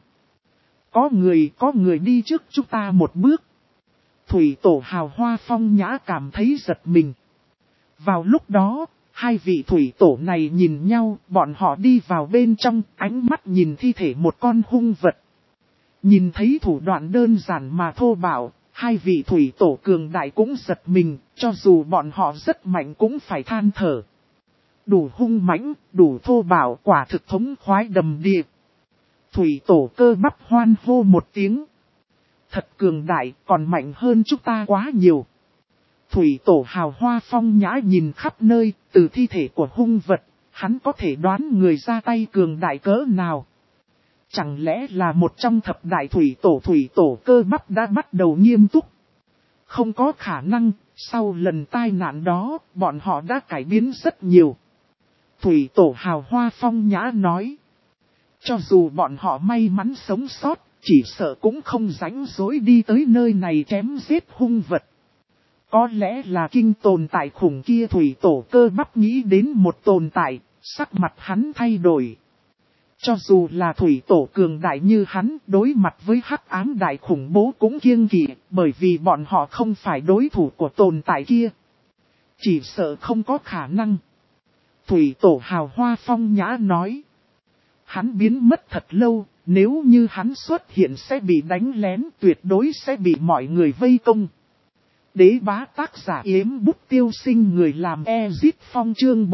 Có người đi trước chúng ta một bước. Thủy tổ Hào Hoa Phong Nhã cảm thấy giật mình. Vào lúc đó, hai vị thủy tổ này nhìn nhau, bọn họ đi vào bên trong, ánh mắt nhìn thi thể một con hung vật. Nhìn thấy thủ đoạn đơn giản mà thô bạo, hai vị thủy tổ cường đại cũng giật mình, cho dù bọn họ rất mạnh cũng phải than thở. Đủ hung mãnh, đủ thô bạo, quả thực thống khoái đầm địa. Thủy tổ Cơ Bắp hoan hô một tiếng. Thật cường đại, còn mạnh hơn chúng ta quá nhiều. Thủy tổ Hào Hoa Phong Nhã nhìn khắp nơi, từ thi thể của hung vật, hắn có thể đoán người ra tay cường đại cỡ nào. Chẳng lẽ là một trong thập đại thủy tổ Cơ Bắp đã bắt đầu nghiêm túc. Không có khả năng, sau lần tai nạn đó, bọn họ đã cải biến rất nhiều. Thủy tổ Hào Hoa phong nhã nói. Cho dù bọn họ may mắn sống sót, chỉ sợ cũng không rảnh rỗi đi tới nơi này chém giết hung vật. Có lẽ là kinh tồn tại khủng kia thủy tổ cơ bắp nghĩ đến một tồn tại, sắc mặt hắn thay đổi. Cho dù là thủy tổ cường đại như hắn, đối mặt với hắc ám đại khủng bố cũng kiêng kỵ, bởi vì bọn họ không phải đối thủ của tồn tại kia. Chỉ sợ không có khả năng. Thủy tổ Hào Hoa phong nhã nói. Hắn biến mất thật lâu, nếu như hắn xuất hiện sẽ bị đánh lén, tuyệt đối sẽ bị mọi người vây công. Đế bá tác giả Yếm Bút Tiêu Sinh người làm Ezit Phong chương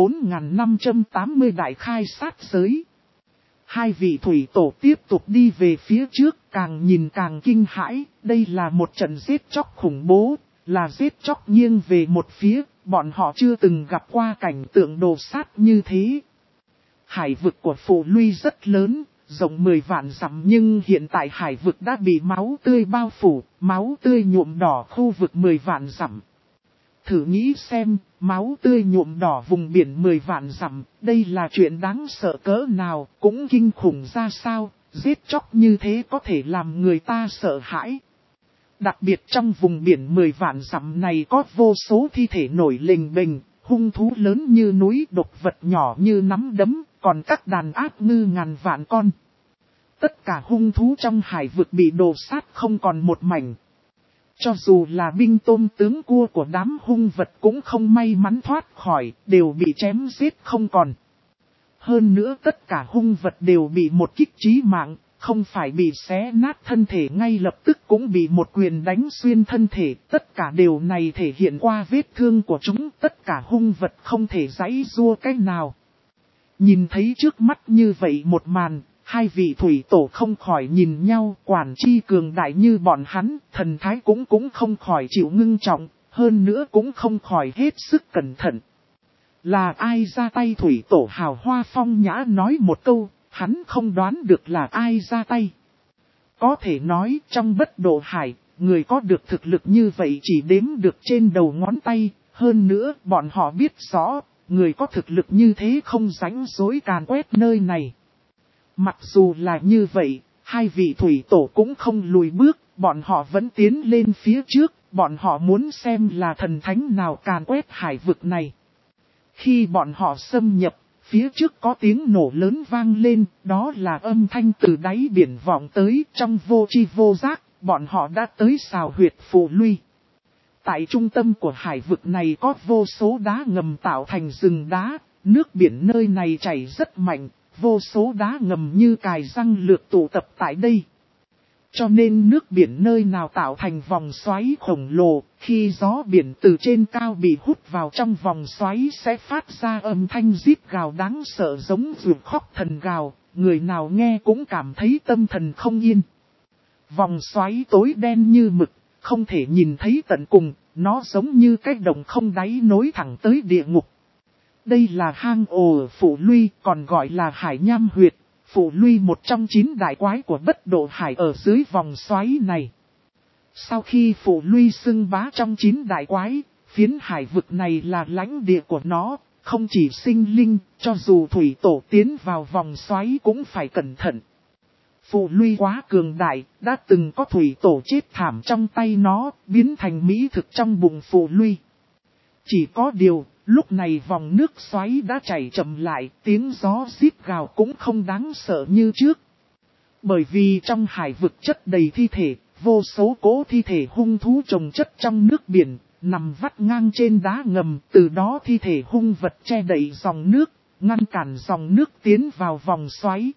4580 đại khai sát giới. Hai vị thủy tổ tiếp tục đi về phía trước, càng nhìn càng kinh hãi, đây là một trận giết chóc khủng bố, là giết chóc nghiêng về một phía, bọn họ chưa từng gặp qua cảnh tượng đồ sát như thế. Hải vực của Phù Luy rất lớn, rộng 10 vạn dặm nhưng hiện tại hải vực đã bị máu tươi bao phủ, máu tươi nhuộm đỏ khu vực 10 vạn dặm. Thử nghĩ xem, máu tươi nhuộm đỏ vùng biển 10 vạn dặm, đây là chuyện đáng sợ cỡ nào, cũng kinh khủng ra sao, giết chóc như thế có thể làm người ta sợ hãi. Đặc biệt trong vùng biển 10 vạn dặm này có vô số thi thể nổi lềnh bềnh, hung thú lớn như núi, độc vật nhỏ như nắm đấm, còn các đàn ác ngư ngàn vạn con. Tất cả hung thú trong hải vực bị đổ sát không còn một mảnh. Cho dù là binh tôm tướng cua của đám hung vật cũng không may mắn thoát khỏi, đều bị chém giết không còn. Hơn nữa tất cả hung vật đều bị một kích chí mạng, không phải bị xé nát thân thể ngay lập tức cũng bị một quyền đánh xuyên thân thể. Tất cả điều này thể hiện qua vết thương của chúng, tất cả hung vật không thể giãy giụa cách nào. Nhìn thấy trước mắt như vậy một màn, hai vị thủy tổ không khỏi nhìn nhau, quản chi cường đại như bọn hắn, thần thái cũng không khỏi chịu ngưng trọng, hơn nữa cũng không khỏi hết sức cẩn thận. Là ai ra tay? Thủy tổ Hào Hoa phong nhã nói một câu, hắn không đoán được là ai ra tay. Có thể nói trong Bất Độ Hải, người có được thực lực như vậy chỉ đếm được trên đầu ngón tay, hơn nữa bọn họ biết rõ, người có thực lực như thế không rảnh rỗi càn quét nơi này. Mặc dù là như vậy, hai vị thủy tổ cũng không lùi bước, bọn họ vẫn tiến lên phía trước, bọn họ muốn xem là thần thánh nào càn quét hải vực này. Khi bọn họ xâm nhập, phía trước có tiếng nổ lớn vang lên, đó là âm thanh từ đáy biển vọng tới, trong vô tri vô giác, bọn họ đã tới xào huyệt Phù Luy. Tại trung tâm của hải vực này có vô số đá ngầm tạo thành rừng đá, nước biển nơi này chảy rất mạnh, vô số đá ngầm như cài răng lược tụ tập tại đây. Cho nên nước biển nơi nào tạo thành vòng xoáy khổng lồ, khi gió biển từ trên cao bị hút vào trong vòng xoáy sẽ phát ra âm thanh rít gào đáng sợ giống ruột khóc thần gào, người nào nghe cũng cảm thấy tâm thần không yên. Vòng xoáy tối đen như mực, không thể nhìn thấy tận cùng, nó giống như cái đồng không đáy nối thẳng tới địa ngục. Đây là hang ổ ở Phù Luy, còn gọi là Hải Nham Huyệt. Phù Luy một trong 9 đại quái của Bất Độ Hải ở dưới vòng xoáy này. Sau khi Phù Luy xưng bá trong 9 đại quái, phiến hải vực này là lãnh địa của nó, không chỉ sinh linh, cho dù thủy tổ tiến vào vòng xoáy cũng phải cẩn thận. Phù Luy quá cường đại, đã từng có thủy tổ chết thảm trong tay nó, biến thành mỹ thực trong bụng Phù Luy. Chỉ có điều, lúc này vòng nước xoáy đã chảy chậm lại, tiếng gió rít gào cũng không đáng sợ như trước. Bởi vì trong hải vực chất đầy thi thể, vô số cỗ thi thể hung thú chồng chất trong nước biển, nằm vắt ngang trên đá ngầm, từ đó thi thể hung vật che đậy dòng nước, ngăn cản dòng nước tiến vào vòng xoáy.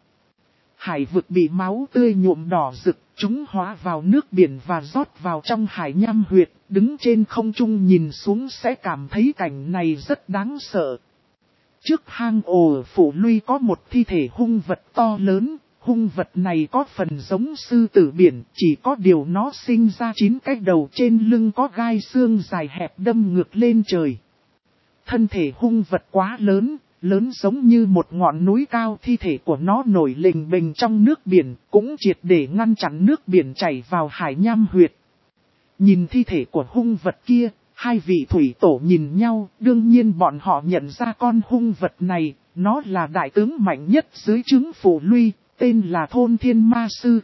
Hải vực bị máu tươi nhuộm đỏ rực, chúng hóa vào nước biển và rót vào trong Hải Nham Huyệt, đứng trên không trung nhìn xuống sẽ cảm thấy cảnh này rất đáng sợ. Trước hang ổ ở Phù Luy có một thi thể hung vật to lớn, hung vật này có phần giống sư tử biển, chỉ có điều nó sinh ra 9 cái đầu, trên lưng có gai xương dài hẹp đâm ngược lên trời. Thân thể hung vật quá lớn, lớn giống như một ngọn núi cao, thi thể của nó nổi lềnh bềnh trong nước biển, cũng triệt để ngăn chặn nước biển chảy vào Hải Nham Huyệt. Nhìn thi thể của hung vật kia, hai vị thủy tổ nhìn nhau, đương nhiên bọn họ nhận ra con hung vật này, nó là đại tướng mạnh nhất dưới trướng Phù Luy, tên là Thôn Thiên Ma Sư.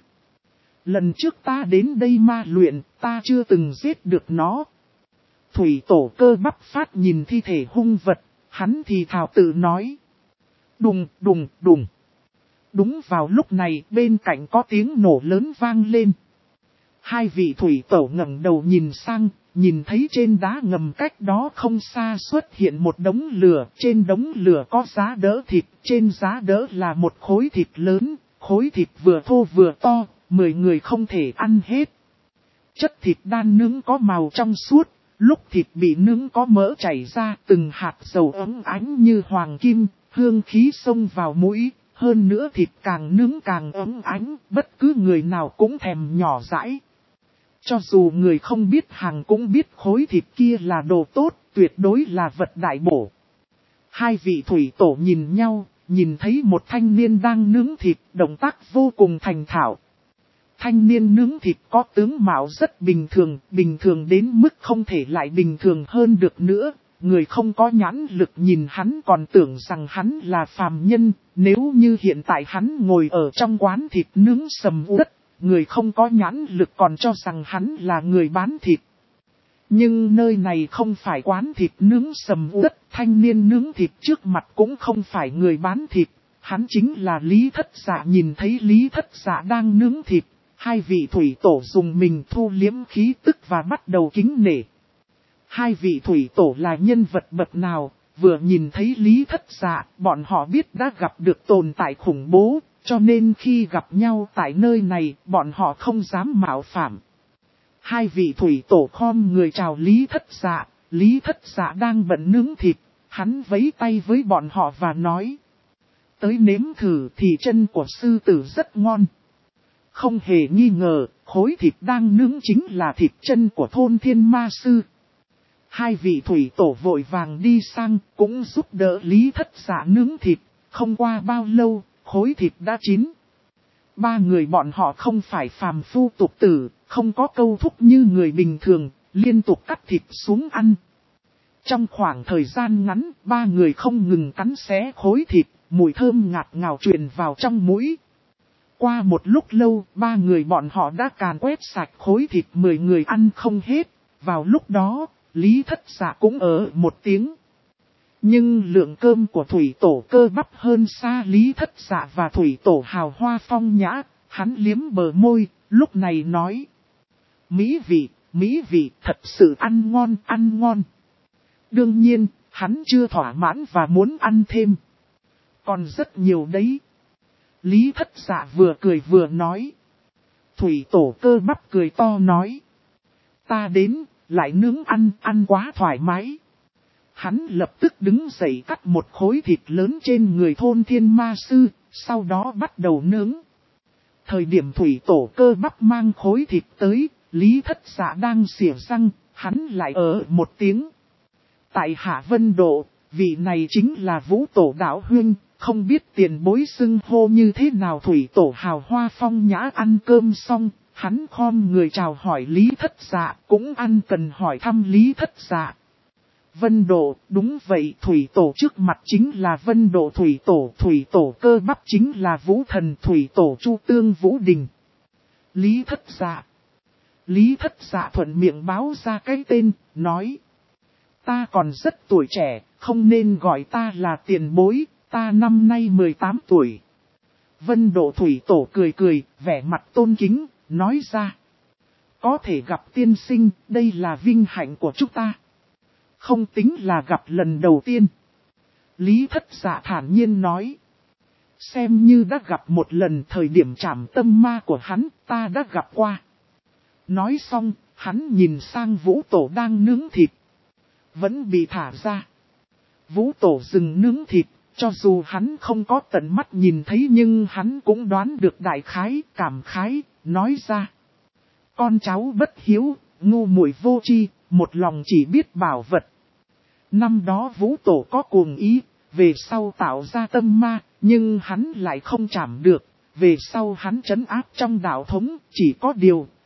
Lần trước ta đến đây ma luyện, ta chưa từng giết được nó. Thủy tổ Cơ Bắp Phát nhìn thi thể hung vật, hắn thì thào tự nói. Đùng đùng đùng. Đúng vào lúc này bên cạnh có tiếng nổ lớn vang lên. Hai vị thủy tổ ngẩng đầu nhìn sang, nhìn thấy trên đá ngầm cách đó không xa xuất hiện một đống lửa. Trên đống lửa có giá đỡ thịt, trên giá đỡ là một khối thịt lớn, khối thịt vừa thô vừa to, 10 người không thể ăn hết. Chất thịt đan nướng có màu trong suốt, lúc thịt bị nướng có mỡ chảy ra từng hạt dầu ấm ánh như hoàng kim, hương khí xông vào mũi. Hơn nữa thịt càng nướng càng ấm ánh, bất cứ người nào cũng thèm nhỏ dãi. Cho dù người không biết hàng cũng biết khối thịt kia là đồ tốt, tuyệt đối là vật đại bổ. Hai vị thủy tổ nhìn nhau, nhìn thấy một thanh niên đang nướng thịt, động tác vô cùng thành thạo. Thanh niên nướng thịt có tướng mạo rất bình thường đến mức không thể lại bình thường hơn được nữa. Người không có nhãn lực nhìn hắn còn tưởng rằng hắn là phàm nhân, nếu như hiện tại hắn ngồi ở trong quán thịt nướng sầm uất, người không có nhãn lực còn cho rằng hắn là người bán thịt. Nhưng nơi này không phải quán thịt nướng sầm uất, thanh niên nướng thịt trước mặt cũng không phải người bán thịt, hắn chính là Lý Thất Dạ. Nhìn thấy Lý Thất Dạ đang nướng thịt, hai vị thủy tổ dùng mình thu liếm khí tức và bắt đầu kính nể. Hai vị thủy tổ là nhân vật bậc nào, vừa nhìn thấy Lý Thất Dạ, bọn họ biết đã gặp được tồn tại khủng bố, cho nên khi gặp nhau tại nơi này, bọn họ không dám mạo phạm. Hai vị thủy tổ khom người chào Lý Thất Dạ đang bận nướng thịt, hắn vẫy tay với bọn họ và nói. Tới nếm thử thì chân của sư tử rất ngon. Không hề nghi ngờ, khối thịt đang nướng chính là thịt chân của Thôn Thiên Ma Sư. Hai vị thủy tổ vội vàng đi sang, cũng giúp đỡ Lý Thất Dạ nướng thịt, không qua bao lâu, khối thịt đã chín. Ba người bọn họ không phải phàm phu tục tử, không có câu thúc như người bình thường, liên tục cắt thịt xuống ăn. Trong khoảng thời gian ngắn, ba người không ngừng cắn xé khối thịt, mùi thơm ngạt ngào truyền vào trong mũi. Qua một lúc lâu, ba người bọn họ đã càn quét sạch khối thịt 10 người ăn không hết. Vào lúc đó, Lý Thất Dạ cũng ở một tiếng. Nhưng lượng cơm của thủy tổ Cơ Bắp hơn xa Lý Thất Dạ và thủy tổ Hào Hoa Phong Nhã. Hắn liếm bờ môi, lúc này nói. Mỹ vị, thật sự ăn ngon. Đương nhiên, hắn chưa thỏa mãn và muốn ăn thêm. Còn rất nhiều đấy. Lý Thất Dạ vừa cười vừa nói. Thủy tổ Cơ Bắp cười to nói. Ta đến, lại nướng ăn quá thoải mái. Hắn lập tức đứng dậy cắt một khối thịt lớn trên người Thôn Thiên Ma Sư, sau đó bắt đầu nướng. Thời điểm thủy tổ Cơ Bắp mang khối thịt tới, Lý Thất Dạ đang xỉa răng, hắn lại ở một tiếng. Tại Hạ Vân Độ, vị này chính là Vũ Tổ Đạo Huynh, không biết tiền bối xưng hô như thế nào. Thủy tổ Hào Hoa Phong Nhã ăn cơm xong, hắn khom người chào hỏi Lý Thất Dạ, cũng ăn cần hỏi thăm Lý Thất Dạ. Vân Độ, đúng vậy, thủy tổ trước mặt chính là Vân Độ thủy tổ Cơ Bắp chính là Vũ Thần, thủy tổ Chu Tương Vũ Đình. Lý Thất Dạ thuận miệng báo ra cái tên, nói. Ta còn rất tuổi trẻ, không nên gọi ta là tiền bối, ta năm nay 18 tuổi. Vân Độ thủy tổ cười, vẻ mặt tôn kính, nói ra. Có thể gặp tiên sinh, đây là vinh hạnh của chúng ta. Không tính là gặp lần đầu tiên. Lý Thất Dạ thản nhiên nói. Xem như đã gặp một lần, thời điểm trảm tâm ma của hắn, ta đã gặp qua. Nói xong, hắn nhìn sang Vũ Tổ đang nướng thịt. Vẫn bị thả ra. Vũ Tổ dừng nướng thịt, cho dù hắn không có tận mắt nhìn thấy nhưng hắn cũng đoán được đại khái, cảm khái, nói ra. Con cháu bất hiếu, ngu muội vô tri, một lòng chỉ biết bảo vật. Năm đó Vũ Tổ có cuồng ý, về sau tạo ra tâm ma, nhưng hắn lại không trảm được. Về sau hắn trấn áp trong đạo thống, chỉ có điều,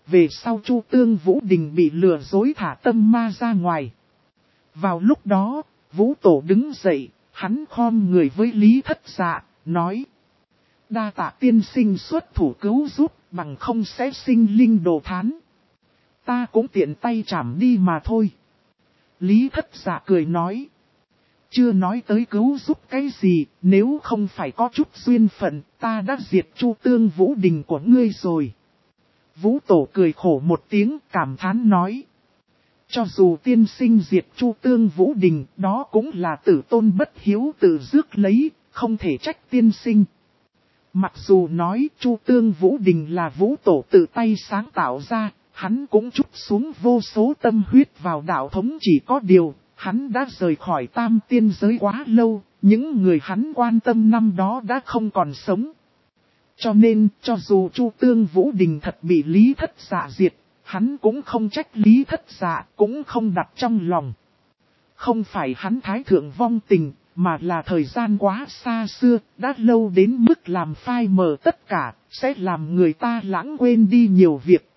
về sau Chu Tương Vũ Đình bị lừa dối thả tâm ma ra ngoài. Vào lúc đó, Vũ Tổ đứng dậy, hắn khom người với Lý Thất Dạ, nói. Đa tạ tiên sinh xuất thủ cứu giúp, bằng không sẽ sinh linh đồ thán. Ta cũng tiện tay chảm đi mà thôi. Lý Thất Dạ cười nói. Chưa nói tới cứu giúp cái gì, nếu không phải có chút duyên phận, ta đã diệt Chu Tương Vũ Đình của ngươi rồi. Vũ Tổ cười khổ một tiếng, cảm thán nói. Cho dù tiên sinh diệt Chu Tương Vũ Đình, đó cũng là tử tôn bất hiếu tự rước lấy, không thể trách tiên sinh. Mặc dù nói Chu Tương Vũ Đình là Vũ Tổ tự tay sáng tạo ra, hắn cũng trút xuống vô số tâm huyết vào đạo thống, chỉ có điều, hắn đã rời khỏi tam tiên giới quá lâu, những người hắn quan tâm năm đó đã không còn sống. Cho nên, cho dù Chu Tương Vũ Đình thật bị Lý Thất Dạ diệt, hắn cũng không trách Lý Thất Dạ, cũng không đặt trong lòng. Không phải hắn thái thượng vong tình, mà là thời gian quá xa xưa, đã lâu đến mức làm phai mờ tất cả, sẽ làm người ta lãng quên đi nhiều việc.